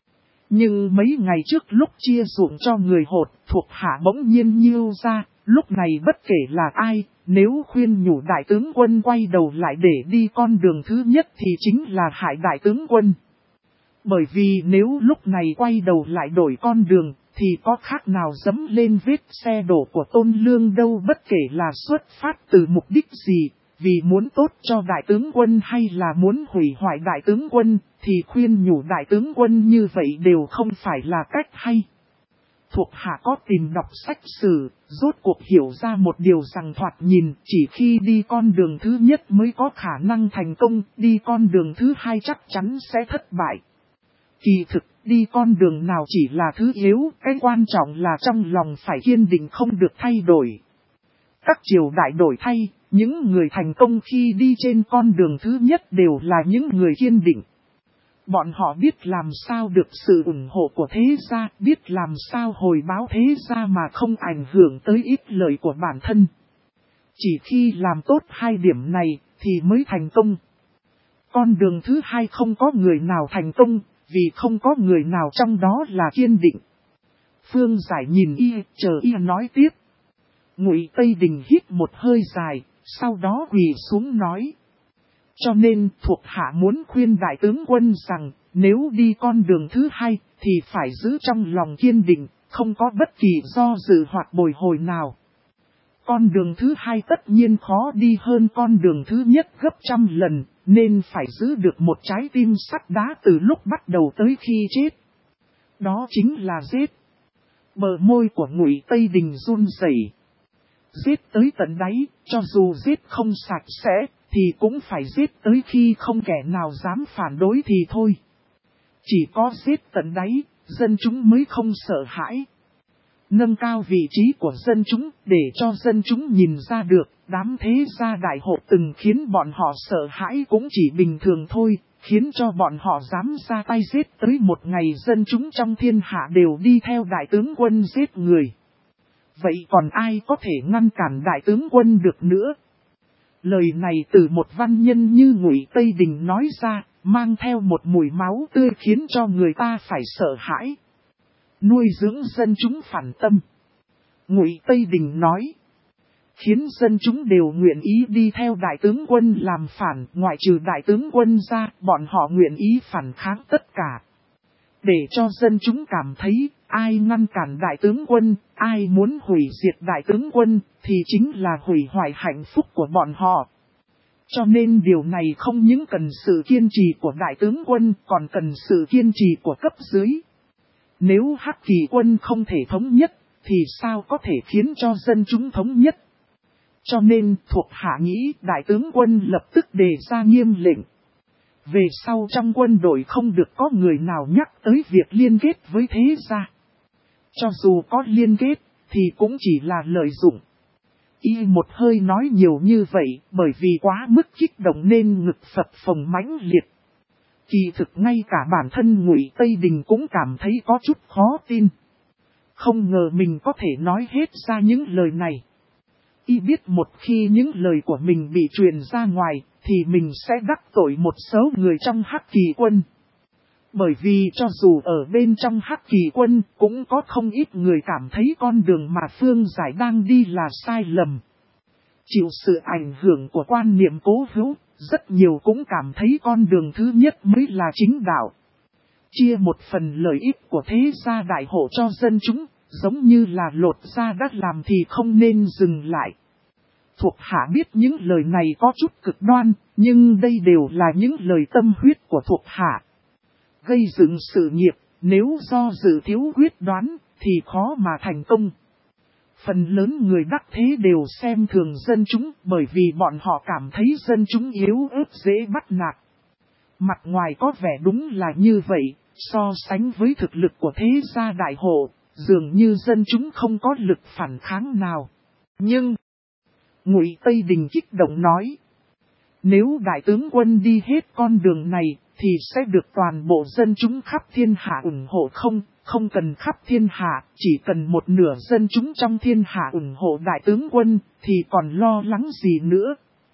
Speaker 1: Nhưng mấy ngày trước lúc chia ruộng cho người hột, thuộc hạ bỗng nhiên nhưu ra, lúc này bất kể là ai, nếu khuyên nhủ đại tướng quân quay đầu lại để đi con đường thứ nhất thì chính là hại đại tướng quân. Bởi vì nếu lúc này quay đầu lại đổi con đường, thì có khác nào dẫm lên vết xe đổ của Tôn Lương đâu, bất kể là xuất phát từ mục đích gì, vì muốn tốt cho đại tướng quân hay là muốn hủy hoại đại tướng quân, thì khuyên nhủ đại tướng quân như vậy đều không phải là cách hay. Thuộc hạ có tìm đọc sách sử, rốt cuộc hiểu ra một điều rằng thoạt nhìn chỉ khi đi con đường thứ nhất mới có khả năng thành công, đi con đường thứ hai chắc chắn sẽ thất bại. Kỳ thực, đi con đường nào chỉ là thứ yếu, cái quan trọng là trong lòng phải kiên định không được thay đổi. Các triều đại đổi thay, Những người thành công khi đi trên con đường thứ nhất đều là những người kiên định. Bọn họ biết làm sao được sự ủng hộ của thế gia, biết làm sao hồi báo thế gia mà không ảnh hưởng tới ích lợi của bản thân. Chỉ khi làm tốt hai điểm này thì mới thành công. Con đường thứ hai không có người nào thành công, vì không có người nào trong đó là kiên định. Phương Giải nhìn y, chờ y nói tiếp. Ngụy Tây Đình hít một hơi dài, sau đó quỳ xuống nói. Cho nên thuộc hạ muốn khuyên đại tướng quân rằng, nếu đi con đường thứ hai, thì phải giữ trong lòng kiên định, không có bất kỳ do dự hoặc bồi hồi nào. Con đường thứ hai tất nhiên khó đi hơn con đường thứ nhất gấp trăm lần, nên phải giữ được một trái tim sắt đá từ lúc bắt đầu tới khi chết. Đó chính là giết. Bờ môi của Ngụy Tây Đình run rẩy. Giết tới tận đáy, cho dù giết không sạch sẽ, thì cũng phải giết tới khi không kẻ nào dám phản đối thì thôi. Chỉ có giết tận đáy, dân chúng mới không sợ hãi. Nâng cao vị trí của dân chúng để cho dân chúng nhìn ra được, đám thế gia đại hộ từng khiến bọn họ sợ hãi cũng chỉ bình thường thôi, khiến cho bọn họ dám ra tay giết tới một ngày dân chúng trong thiên hạ đều đi theo đại tướng quân giết người. Vậy còn ai có thể ngăn cản đại tướng quân được nữa? Lời này từ một văn nhân như Ngụy Tây Đình nói ra, mang theo một mùi máu tươi khiến cho người ta phải sợ hãi. Nuôi dưỡng dân chúng phản tâm. Ngụy Tây Đình nói. Khiến dân chúng đều nguyện ý đi theo đại tướng quân làm phản, ngoại trừ đại tướng quân ra, bọn họ nguyện ý phản kháng tất cả. Để cho dân chúng cảm thấy, ai ngăn cản đại tướng quân, ai muốn hủy diệt đại tướng quân, thì chính là hủy hoại hạnh phúc của bọn họ. Cho nên điều này không những cần sự kiên trì của đại tướng quân, còn cần sự kiên trì của cấp dưới. Nếu Hắc Kỳ quân không thể thống nhất, thì sao có thể khiến cho dân chúng thống nhất? Cho nên thuộc hạ nghĩ đại tướng quân lập tức đề ra nghiêm lệnh. Về sau trong quân đội không được có người nào nhắc tới việc liên kết với thế gia. Cho dù có liên kết, thì cũng chỉ là lợi dụng. Y một hơi nói nhiều như vậy, bởi vì quá mức kích động nên ngực phập phồng mãnh liệt. Kỳ thực ngay cả bản thân Ngụy Tây Đình cũng cảm thấy có chút khó tin. Không ngờ mình có thể nói hết ra những lời này. Y biết một khi những lời của mình bị truyền ra ngoài, thì mình sẽ đắc tội một số người trong Hắc Kỳ quân. Bởi vì cho dù ở bên trong Hắc Kỳ quân, cũng có không ít người cảm thấy con đường mà Phương Giải đang đi là sai lầm. Chịu sự ảnh hưởng của quan niệm cố hữu, rất nhiều cũng cảm thấy con đường thứ nhất mới là chính đạo. Chia một phần lợi ích của thế gia đại hộ cho dân chúng, giống như là lột da đã làm thì không nên dừng lại. Thuộc hạ biết những lời này có chút cực đoan, nhưng đây đều là những lời tâm huyết của thuộc hạ. Gây dựng sự nghiệp, nếu do dự thiếu quyết đoán, thì khó mà thành công. Phần lớn người đắc thế đều xem thường dân chúng bởi vì bọn họ cảm thấy dân chúng yếu ớt dễ bắt nạt. Mặt ngoài có vẻ đúng là như vậy, so sánh với thực lực của thế gia đại hộ, dường như dân chúng không có lực phản kháng nào. Nhưng, Ngụy Tây Đình kích động nói, nếu đại tướng quân đi hết con đường này, thì sẽ được toàn bộ dân chúng khắp thiên hạ ủng hộ không cần khắp thiên hạ, chỉ cần một nửa dân chúng trong thiên hạ ủng hộ đại tướng quân, thì còn lo lắng gì nữa.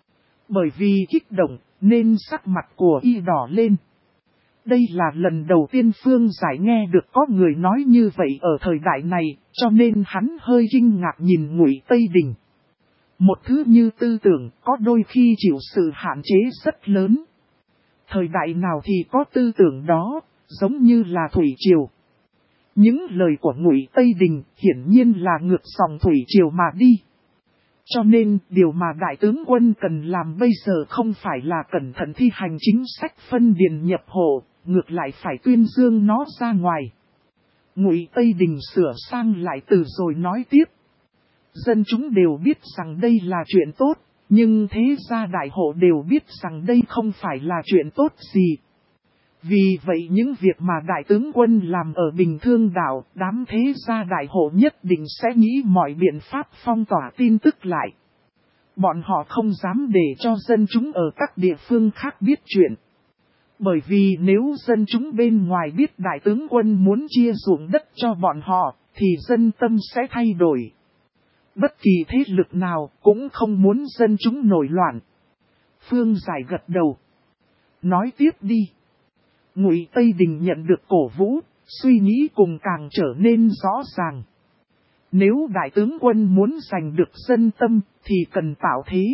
Speaker 1: Bởi vì kích động, nên sắc mặt của y đỏ lên. Đây là lần đầu tiên Phương Giải nghe được có người nói như vậy ở thời đại này, cho nên hắn hơi kinh ngạc nhìn Ngụy Tây Đình. Một thứ như tư tưởng có đôi khi chịu sự hạn chế rất lớn. Thời đại nào thì có tư tưởng đó, giống như là thủy triều. Những lời của Ngụy Tây Đình hiển nhiên là ngược dòng thủy triều mà đi. Cho nên điều mà đại tướng quân cần làm bây giờ không phải là cẩn thận thi hành chính sách phân điền nhập hộ, ngược lại phải tuyên dương nó ra ngoài. Ngụy Tây Đình sửa sang lại từ rồi nói tiếp. Dân chúng đều biết rằng đây là chuyện tốt, nhưng thế gia đại hộ đều biết rằng đây không phải là chuyện tốt gì. Vì vậy những việc mà đại tướng quân làm ở Bình Thương đảo, đám thế gia đại hộ nhất định sẽ nghĩ mọi biện pháp phong tỏa tin tức lại. Bọn họ không dám để cho dân chúng ở các địa phương khác biết chuyện. Bởi vì nếu dân chúng bên ngoài biết đại tướng quân muốn chia ruộng đất cho bọn họ, thì dân tâm sẽ thay đổi. Bất kỳ thế lực nào cũng không muốn dân chúng nổi loạn. Phương Giải gật đầu. Nói tiếp đi. Ngụy Tây Đình nhận được cổ vũ, suy nghĩ cùng càng trở nên rõ ràng. Nếu đại tướng quân muốn giành được dân tâm thì cần tạo thế.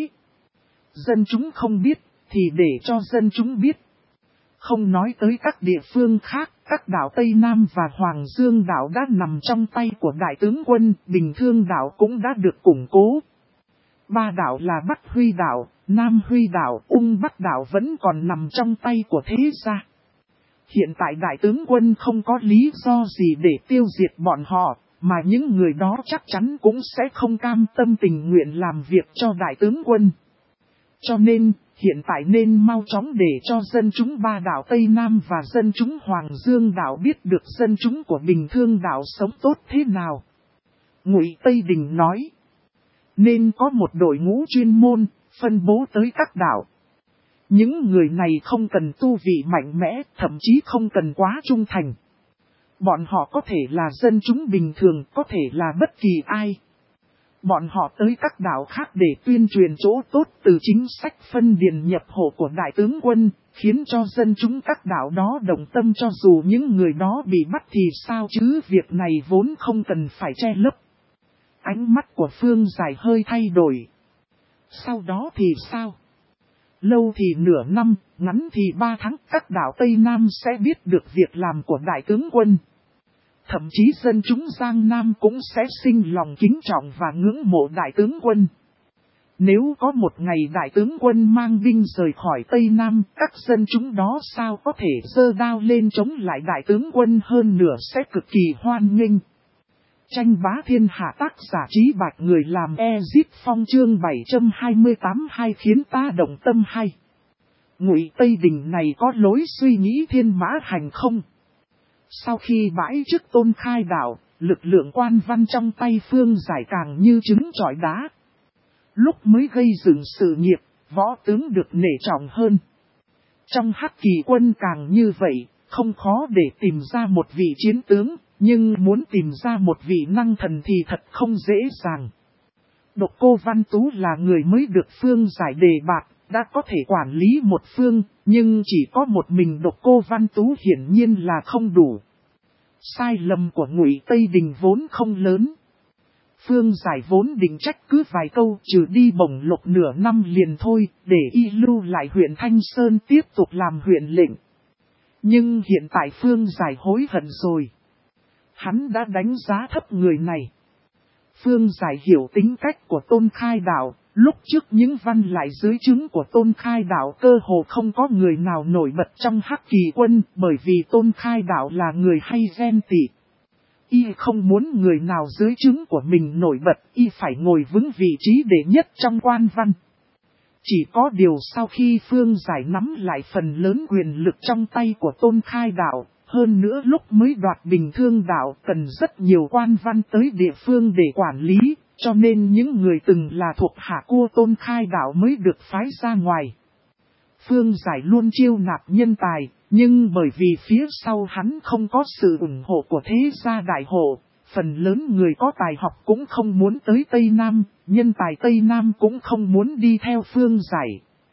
Speaker 1: Dân chúng không biết thì để cho dân chúng biết. Không nói tới các địa phương khác, các đảo Tây Nam và Hoàng Dương đảo đã nằm trong tay của đại tướng quân, Bình Thương đảo cũng đã được củng cố. Ba đảo là Bắc Huy đảo, Nam Huy đảo, Ung Bắc đảo vẫn còn nằm trong tay của thế gia. Hiện tại đại tướng quân không có lý do gì để tiêu diệt bọn họ, mà những người đó chắc chắn cũng sẽ không cam tâm tình nguyện làm việc cho đại tướng quân. Cho nên, hiện tại nên mau chóng để cho dân chúng ba đảo Tây Nam và dân chúng Hoàng Dương đảo biết được dân chúng của Bình Thương đảo sống tốt thế nào. Ngụy Tây Đình nói, nên có một đội ngũ chuyên môn, phân bố tới các đảo. Những người này không cần tu vị mạnh mẽ, thậm chí không cần quá trung thành. Bọn họ có thể là dân chúng bình thường, có thể là bất kỳ ai. Bọn họ tới các đảo khác để tuyên truyền chỗ tốt từ chính sách phân điền nhập hộ của đại tướng quân, khiến cho dân chúng các đảo đó đồng tâm cho dù những người đó bị bắt thì sao chứ, việc này vốn không cần phải che lấp. Ánh mắt của Phương Giải hơi thay đổi. Sau đó thì sao? Lâu thì nửa năm, ngắn thì 3 tháng, các đảo Tây Nam sẽ biết được việc làm của đại tướng quân. Thậm chí dân chúng Giang Nam cũng sẽ sinh lòng kính trọng và ngưỡng mộ đại tướng quân. Nếu có một ngày đại tướng quân mang binh rời khỏi Tây Nam, các dân chúng đó sao có thể giơ đao lên chống lại đại tướng quân, hơn nữa sẽ cực kỳ hoan nghênh. Tranh bá thiên hạ, tác giả Trí Bạch, người làm Ezip Phong, chương 728, hay khiến ta động tâm hay. Ngụy Tây Đình này có lối suy nghĩ thiên mã hành không? Sau khi bãi chức Tôn Khai đảo, lực lượng quan văn trong tay Phương Giải càng như trứng trọi đá. Lúc mới gây dựng sự nghiệp, võ tướng được nể trọng hơn. Trong Hắc Kỳ quân càng như vậy, không khó để tìm ra một vị chiến tướng, nhưng muốn tìm ra một vị năng thần thì thật không dễ dàng. Độc Cô Văn Tú là người mới được Phương Giải đề bạt, đã có thể quản lý một phương, nhưng chỉ có một mình Độc Cô Văn Tú hiển nhiên là không đủ. Sai lầm của Ngụy Tây Đình vốn không lớn. Phương Giải vốn định trách cứ vài câu, trừ đi bổng lộc nửa năm liền thôi, để y lưu lại huyện Thanh Sơn tiếp tục làm huyện lệnh. Nhưng hiện tại Phương Giải hối hận rồi. Hắn đã đánh giá thấp người này. Phương Giải hiểu tính cách của Tôn Khai đảo, lúc trước những văn lại dưới trướng của Tôn Khai đảo cơ hồ không có người nào nổi bật trong Hắc Kỳ quân, bởi vì Tôn Khai đảo là người hay ghen tị. Y không muốn người nào dưới trướng của mình nổi bật, y phải ngồi vững vị trí đệ nhất trong quan văn. Chỉ có điều sau khi Phương Giải nắm lại phần lớn quyền lực trong tay của Tôn Khai đảo, hơn nữa lúc mới đoạt Bình Thương đảo cần rất nhiều quan văn tới địa phương để quản lý, cho nên những người từng là thuộc hạ của Tôn Khai đảo mới được phái ra ngoài. Phương Giải luôn chiêu nạp nhân tài, nhưng bởi vì phía sau hắn không có sự ủng hộ của thế gia đại hộ, phần lớn người có tài học cũng không muốn tới Tây Nam, nhân tài Tây Nam cũng không muốn đi theo Phương Giải.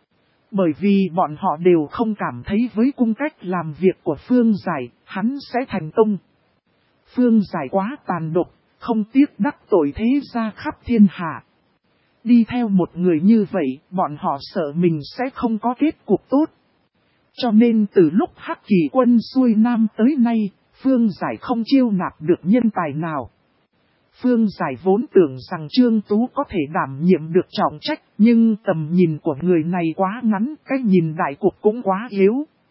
Speaker 1: Bởi vì bọn họ đều không cảm thấy với cung cách làm việc của Phương Giải, hắn sẽ thành công. Phương Giải quá tàn độc, không tiếc đắc tội thế gia khắp thiên hạ. Đi theo một người như vậy, bọn họ sợ mình sẽ không có kết cục tốt. Cho nên từ lúc Hắc Kỳ quân xuôi Nam tới nay, Phương Giải không chiêu nạp được nhân tài nào. Phương Giải vốn tưởng rằng Trương Tú có thể đảm nhiệm được trọng trách, nhưng tầm nhìn của người này quá ngắn, cái nhìn đại cục cũng quá yếu.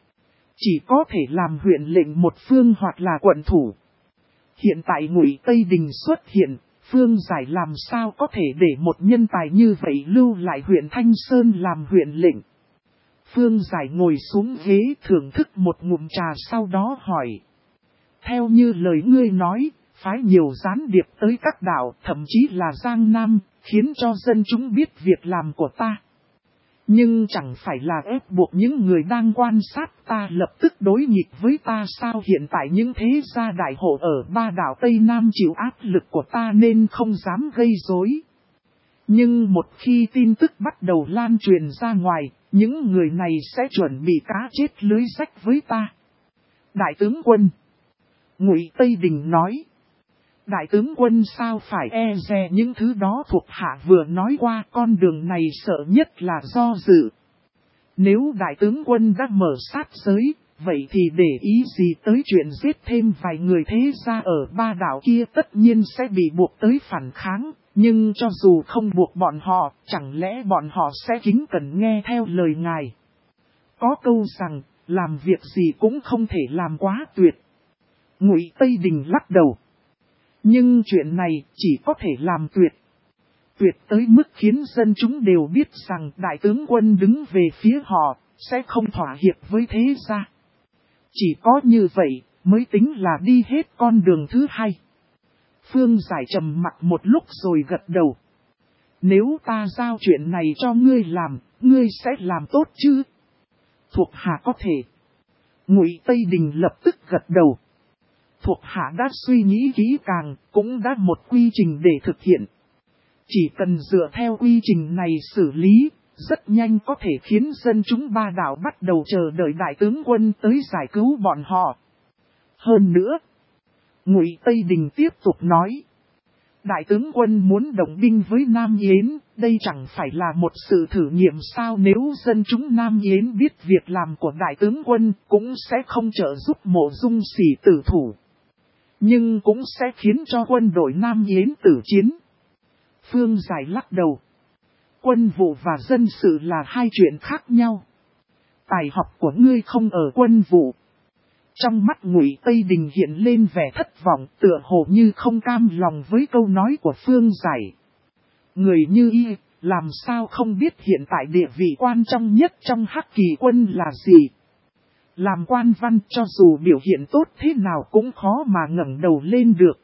Speaker 1: Chỉ có thể làm huyện lệnh một phương hoặc là quận thủ. Hiện tại Ngụy Tây Đình xuất hiện, Phương Giải làm sao có thể để một nhân tài như vậy lưu lại huyện Thanh Sơn làm huyện lệnh. Phương Giải ngồi xuống ghế thưởng thức một ngụm trà, sau đó hỏi. Theo như lời ngươi nói, phái nhiều gián điệp tới các đảo, thậm chí là Giang Nam, khiến cho dân chúng biết việc làm của ta. Nhưng chẳng phải là ép buộc những người đang quan sát ta lập tức đối nghịch với ta sao? Hiện tại những thế gia đại hộ ở ba đảo Tây Nam chịu áp lực của ta nên không dám gây rối. Nhưng một khi tin tức bắt đầu lan truyền ra ngoài, những người này sẽ chuẩn bị cá chết lưới rách với ta. Đại tướng quân Ngụy Tây Đình nói. Đại tướng quân sao phải e dè những thứ đó? Thuộc hạ vừa nói qua, con đường này sợ nhất là do dự. Nếu đại tướng quân đã mở sát giới, vậy thì để ý gì tới chuyện giết thêm vài người thế gia ở ba đảo kia? Tất nhiên sẽ bị buộc tới phản kháng, nhưng cho dù không buộc bọn họ, chẳng lẽ bọn họ sẽ kính cẩn nghe theo lời ngài? Có câu rằng, làm việc gì cũng không thể làm quá tuyệt. Ngụy Tây Đình lắc đầu. Nhưng chuyện này chỉ có thể làm tuyệt. Tuyệt tới mức khiến dân chúng đều biết rằng đại tướng quân đứng về phía họ, sẽ không thỏa hiệp với thế gia. Chỉ có như vậy mới tính là đi hết con đường thứ hai. Phương Giải trầm mặc một lúc rồi gật đầu. Nếu ta giao chuyện này cho ngươi làm, ngươi sẽ làm tốt chứ? Thuộc hạ có thể. Ngụy Tây Đình lập tức gật đầu. Thuộc hạ đã suy nghĩ kỹ càng, cũng đã một quy trình để thực hiện. Chỉ cần dựa theo quy trình này xử lý, rất nhanh có thể khiến dân chúng ba đảo bắt đầu chờ đợi đại tướng quân tới giải cứu bọn họ. Hơn nữa, Ngụy Tây Đình tiếp tục nói. Đại tướng quân muốn động binh với Nam Yến, đây chẳng phải là một sự thử nghiệm sao? Nếu dân chúng Nam Yến biết việc làm của đại tướng quân, cũng sẽ không trợ giúp Mộ Dung Sỉ tử thủ. Nhưng cũng sẽ khiến cho quân đội Nam Yến tử chiến. Phương Giải lắc đầu. Quân vụ và dân sự là hai chuyện khác nhau. Tài học của ngươi không ở quân vụ. Trong mắt Ngụy Tây Đình hiện lên vẻ thất vọng, tựa hồ như không cam lòng với câu nói của Phương Giải. Người như y, làm sao không biết hiện tại địa vị quan trọng nhất trong Hắc Kỳ quân là gì? Làm quan văn cho dù biểu hiện tốt thế nào cũng khó mà ngẩng đầu lên được.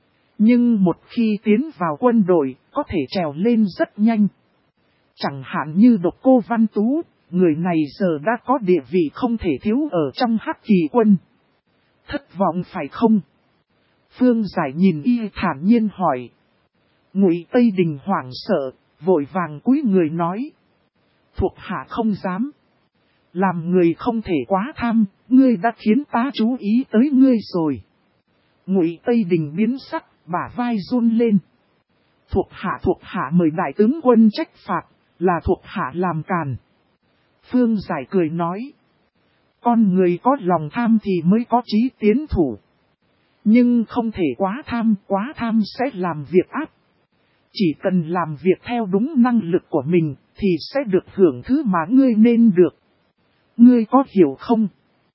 Speaker 1: Nhưng một khi tiến vào quân đội, có thể trèo lên rất nhanh. Chẳng hạn như Độc Cô Văn Tú, người này giờ đã có địa vị không thể thiếu ở trong Hắc Kỳ quân. Thất vọng phải không? Phương Giải nhìn y thản nhiên hỏi. Ngụy Tây Đình hoảng sợ, vội vàng cúi người nói. Thuộc hạ không dám. Làm người không thể quá tham, ngươi đã khiến ta chú ý tới ngươi rồi. Ngụy Tây Đình biến sắc, bả vai run lên. Thuộc hạ mời đại tướng quân trách phạt, là thuộc hạ làm càn. Phương Giải cười nói. Con người có lòng tham thì mới có chí tiến thủ. Nhưng không thể quá tham sẽ làm việc ác. Chỉ cần làm việc theo đúng năng lực của mình, thì sẽ được hưởng thứ mà ngươi nên được. Ngươi có hiểu không?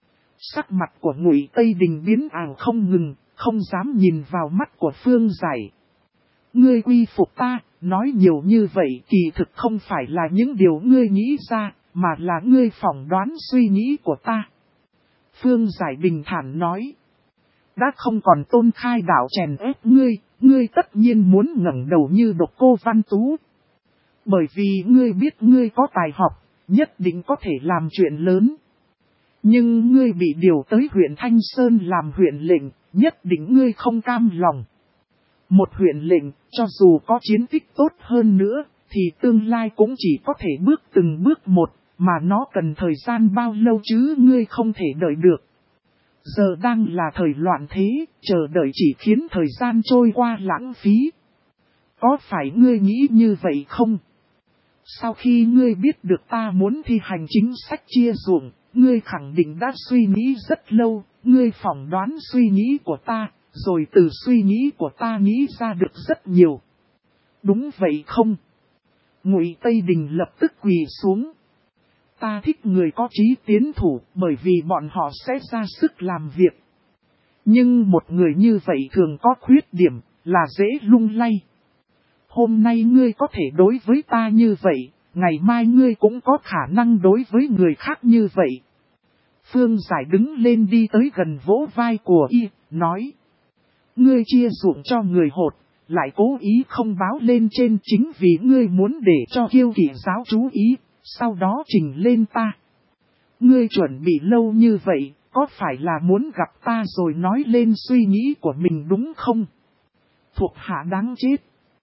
Speaker 1: Sắc mặt của Ngụy Tây Đình biến ảo không ngừng, không dám nhìn vào mắt của Phương Giải. Ngươi quy phục ta, nói nhiều như vậy kỳ thực không phải là những điều ngươi nghĩ ra, mà là ngươi phỏng đoán suy nghĩ của ta. Phương Giải bình thản nói. Đã không còn Tôn Khai Đạo chèn ép ngươi tất nhiên muốn ngẩng đầu như Độc Cô Văn Tú. Bởi vì ngươi biết ngươi có tài học, nhất định có thể làm chuyện lớn. Nhưng ngươi bị điều tới huyện Thanh Sơn làm huyện lệnh, nhất định ngươi không cam lòng. Một huyện lệnh, cho dù có chiến tích tốt hơn nữa, thì tương lai cũng chỉ có thể bước từng bước một, mà nó cần thời gian bao lâu chứ ngươi không thể đợi được. Giờ đang là thời loạn thế, chờ đợi chỉ khiến thời gian trôi qua lãng phí. Có phải ngươi nghĩ như vậy không? Sau khi ngươi biết được ta muốn thi hành chính sách chia ruộng, ngươi khẳng định đã suy nghĩ rất lâu, ngươi phỏng đoán suy nghĩ của ta, rồi từ suy nghĩ của ta nghĩ ra được rất nhiều. Đúng vậy không? Ngụy Tây Đình lập tức quỳ xuống. Ta thích người có chí tiến thủ bởi vì bọn họ sẽ ra sức làm việc. Nhưng một người như vậy thường có khuyết điểm là dễ lung lay. Hôm nay ngươi có thể đối với ta như vậy, ngày mai ngươi cũng có khả năng đối với người khác như vậy. Phương Giải đứng lên đi tới gần vỗ vai của y, nói. Ngươi chia ruộng cho người hột, lại cố ý không báo lên trên chính vì ngươi muốn để cho Kiêu Kỵ giáo chú ý, sau đó trình lên ta. Ngươi chuẩn bị lâu như vậy, có phải là muốn gặp ta rồi nói lên suy nghĩ của mình đúng không? Thuộc hạ đáng chết.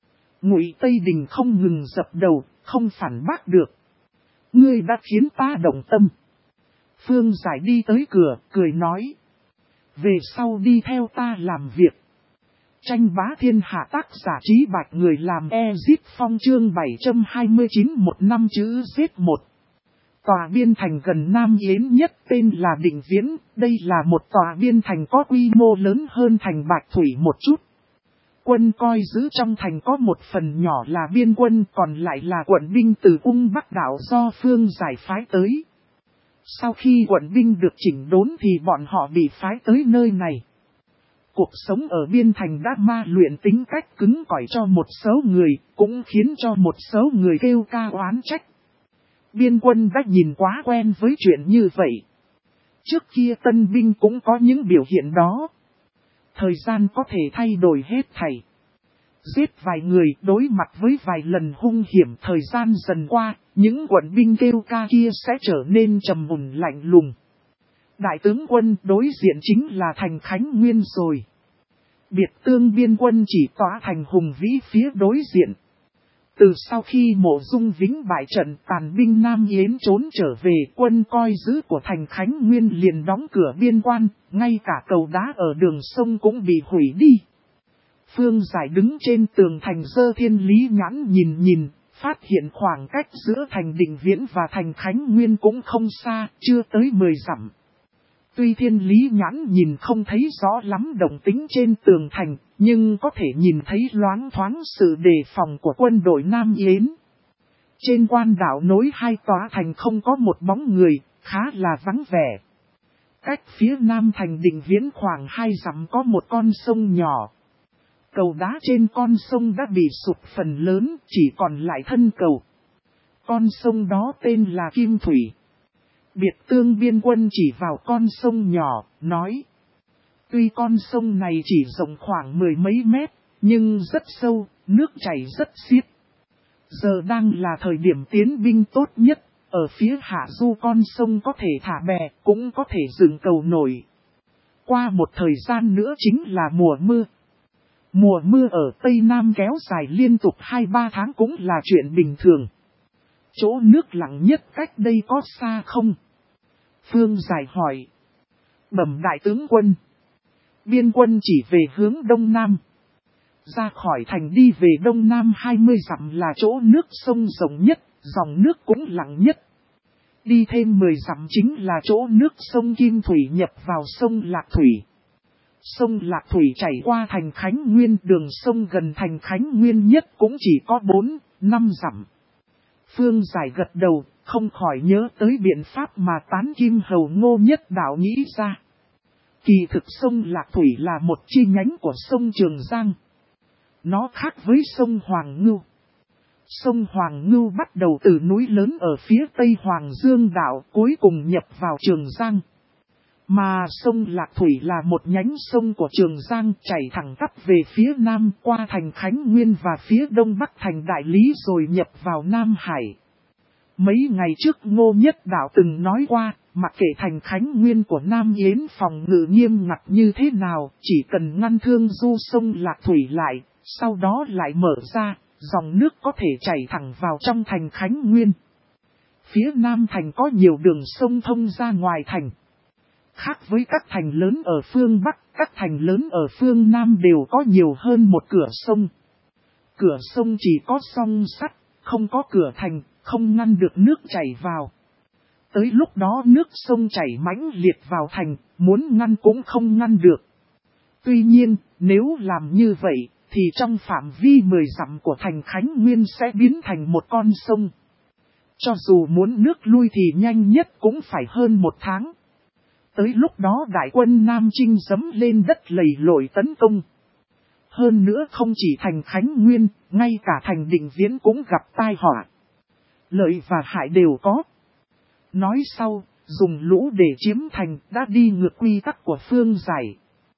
Speaker 1: Ngụy Tây Đình không ngừng dập đầu, không phản bác được. Ngươi đã khiến ta động tâm. Phương Giải đi tới cửa, cười nói. Về sau đi theo ta làm việc. Tranh bá thiên hạ tác giả Trí Bạch người làm Ezip Phong chương 729 một năm chữ giết một. Tòa biên thành gần Nam Yến nhất tên là Định Viễn, đây là một tòa biên thành có quy mô lớn hơn thành Bạch Thủy một chút. Quân coi giữ trong thành có một phần nhỏ là biên quân, còn lại là quận binh từ Ung Bắc đảo do Phương Giải phái tới. Sau khi quận binh được chỉnh đốn thì bọn họ bị phái tới nơi này. Cuộc sống ở biên thành đã ma luyện tính cách cứng cỏi cho một số người, cũng khiến cho một số người kêu ca oán trách. Biên quân đã nhìn quá quen với chuyện như vậy. Trước kia tân binh cũng có những biểu hiện đó. Thời gian có thể thay đổi hết thảy. Giết vài người đối mặt với vài lần hung hiểm, thời gian dần qua, những quận binh kêu ca kia sẽ trở nên trầm mùn lạnh lùng. Đại tướng quân đối diện chính là thành Khánh Nguyên rồi. Biệt Tương biên quân chỉ tỏa thành Hùng Vĩ phía đối diện. Từ sau khi Mộ Dung Vĩnh bại trận, tàn binh Nam Yến trốn trở về, quân coi giữ của thành Khánh Nguyên liền đóng cửa biên quan, ngay cả cầu đá ở đường sông cũng bị hủy đi. Phương Giải đứng trên tường thành giơ thiên lý nhãn nhìn, phát hiện khoảng cách giữa thành Định Viễn và thành Khánh Nguyên cũng không xa, chưa tới 10 dặm. Tuy thiên lý nhãn nhìn không thấy rõ lắm động tĩnh trên tường thành, nhưng có thể nhìn thấy loáng thoáng sự đề phòng của quân đội Nam Yến. Trên quan đảo nối hai tòa thành không có một bóng người, khá là vắng vẻ. Cách phía nam thành Định Viễn khoảng 2 dặm có một con sông nhỏ. Cầu đá trên con sông đã bị sụp phần lớn, chỉ còn lại thân cầu. Con sông đó tên là Kim Thủy. Biệt Tương biên quân chỉ vào con sông nhỏ, nói. Tuy con sông này chỉ rộng khoảng 10 mấy mét, nhưng rất sâu, nước chảy rất xiết. Giờ đang là thời điểm tiến binh tốt nhất, ở phía hạ du con sông có thể thả bè, cũng có thể dựng cầu nổi. Qua một thời gian nữa chính là mùa mưa. Mùa mưa ở Tây Nam kéo dài liên tục 2-3 tháng cũng là chuyện bình thường. Chỗ nước lặng nhất cách đây có xa không? Phương Giải hỏi. Bẩm đại tướng quân. Biên quân chỉ về hướng đông nam. Ra khỏi thành đi về đông nam 20 dặm là chỗ nước sông rộng nhất, dòng nước cũng lặng nhất. Đi thêm 10 dặm chính là chỗ nước sông Kim Thủy nhập vào sông Lạc Thủy. Sông Lạc Thủy chảy qua thành Khánh Nguyên, đường sông gần thành Khánh Nguyên nhất cũng chỉ có 4-5 dặm. Phương Giải gật đầu, không khỏi nhớ tới biện pháp mà Tán Kim Hầu Ngô Nhất Đạo nghĩ ra. Kỳ thực sông Lạc Thủy là một chi nhánh của sông Trường Giang. Nó khác với sông Hoàng Ngưu. Sông Hoàng Ngưu bắt đầu từ núi lớn ở phía tây Hoàng Dương đảo, cuối cùng nhập vào Trường Giang. Mà sông Lạc Thủy là một nhánh sông của Trường Giang chảy thẳng tắp về phía nam qua thành Khánh Nguyên và phía đông bắc thành Đại Lý rồi nhập vào Nam Hải. Mấy ngày trước Ngô Nhất Đạo từng nói qua, mặc kệ thành Khánh Nguyên của Nam Yến phòng ngự nghiêm ngặt như thế nào, chỉ cần ngăn thương du sông Lạc Thủy lại, sau đó lại mở ra, dòng nước có thể chảy thẳng vào trong thành Khánh Nguyên. Phía Nam thành có nhiều đường sông thông ra ngoài thành. Khác với các thành lớn ở phương Bắc, các thành lớn ở phương Nam đều có nhiều hơn một cửa sông. Cửa sông chỉ có song sắt, không có cửa thành, không ngăn được nước chảy vào. Tới lúc đó nước sông chảy mãnh liệt vào thành, muốn ngăn cũng không ngăn được. Tuy nhiên, nếu làm như vậy, thì trong phạm vi 10 dặm của thành Khánh Nguyên sẽ biến thành một con sông. Cho dù muốn nước lui thì nhanh nhất cũng phải hơn 1 tháng. Tới lúc đó đại quân Nam Trinh dẫm lên đất lầy lội tấn công. Hơn nữa không chỉ thành Khánh Nguyên, ngay cả thành Định Viễn cũng gặp tai họa. Lợi và hại đều có. Nói sau, dùng lũ để chiếm thành đã đi ngược quy tắc của Phương Giải.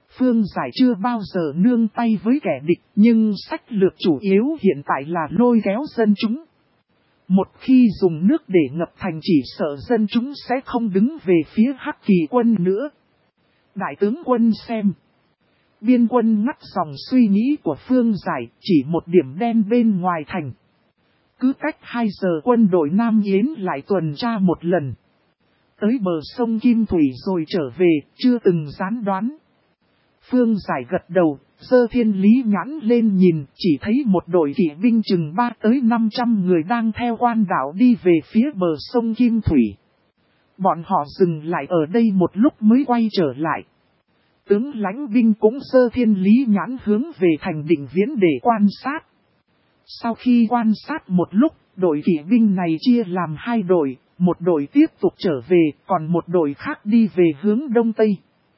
Speaker 1: Phương Giải chưa bao giờ nương tay với kẻ địch, nhưng sách lược chủ yếu hiện tại là lôi kéo dân chúng. Một khi dùng nước để ngập thành chỉ sợ dân chúng sẽ không đứng về phía Hắc Kỳ quân nữa. Đại tướng quân xem. Biên quân ngắt dòng suy nghĩ của Phương Giải, chỉ một điểm đen bên ngoài thành. Cứ cách 2 giờ quân đội Nam Yến lại tuần tra một lần. Tới bờ sông Kim Thủy rồi trở về, chưa từng gián đoán. Phương Giải gật đầu, giơ thiên lý nhãn lên nhìn, chỉ thấy một đội kỵ binh chừng 3 tới 500 người đang theo quan đạo đi về phía bờ sông Kim Thủy. Bọn họ dừng lại ở đây một lúc mới quay trở lại. Tướng lãnh binh cũng giơ thiên lý nhãn hướng về thành Định Viễn để quan sát. Sau khi quan sát một lúc, đội kỵ binh này chia làm 2 đội, một đội tiếp tục trở về, còn một đội khác đi về hướng Đông Tây.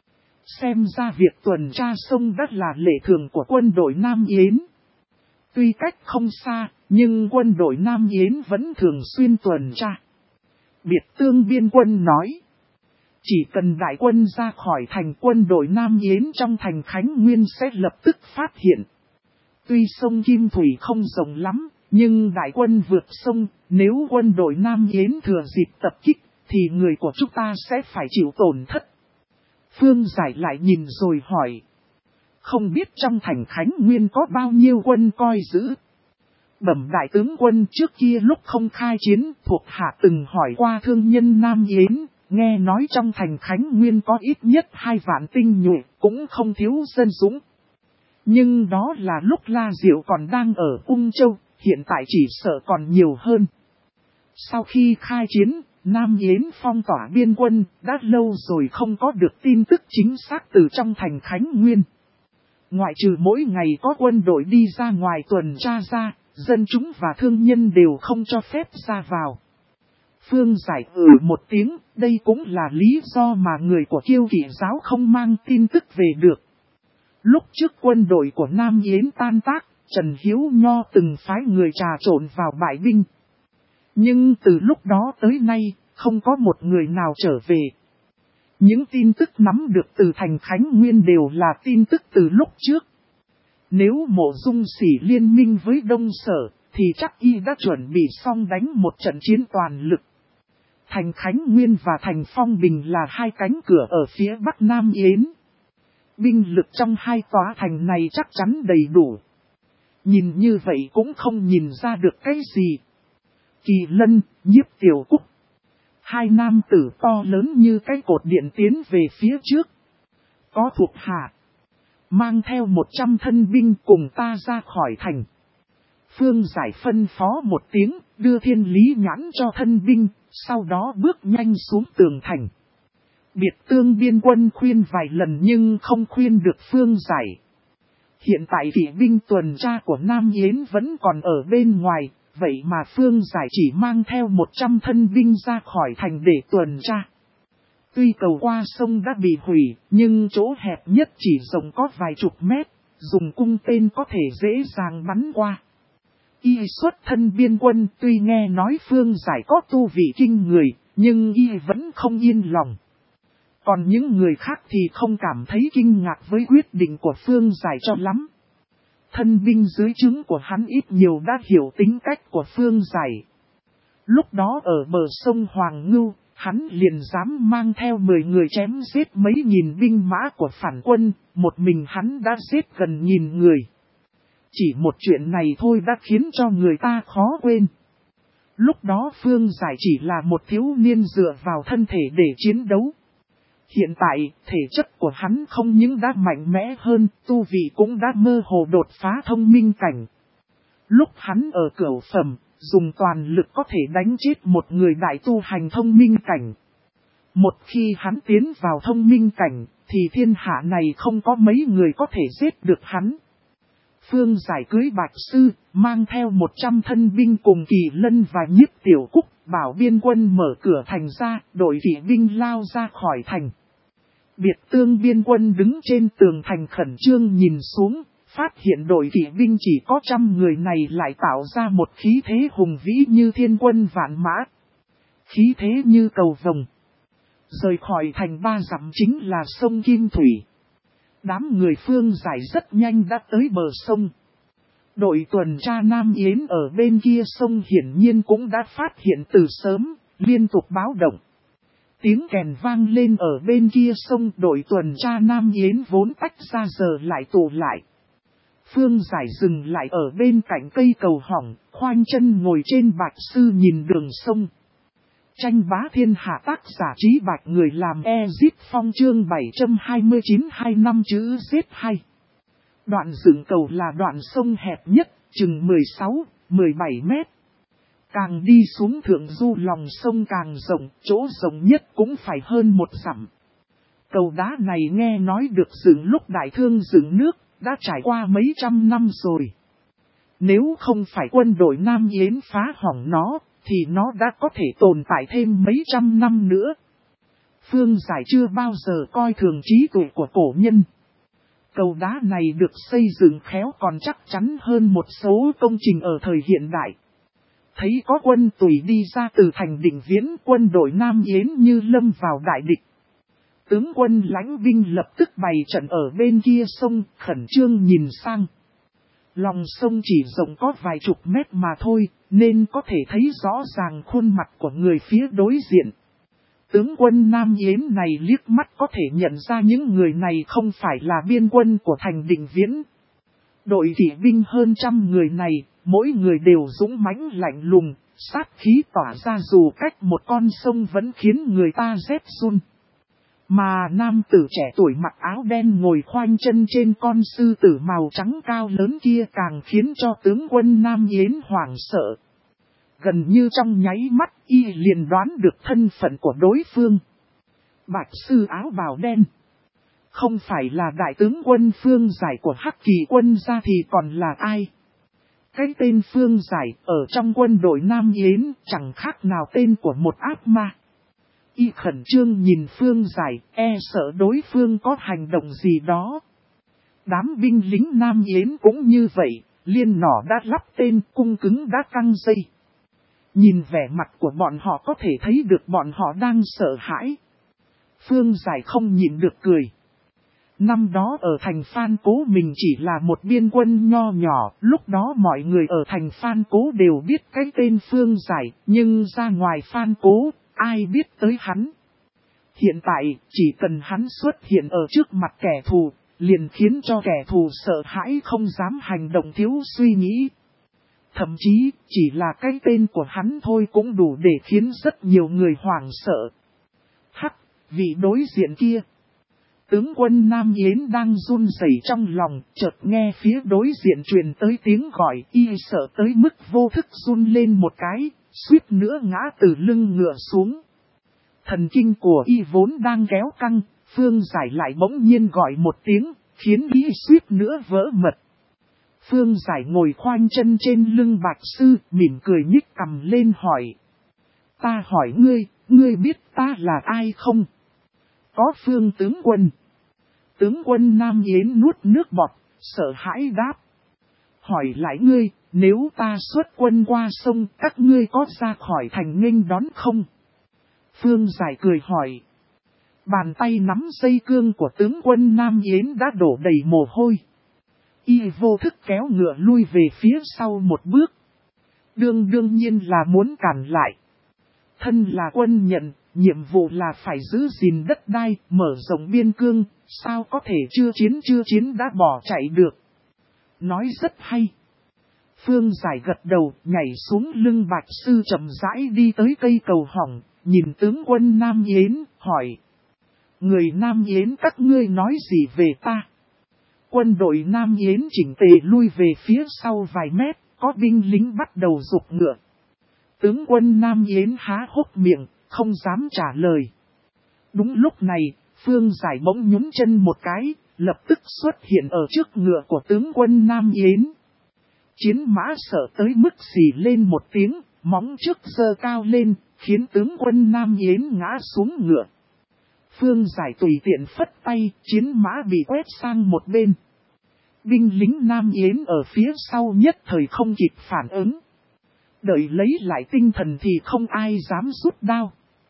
Speaker 1: Xem ra việc tuần tra sông đất là lệ thường của quân đội Nam Yến. Tuy cách không xa, nhưng quân đội Nam Yến vẫn thường xuyên tuần tra. Biệt Tương biên quân nói. Chỉ cần đại quân ra khỏi thành, quân đội Nam Yến trong thành Khánh Nguyên sẽ lập tức phát hiện. Tuy sông Kim Thủy không rộng lắm, nhưng đại quân vượt sông, nếu quân đội Nam Yến thừa dịp tập kích, thì người của chúng ta sẽ phải chịu tổn thất. Phương Giải lại nhìn rồi hỏi. Không biết trong thành Khánh Nguyên có bao nhiêu quân coi giữ? Bẩm đại tướng quân, trước kia lúc không khai chiến, thuộc hạ từng hỏi qua thương nhân Nam Yến, nghe nói trong thành Khánh Nguyên có ít nhất 2 vạn tinh nhuệ, cũng không thiếu dân dũng. Nhưng đó là lúc La Diệu còn đang ở Ung Châu, hiện tại chỉ sợ còn nhiều hơn. Sau khi khai chiến, Nam Yến phong tỏa biên quân, đã lâu rồi không có được tin tức chính xác từ trong thành Khánh Nguyên. Ngoại trừ mỗi ngày có quân đội đi ra ngoài tuần tra ra, dân chúng và thương nhân đều không cho phép ra vào. Phương Giải một tiếng, đây cũng là lý do mà người của Kiêu Kỵ giáo không mang tin tức về được. Lúc trước quân đội của Nam Yến tan tác, Trần Hiếu Nho từng phái người trà trộn vào bại binh. Nhưng từ lúc đó tới nay, không có một người nào trở về. Những tin tức nắm được từ thành Khánh Nguyên đều là tin tức từ lúc trước. Nếu Mộ Dung Sỉ liên minh với Đông Sở, thì chắc y đã chuẩn bị xong đánh một trận chiến toàn lực. Thành Khánh Nguyên và thành Phong Bình là 2 cánh cửa ở phía Bắc Nam Yến. Binh lực trong 2 tòa thành này chắc chắn đầy đủ. Nhìn như vậy cũng không nhìn ra được cái gì. Kỳ Lân, Nhiếp Tiểu Cúc. 2 nam tử to lớn như cái cột điện tiến về phía trước. Có thuộc hạ. Mang theo 100 thân binh cùng ta ra khỏi thành. Phương Giải phân phó một tiếng, đưa thiên lý nhãn cho thân binh, sau đó bước nhanh xuống tường thành. Biệt Tương biên quân khuyên vài lần nhưng không khuyên được Phương Giải. Hiện tại kỵ binh tuần tra của Nam Yến vẫn còn ở bên ngoài, vậy mà Phương Giải chỉ mang theo 100 thân binh ra khỏi thành để tuần tra. Tuy cầu qua sông đã bị hủy, nhưng chỗ hẹp nhất chỉ rộng có vài chục mét, dùng cung tên có thể dễ dàng bắn qua. Y xuất thân biên quân, tuy nghe nói Phương Giải có tu vị kinh người, nhưng y vẫn không yên lòng. Còn những người khác thì không cảm thấy kinh ngạc với quyết định của Phương Giải cho lắm. Thân binh dưới trướng của hắn ít nhiều đã hiểu tính cách của Phương Giải. Lúc đó ở bờ sông Hoàng Ngưu, hắn liền dám mang theo 10 người chém giết mấy nghìn binh mã của phản quân, một mình hắn đã giết gần 1000 người. Chỉ một chuyện này thôi đã khiến cho người ta khó quên. Lúc đó Phương Giải chỉ là một thiếu niên dựa vào thân thể để chiến đấu. Hiện tại, thể chất của hắn không những đã mạnh mẽ hơn, tu vị cũng đã mơ hồ đột phá thông minh cảnh. Lúc hắn ở cửu phẩm, dùng toàn lực có thể đánh chết một người đại tu hành thông minh cảnh. Một khi hắn tiến vào thông minh cảnh, thì thiên hạ này không có mấy người có thể giết được hắn. Phương Giải cưới Bạch Sư, mang theo 100 thân binh cùng Kỳ Lân và Nhiếp Tiểu Cúc, bảo biên quân mở cửa thành ra, đội kỵ binh lao ra khỏi thành. Biệt Tương biên quân đứng trên tường thành khẩn trương nhìn xuống, phát hiện đội kỵ binh chỉ có 100 người này lại tạo ra một khí thế hùng vĩ như thiên quân vạn mã. Khí thế như cầu vồng. Rời khỏi thành 3 dặm chính là sông Kim Thủy. Đám người Phương Giải rất nhanh đã tới bờ sông. Đội tuần tra Nam Yến ở bên kia sông hiển nhiên cũng đã phát hiện từ sớm, liên tục báo động. Tiếng kèn vang lên ở bên kia sông, đội tuần tra Nam Yến vốn tách ra giờ lại tụ lại. Phương Giải dừng lại ở bên cạnh cây cầu hỏng, khoanh chân ngồi trên bạch sư nhìn đường sông. Tranh bá thiên hạ tác giả Trí Bạch người làm Ezip Phong chương 729 25 chữ Z2. Đoạn dựng cầu là đoạn sông hẹp nhất, chừng 16-17 mét. Càng đi xuống thượng du lòng sông càng rộng, chỗ rộng nhất cũng phải hơn 1 dặm. Cầu đá này nghe nói được dựng lúc Đại Thương dựng nước, đã trải qua mấy trăm năm rồi. Nếu không phải quân đội Nam Yến phá hỏng nó, thì nó đã có thể tồn tại thêm mấy trăm năm nữa. Phương Giải chưa bao giờ coi thường trí tuệ của cổ nhân. Cầu đá này được xây dựng khéo còn chắc chắn hơn một số công trình ở thời hiện đại. Thấy có quân tùy đi ra từ thành Định Viễn, quân đội Nam Yến như lâm vào đại địch. Tướng quân lãnh binh lập tức bày trận ở bên kia sông, khẩn trương nhìn sang. Lòng sông chỉ rộng có vài chục mét mà thôi, nên có thể thấy rõ ràng khuôn mặt của người phía đối diện. Tướng quân Nam Yến này liếc mắt có thể nhận ra những người này không phải là biên quân của thành Định Viễn. Đội kỵ binh hơn 100 người này, mỗi người đều dũng mãnh lạnh lùng, sát khí tỏa ra dù cách một con sông vẫn khiến người ta rét run. Mà nam tử trẻ tuổi mặc áo đen ngồi khoanh chân trên con sư tử màu trắng cao lớn kia càng khiến cho tướng quân Nam Yến hoảng sợ. Gần như trong nháy mắt y liền đoán được thân phận của đối phương. Bạch sư áo bào đen. Không phải là đại tướng quân Phương Giải của Hắc Kỳ quân ra thì còn là ai? Cái tên Phương Giải ở trong quân đội Nam Yến chẳng khác nào tên của một ác ma. Y khẩn trương nhìn Phương Giải, e sợ đối phương có hành động gì đó. Đám binh lính Nam Yến cũng như vậy, liên nỏ đã lắp tên, cung cứng đã căng dây. Nhìn vẻ mặt của bọn họ có thể thấy được bọn họ đang sợ hãi. Phương Giải không nhịn được cười. Năm đó ở thành Phan Cố mình chỉ là một biên quân nho nhỏ, lúc đó mọi người ở thành Phan Cố đều biết cái tên Phương Giải, nhưng ra ngoài Phan Cố, ai biết tới hắn. Hiện tại, chỉ cần hắn xuất hiện ở trước mặt kẻ thù, liền khiến cho kẻ thù sợ hãi không dám hành động thiếu suy nghĩ. Thậm chí, chỉ là cái tên của hắn thôi cũng đủ để khiến rất nhiều người hoảng sợ. Hắc, vị đối diện kia. Tướng quân Nam Yến đang run rẩy trong lòng, chợt nghe phía đối diện truyền tới tiếng gọi, y sợ tới mức vô thức run lên một cái, suýt nữa ngã từ lưng ngựa xuống. Thần kinh của y vốn đang kéo căng, Phương Giải lại bỗng nhiên gọi một tiếng, khiến y suýt nữa vỡ mật. Phương Giải ngồi khoanh chân trên lưng Bạch sư, mỉm cười nhích cằm lên hỏi. Ta hỏi ngươi biết ta là ai không? Có Phương tướng quân. Tướng quân Nam Yến nuốt nước bọt, sợ hãi đáp. Hỏi lại ngươi, nếu ta xuất quân qua sông, các ngươi có ra khỏi thành nghênh đón không? Phương Giải cười hỏi. Bàn tay nắm dây cương của tướng quân Nam Yến đã đổ đầy mồ hôi. Y vô thức kéo ngựa lui về phía sau một bước. Đương nhiên là muốn cản lại. Thân là quân nhận, nhiệm vụ là phải giữ gìn đất đai, mở rộng biên cương, sao có thể chưa chiến đã bỏ chạy được. Nói rất hay. Phương Giải gật đầu, nhảy xuống lưng Bạch sư chậm rãi đi tới cây cầu hỏng, nhìn tướng quân Nam Yến, hỏi. Người Nam Yến các ngươi nói gì về ta? Quân đội Nam Yến chỉnh tề lui về phía sau vài mét, có binh lính bắt đầu giục ngựa. Tướng quân Nam Yến há hốc miệng, không dám trả lời. Đúng lúc này, Phương Giải bỗng nhún chân một cái, lập tức xuất hiện ở trước ngựa của tướng quân Nam Yến. Chiến mã sợ tới mức xì lên một tiếng, móng trước giơ cao lên, khiến tướng quân Nam Yến ngã xuống ngựa. Phương Giải tùy tiện phất tay, chiến mã bị quét sang một bên. Binh lính Nam Yến ở phía sau nhất thời không kịp phản ứng. Đợi lấy lại tinh thần thì không ai dám rút đao.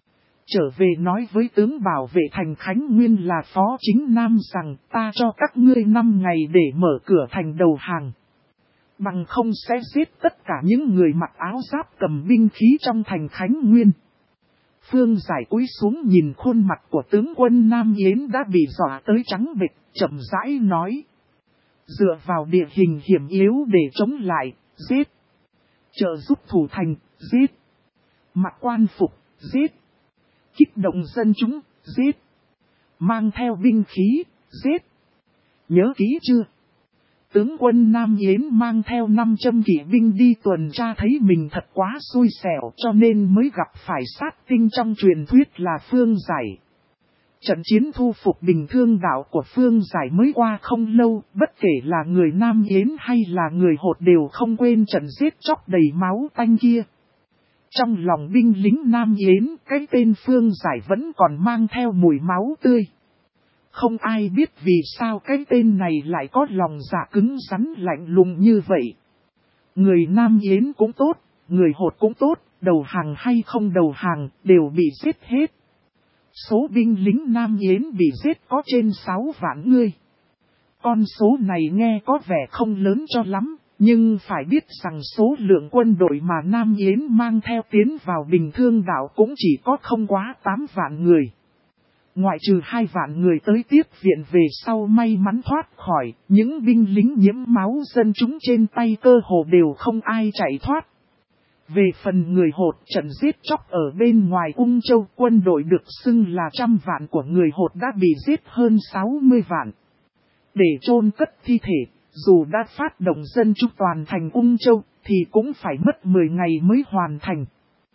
Speaker 1: Trở về nói với tướng bảo vệ thành Khánh Nguyên là Phó Chính Nam rằng ta cho các ngươi 5 ngày để mở cửa thành đầu hàng. Bằng không sẽ giết tất cả những người mặc áo giáp cầm binh khí trong thành Khánh Nguyên. Phương Giải cúi xuống nhìn khuôn mặt của tướng quân Nam Yến đã bị dọa tới trắng bệch, chậm rãi nói. Dựa vào địa hình hiểm yếu để chống lại, giết. Trợ giúp thủ thành, giết. Mặc quan phục, giết. Kích động dân chúng, giết. Mang theo binh khí, giết. Nhớ kỹ chưa? Tướng quân Nam Yến mang theo 500 kỵ binh đi tuần tra thấy mình thật quá xui xẻo cho nên mới gặp phải sát tinh trong truyền thuyết là Phương Giải. Trận chiến thu phục Bình Thương Đạo của Phương Giải mới qua không lâu, bất kể là người Nam Yến hay là người Hột đều không quên trận giết chóc đầy máu tanh kia. Trong lòng binh lính Nam Yến, cái tên Phương Giải vẫn còn mang theo mùi máu tươi. Không ai biết vì sao cái tên này lại có lòng dạ cứng rắn lạnh lùng như vậy. Người Nam Yến cũng tốt, người Hột cũng tốt, đầu hàng hay không đầu hàng, đều bị giết hết. Số binh lính Nam Yến bị giết có trên 6 vạn người. Con số này nghe có vẻ không lớn cho lắm, nhưng phải biết rằng số lượng quân đội mà Nam Yến mang theo tiến vào Bình Thương Đạo cũng chỉ có không quá 8 vạn người. Ngoại trừ 2 vạn người tới tiếp viện về sau may mắn thoát khỏi, những binh lính nhiễm máu dân chúng trên tay cơ hồ đều không ai chạy thoát. Về phần người Hột, trận giết chóc ở bên ngoài Ung Châu, quân đội được xưng là 100 vạn của người Hột đã bị giết hơn 60 vạn. Để chôn cất thi thể, dù đã phát động dân chúng toàn thành Ung Châu, thì cũng phải mất 10 ngày mới hoàn thành.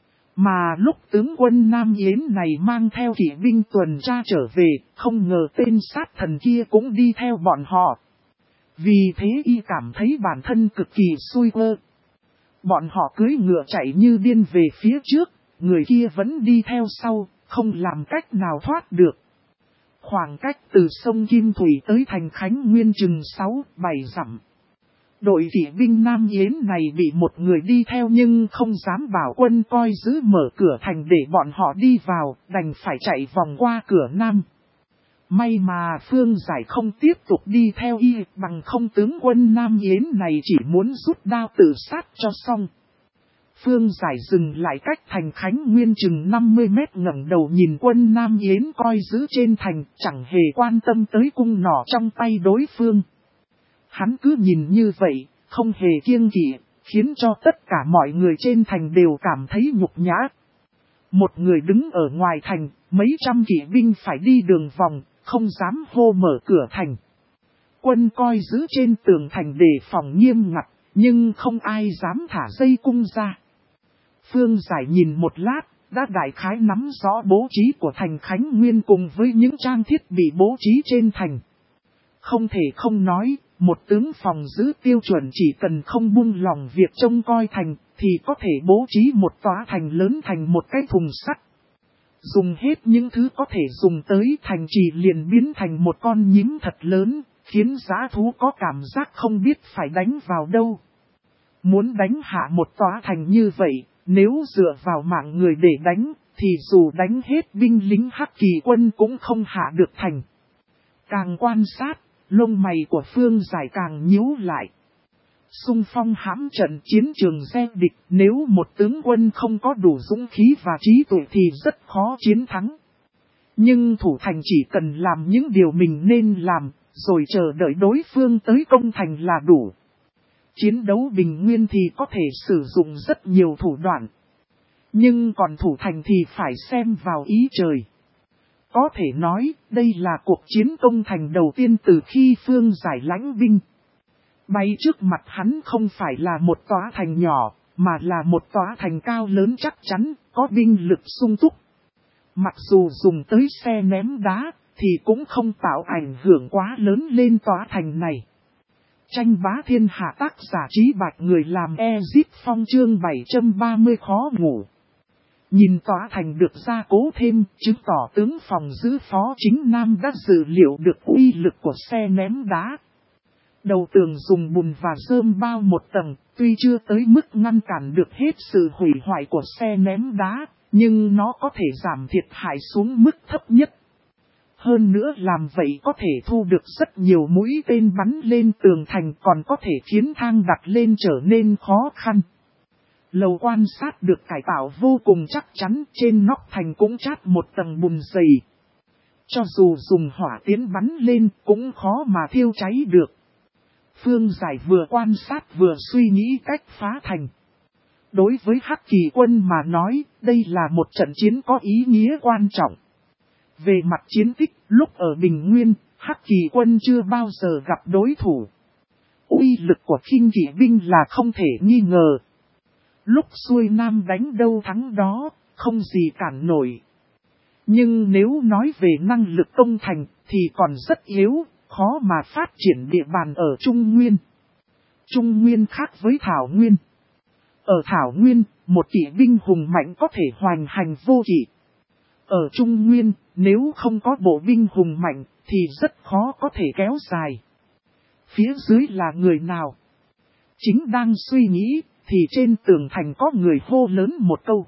Speaker 1: Mà lúc tướng quân Nam Yến này mang theo kỵ binh tuần tra trở về, không ngờ tên sát thần kia cũng đi theo bọn họ. Vì thế y cảm thấy bản thân cực kỳ xui quơ. Bọn họ cưỡi ngựa chạy như điên về phía trước, người kia vẫn đi theo sau, không làm cách nào thoát được. Khoảng cách từ sông Kim Thủy tới thành Khánh Nguyên chừng 6-7 dặm. Đội kỵ binh Nam Yến này bị một người đi theo nhưng không dám bảo quân coi giữ mở cửa thành để bọn họ đi vào, đành phải chạy vòng qua cửa Nam. May mà Phương Giải không tiếp tục đi theo y, bằng không tướng quân Nam Yến này chỉ muốn rút đao tự sát cho xong. Phương Giải dừng lại cách thành Khánh Nguyên chừng 50 mét, ngẩng đầu nhìn quân Nam Yến coi giữ trên thành, chẳng hề quan tâm tới cung nỏ trong tay đối phương. Hắn cứ nhìn như vậy, không hề kiêng kỵ, khiến cho tất cả mọi người trên thành đều cảm thấy nhục nhã. Một người đứng ở ngoài thành, mấy trăm kỵ binh phải đi đường vòng, không dám hô mở cửa thành. Quân coi giữ trên tường thành đề phòng nghiêm ngặt, nhưng không ai dám thả dây cung ra. Phương Giải nhìn một lát, đã đại khái nắm rõ bố trí của thành Khánh Nguyên cùng với những trang thiết bị bố trí trên thành. Không thể không nói, một tướng phòng giữ tiêu chuẩn chỉ cần không buông lòng việc trông coi thành, thì có thể bố trí một tòa thành lớn thành một cái thùng sắt. Dùng hết những thứ có thể dùng tới, thành trì liền biến thành một con nhím thật lớn, khiến dã thú có cảm giác không biết phải đánh vào đâu. Muốn đánh hạ một tòa thành như vậy, nếu dựa vào mạng người để đánh, thì dù đánh hết binh lính Hắc Kỳ quân cũng không hạ được thành. Càng quan sát, lông mày của Phương Giải càng nhíu lại. Xung phong hãm trận chiến trường gieo địch, nếu một tướng quân không có đủ dũng khí và trí tuệ thì rất khó chiến thắng. Nhưng thủ thành chỉ cần làm những điều mình nên làm, rồi chờ đợi đối phương tới công thành là đủ. Chiến đấu bình nguyên thì có thể sử dụng rất nhiều thủ đoạn. Nhưng còn thủ thành thì phải xem vào ý trời. Có thể nói, đây là cuộc chiến công thành đầu tiên từ khi Phương Giải lãnh binh. Bay trước mặt hắn không phải là một tòa thành nhỏ, mà là một tòa thành cao lớn chắc chắn, có binh lực sung túc. Mặc dù dùng tới xe ném đá, thì cũng không tạo ảnh hưởng quá lớn lên tòa thành này. Tranh bá thiên hạ, tác giả Trí Bạch, người làm Ezip Phong, chương 730 khó ngủ. Nhìn tòa thành được gia cố thêm, chứng tỏ tướng phòng giữ Phó Chính Nam đã dự liệu được uy lực của xe ném đá. Đầu tường dùng bùn và rơm bao một tầng, tuy chưa tới mức ngăn cản được hết sự hủy hoại của xe ném đá, Nhưng nó có thể giảm thiệt hại xuống mức thấp nhất. Hơn nữa làm vậy có thể thu được rất nhiều mũi tên bắn lên tường thành, còn có thể khiến thang đặt lên trở nên khó khăn. Lầu quan sát được cải tạo vô cùng chắc chắn, trên nóc thành cũng chát một tầng bùn dày. Cho dù dùng hỏa tiến bắn lên cũng khó mà thiêu cháy được. Phương Giải vừa quan sát vừa suy nghĩ cách phá thành. Đối với Hắc Kỳ quân mà nói, đây là một trận chiến có ý nghĩa quan trọng. Về mặt chiến tích, lúc ở Bình Nguyên, Hắc Kỳ quân chưa bao giờ gặp đối thủ. Uy lực của khinh kỵ binh là không thể nghi ngờ. Lúc xuôi nam đánh đâu thắng đó, không gì cản nổi. Nhưng nếu nói về năng lực công thành thì còn rất yếu, khó mà phát triển địa bàn ở Trung Nguyên. Trung Nguyên khác với Thảo Nguyên. Ở Thảo Nguyên, một kỵ binh hùng mạnh có thể hoành hành vô kỵ. Ở Trung Nguyên, nếu không có bộ binh hùng mạnh thì rất khó có thể kéo dài. Phía dưới là người nào? Chính đang suy nghĩ thì trên tường thành có người hô lớn một câu.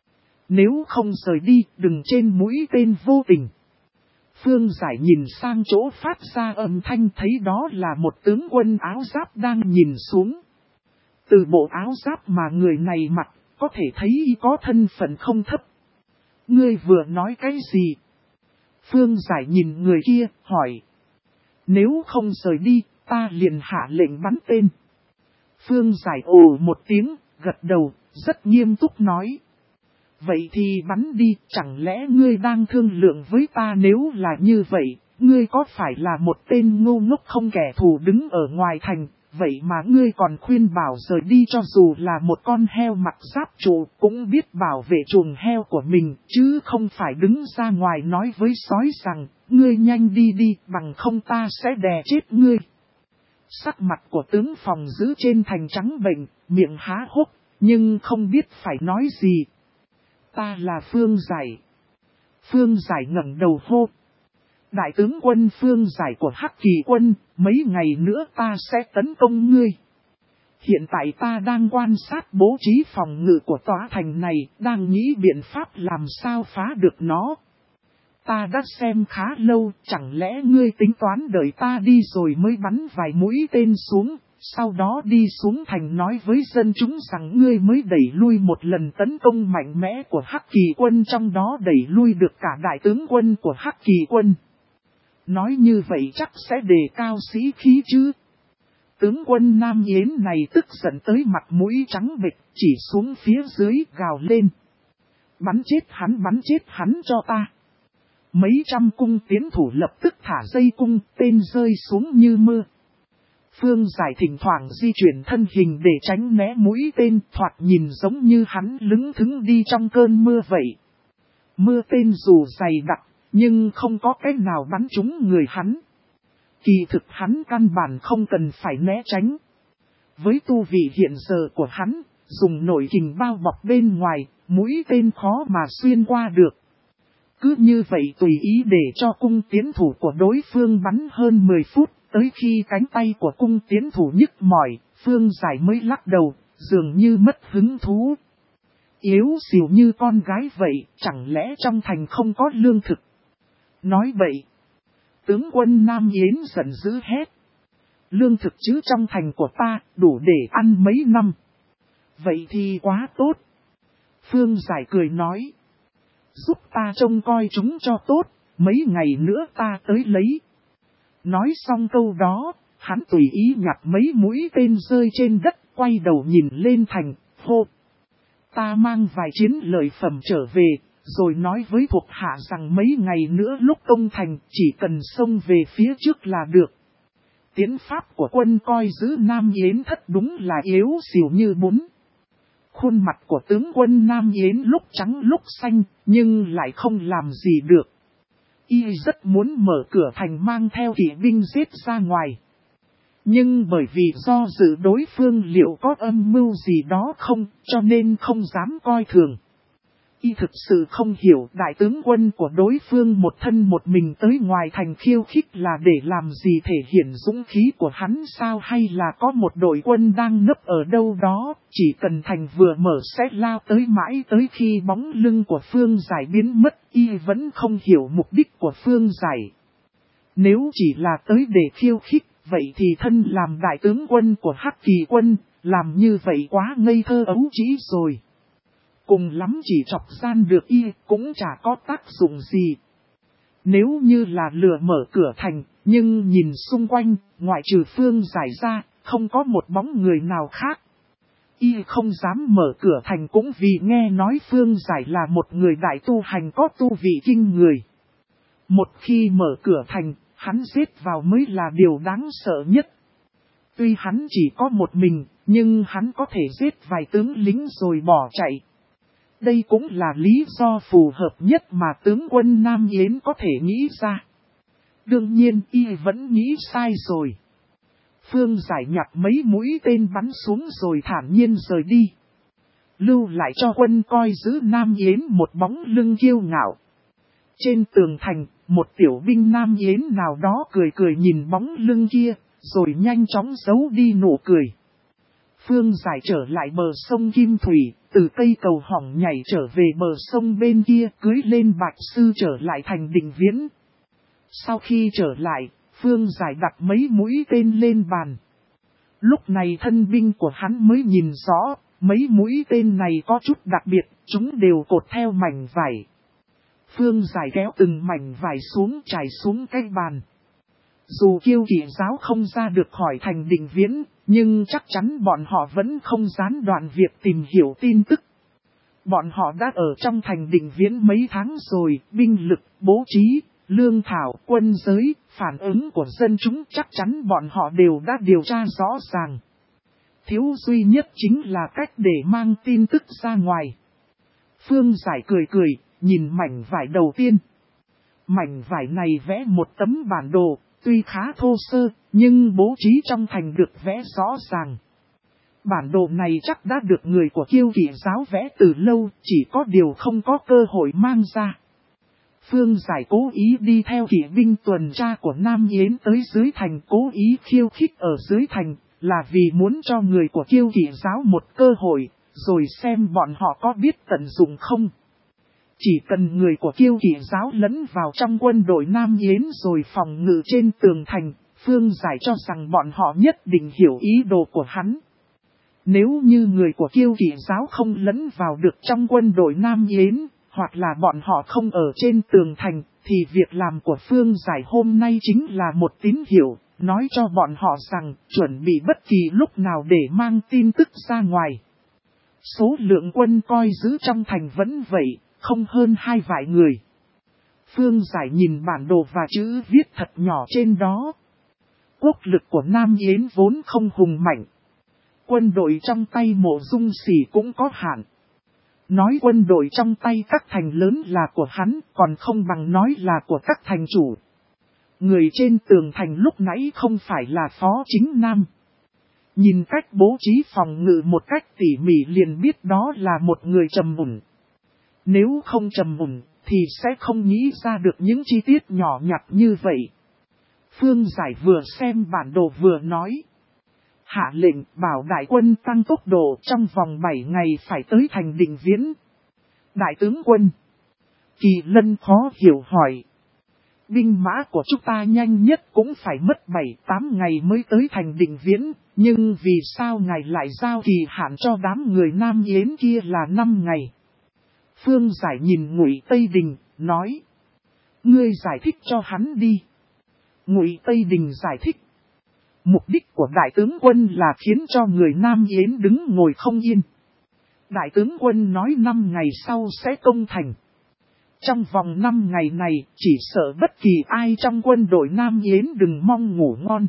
Speaker 1: Nếu không rời đi, đừng trên mũi tên vô tình. Phương Giải nhìn sang chỗ phát ra âm thanh, thấy đó là một tướng quân áo giáp đang nhìn xuống. Từ bộ áo giáp mà người này mặc, có thể thấy y có thân phận không thấp. Ngươi vừa nói cái gì? Phương Giải nhìn người kia, hỏi. Nếu không rời đi, ta liền hạ lệnh bắn tên. Phương Giải ồ một tiếng, gật đầu, rất nghiêm túc nói. Vậy thì bắn đi, chẳng lẽ ngươi đang thương lượng với ta? Nếu là như vậy, ngươi có phải là một tên ngu ngốc không kẻ thù đứng ở ngoài thành, vậy mà ngươi còn khuyên bảo rời đi? Cho dù là một con heo mặc giáp trụ cũng biết bảo vệ chuồng heo của mình, chứ không phải đứng ra ngoài nói với sói rằng, ngươi nhanh đi đi, bằng không ta sẽ đè chết ngươi. Sắc mặt của tướng phòng giữ trên thành trắng bệch, miệng há hốc, nhưng không biết phải nói gì. Ta là Phương Giải. Phương Giải ngẩng đầu hô. Đại tướng quân Phương Giải của Hắc Kỳ quân, mấy ngày nữa ta sẽ tấn công ngươi. Hiện tại ta đang quan sát bố trí phòng ngự của tòa thành này, đang nghĩ biện pháp làm sao phá được nó. Ta đã xem khá lâu, chẳng lẽ ngươi tính toán đợi ta đi rồi mới bắn vài mũi tên xuống, sau đó đi xuống thành nói với dân chúng rằng ngươi mới đẩy lui một lần tấn công mạnh mẽ của Hắc Kỳ quân, trong đó đẩy lui được cả đại tướng quân của Hắc Kỳ quân. Nói như vậy chắc sẽ đề cao sĩ khí chứ. Tướng quân Nam Yến này tức giận tới mặt mũi trắng bệch, chỉ xuống phía dưới gào lên. Bắn chết hắn cho ta. Mấy trăm cung tiến thủ lập tức thả dây cung, tên rơi xuống như mưa. Phương Giải thỉnh thoảng di chuyển thân hình để tránh né mũi tên, thoạt nhìn giống như hắn lững thững đi trong cơn mưa vậy. Mưa tên dù dày đặc, nhưng không có cách nào bắn trúng người hắn. Kỳ thực hắn căn bản không cần phải né tránh. Với tu vị hiện giờ của hắn, dùng nội kình bao bọc bên ngoài, mũi tên khó mà xuyên qua được. Cứ như vậy tùy ý để cho cung tiến thủ của đối phương bắn hơn 10 phút, tới khi cánh tay của cung tiến thủ nhức mỏi, Phương Giải mới lắc đầu, dường như mất hứng thú. Yếu xìu như con gái vậy, chẳng lẽ trong thành không có lương thực? Nói bậy. Tướng quân Nam Yến giận dữ hét. Lương thực chứ trong thành của ta, đủ để ăn mấy năm. Vậy thì quá tốt. Phương Giải cười nói. Giúp ta trông coi chúng cho tốt, mấy ngày nữa ta tới lấy. Nói xong câu đó, hắn tùy ý nhặt mấy mũi tên rơi trên đất, quay đầu nhìn lên thành, hô. Ta mang vài chiến lợi phẩm trở về, rồi nói với thuộc hạ rằng mấy ngày nữa lúc công thành chỉ cần xông về phía trước là được. Tiến pháp của quân coi giữ Nam Yến thất đúng là yếu xìu như bún. Khuôn mặt của tướng quân Nam Yến lúc trắng lúc xanh, nhưng lại không làm gì được. Y rất muốn mở cửa thành mang theo kỵ binh giết ra ngoài. Nhưng bởi vì do dự đối phương liệu có âm mưu gì đó không, cho nên không dám coi thường. Y thực sự không hiểu đại tướng quân của đối phương một thân một mình tới ngoài thành khiêu khích là để làm gì, thể hiện dũng khí của hắn sao, hay là có một đội quân đang nấp ở đâu đó, chỉ cần thành vừa mở sẽ lao tới mãi tới khi bóng lưng của Phương Giải biến mất. Y vẫn không hiểu mục đích của Phương Giải. Nếu chỉ là tới để khiêu khích, vậy thì thân làm đại tướng quân của Hắc Kỳ quân, làm như vậy quá ngây thơ ấu trĩ rồi. Cùng lắm chỉ chọc gian được y, cũng chả có tác dụng gì. Nếu như là lừa mở cửa thành, nhưng nhìn xung quanh, ngoại trừ Phương Giải ra, không có một bóng người nào khác. Y không dám mở cửa thành cũng vì nghe nói Phương Giải là một người đại tu hành có tu vị kinh người. Một khi mở cửa thành, hắn giết vào mới là điều đáng sợ nhất. Tuy hắn chỉ có một mình, nhưng hắn có thể giết vài tướng lính rồi bỏ chạy. Đây cũng là lý do phù hợp nhất mà tướng quân Nam Yến có thể nghĩ ra. Đương nhiên y vẫn nghĩ sai rồi. Phương Giải nhặt mấy mũi tên bắn xuống rồi thản nhiên rời đi. Lưu lại cho quân coi giữ Nam Yến một bóng lưng kiêu ngạo. Trên tường thành, một tiểu binh Nam Yến nào đó cười cười nhìn bóng lưng kia, rồi nhanh chóng giấu đi nụ cười. Phương Giải trở lại bờ sông Kim Thủy, từ cây cầu hỏng nhảy trở về bờ sông bên kia, cưới lên Bạch Sư trở lại thành Định Viễn. Sau khi trở lại, Phương Giải đặt mấy mũi tên lên bàn. Lúc này thân binh của hắn mới nhìn rõ, mấy mũi tên này có chút đặc biệt, chúng đều cột theo mảnh vải. Phương Giải kéo từng mảnh vải xuống trải xuống cái bàn. Dù Kiêu Kỵ giáo không ra được khỏi thành Định Viễn, nhưng chắc chắn bọn họ vẫn không gián đoạn việc tìm hiểu tin tức. Bọn họ đã ở trong thành Định Viễn mấy tháng rồi, binh lực, bố trí, lương thảo, quân giới, phản ứng của dân chúng chắc chắn bọn họ đều đã điều tra rõ ràng. Thiếu duy nhất chính là cách để mang tin tức ra ngoài. Phương Giải cười cười, nhìn mảnh vải đầu tiên. Mảnh vải này vẽ một tấm bản đồ, tuy khá thô sơ, nhưng bố trí trong thành được vẽ rõ ràng. Bản đồ này chắc đã được người của Kiêu Kỵ giáo vẽ từ lâu, chỉ có điều không có cơ hội mang ra. Phương Giải cố ý đi theo kỵ binh tuần tra của Nam Yến tới dưới thành, cố ý khiêu khích ở dưới thành, là vì muốn cho người của Kiêu Kỵ giáo một cơ hội, rồi xem bọn họ có biết tận dụng không. Chỉ cần người của Kiêu Kỵ giáo lẫn vào trong quân đội Nam Yến rồi phòng ngự trên tường thành, Phương Giải cho rằng bọn họ nhất định hiểu ý đồ của hắn. Nếu như người của Kiêu Kỵ giáo không lẫn vào được trong quân đội Nam Yến, hoặc là bọn họ không ở trên tường thành, thì việc làm của Phương Giải hôm nay chính là một tín hiệu, nói cho bọn họ rằng chuẩn bị bất kỳ lúc nào để mang tin tức ra ngoài. Số lượng quân coi giữ trong thành vẫn vậy, không hơn 2 vạn người. Phương Giải nhìn bản đồ và chữ viết thật nhỏ trên đó. Quốc lực của Nam Yến vốn không hùng mạnh. Quân đội trong tay Mộ Dung Sỉ cũng có hạn. Nói quân đội trong tay các thành lớn là của hắn, còn không bằng nói là của các thành chủ. Người trên tường thành lúc nãy không phải là Phó Chính Nam. Nhìn cách bố trí phòng ngự một cách tỉ mỉ liền biết đó là một người trầm mùn. Nếu không trầm mùn, thì sẽ không nghĩ ra được những chi tiết nhỏ nhặt như vậy. Phương Giải vừa xem bản đồ vừa nói. Hạ lệnh bảo đại quân tăng tốc độ trong vòng 7 ngày phải tới thành Định Viễn. Đại tướng quân. Kỳ Lân khó hiểu hỏi. Binh mã của chúng ta nhanh nhất cũng phải mất 7-8 ngày mới tới thành Định Viễn, nhưng vì sao ngài lại giao kỳ hạn cho đám người Nam Yến kia là 5 ngày? Phương Giải nhìn Ngụy Tây Đình, nói. Ngươi giải thích cho hắn đi. Ngụy Tây Đình giải thích. Mục đích của đại tướng quân là khiến cho người Nam Yến đứng ngồi không yên. Đại tướng quân nói 5 ngày sau sẽ công thành. Trong vòng 5 ngày này, chỉ sợ bất kỳ ai trong quân đội Nam Yến đừng mong ngủ ngon.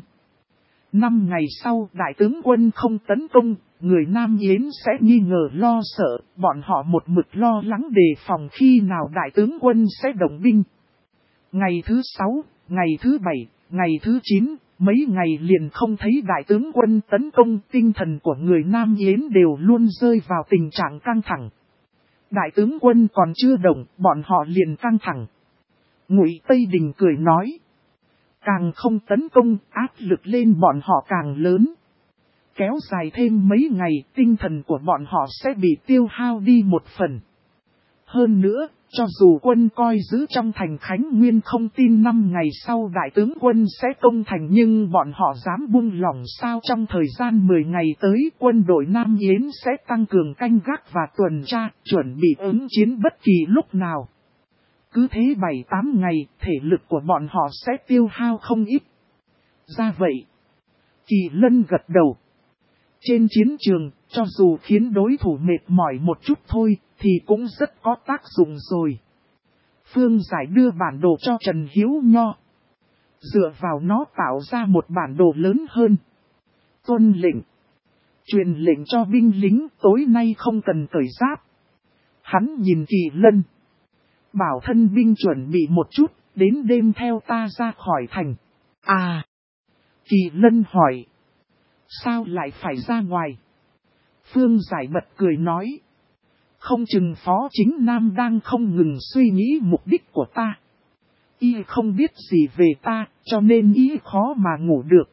Speaker 1: 5 ngày sau, đại tướng quân không tấn công, người Nam Yến sẽ nghi ngờ lo sợ, bọn họ một mực lo lắng đề phòng khi nào đại tướng quân sẽ động binh. Ngày thứ 6, ngày thứ 7, ngày thứ 9, mấy ngày liền không thấy đại tướng quân tấn công, tinh thần của người Nam Yến đều luôn rơi vào tình trạng căng thẳng. Đại tướng quân còn chưa động, bọn họ liền căng thẳng. Ngụy Tây Đình cười nói. Càng không tấn công, áp lực lên bọn họ càng lớn. Kéo dài thêm mấy ngày, tinh thần của bọn họ sẽ bị tiêu hao đi một phần. Hơn nữa, cho dù quân coi giữ trong thành Khánh Nguyên không tin 5 ngày sau đại tướng quân sẽ công thành, nhưng bọn họ dám buông lỏng sao? Trong thời gian 10 ngày tới, quân đội Nam Yến sẽ tăng cường canh gác và tuần tra, chuẩn bị ứng chiến bất kỳ lúc nào. Cứ thế 7-8 ngày, thể lực của bọn họ sẽ tiêu hao không ít. Ra vậy, Kỳ Lân gật đầu. Trên chiến trường, cho dù khiến đối thủ mệt mỏi một chút thôi, thì cũng rất có tác dụng rồi. Phương Giải đưa bản đồ cho Trần Hiếu Nho. Dựa vào nó tạo ra một bản đồ lớn hơn. Tuân lệnh. Truyền lệnh cho binh lính tối nay không cần cởi giáp. Hắn nhìn Kỳ Lân. Bảo thân binh chuẩn bị một chút, đến đêm theo ta ra khỏi thành. À! Kỳ Lân hỏi. Sao lại phải ra ngoài? Phương Giải bật cười nói. Không chừng Phó Chính Nam đang không ngừng suy nghĩ mục đích của ta. Y không biết gì về ta, cho nên y khó mà ngủ được.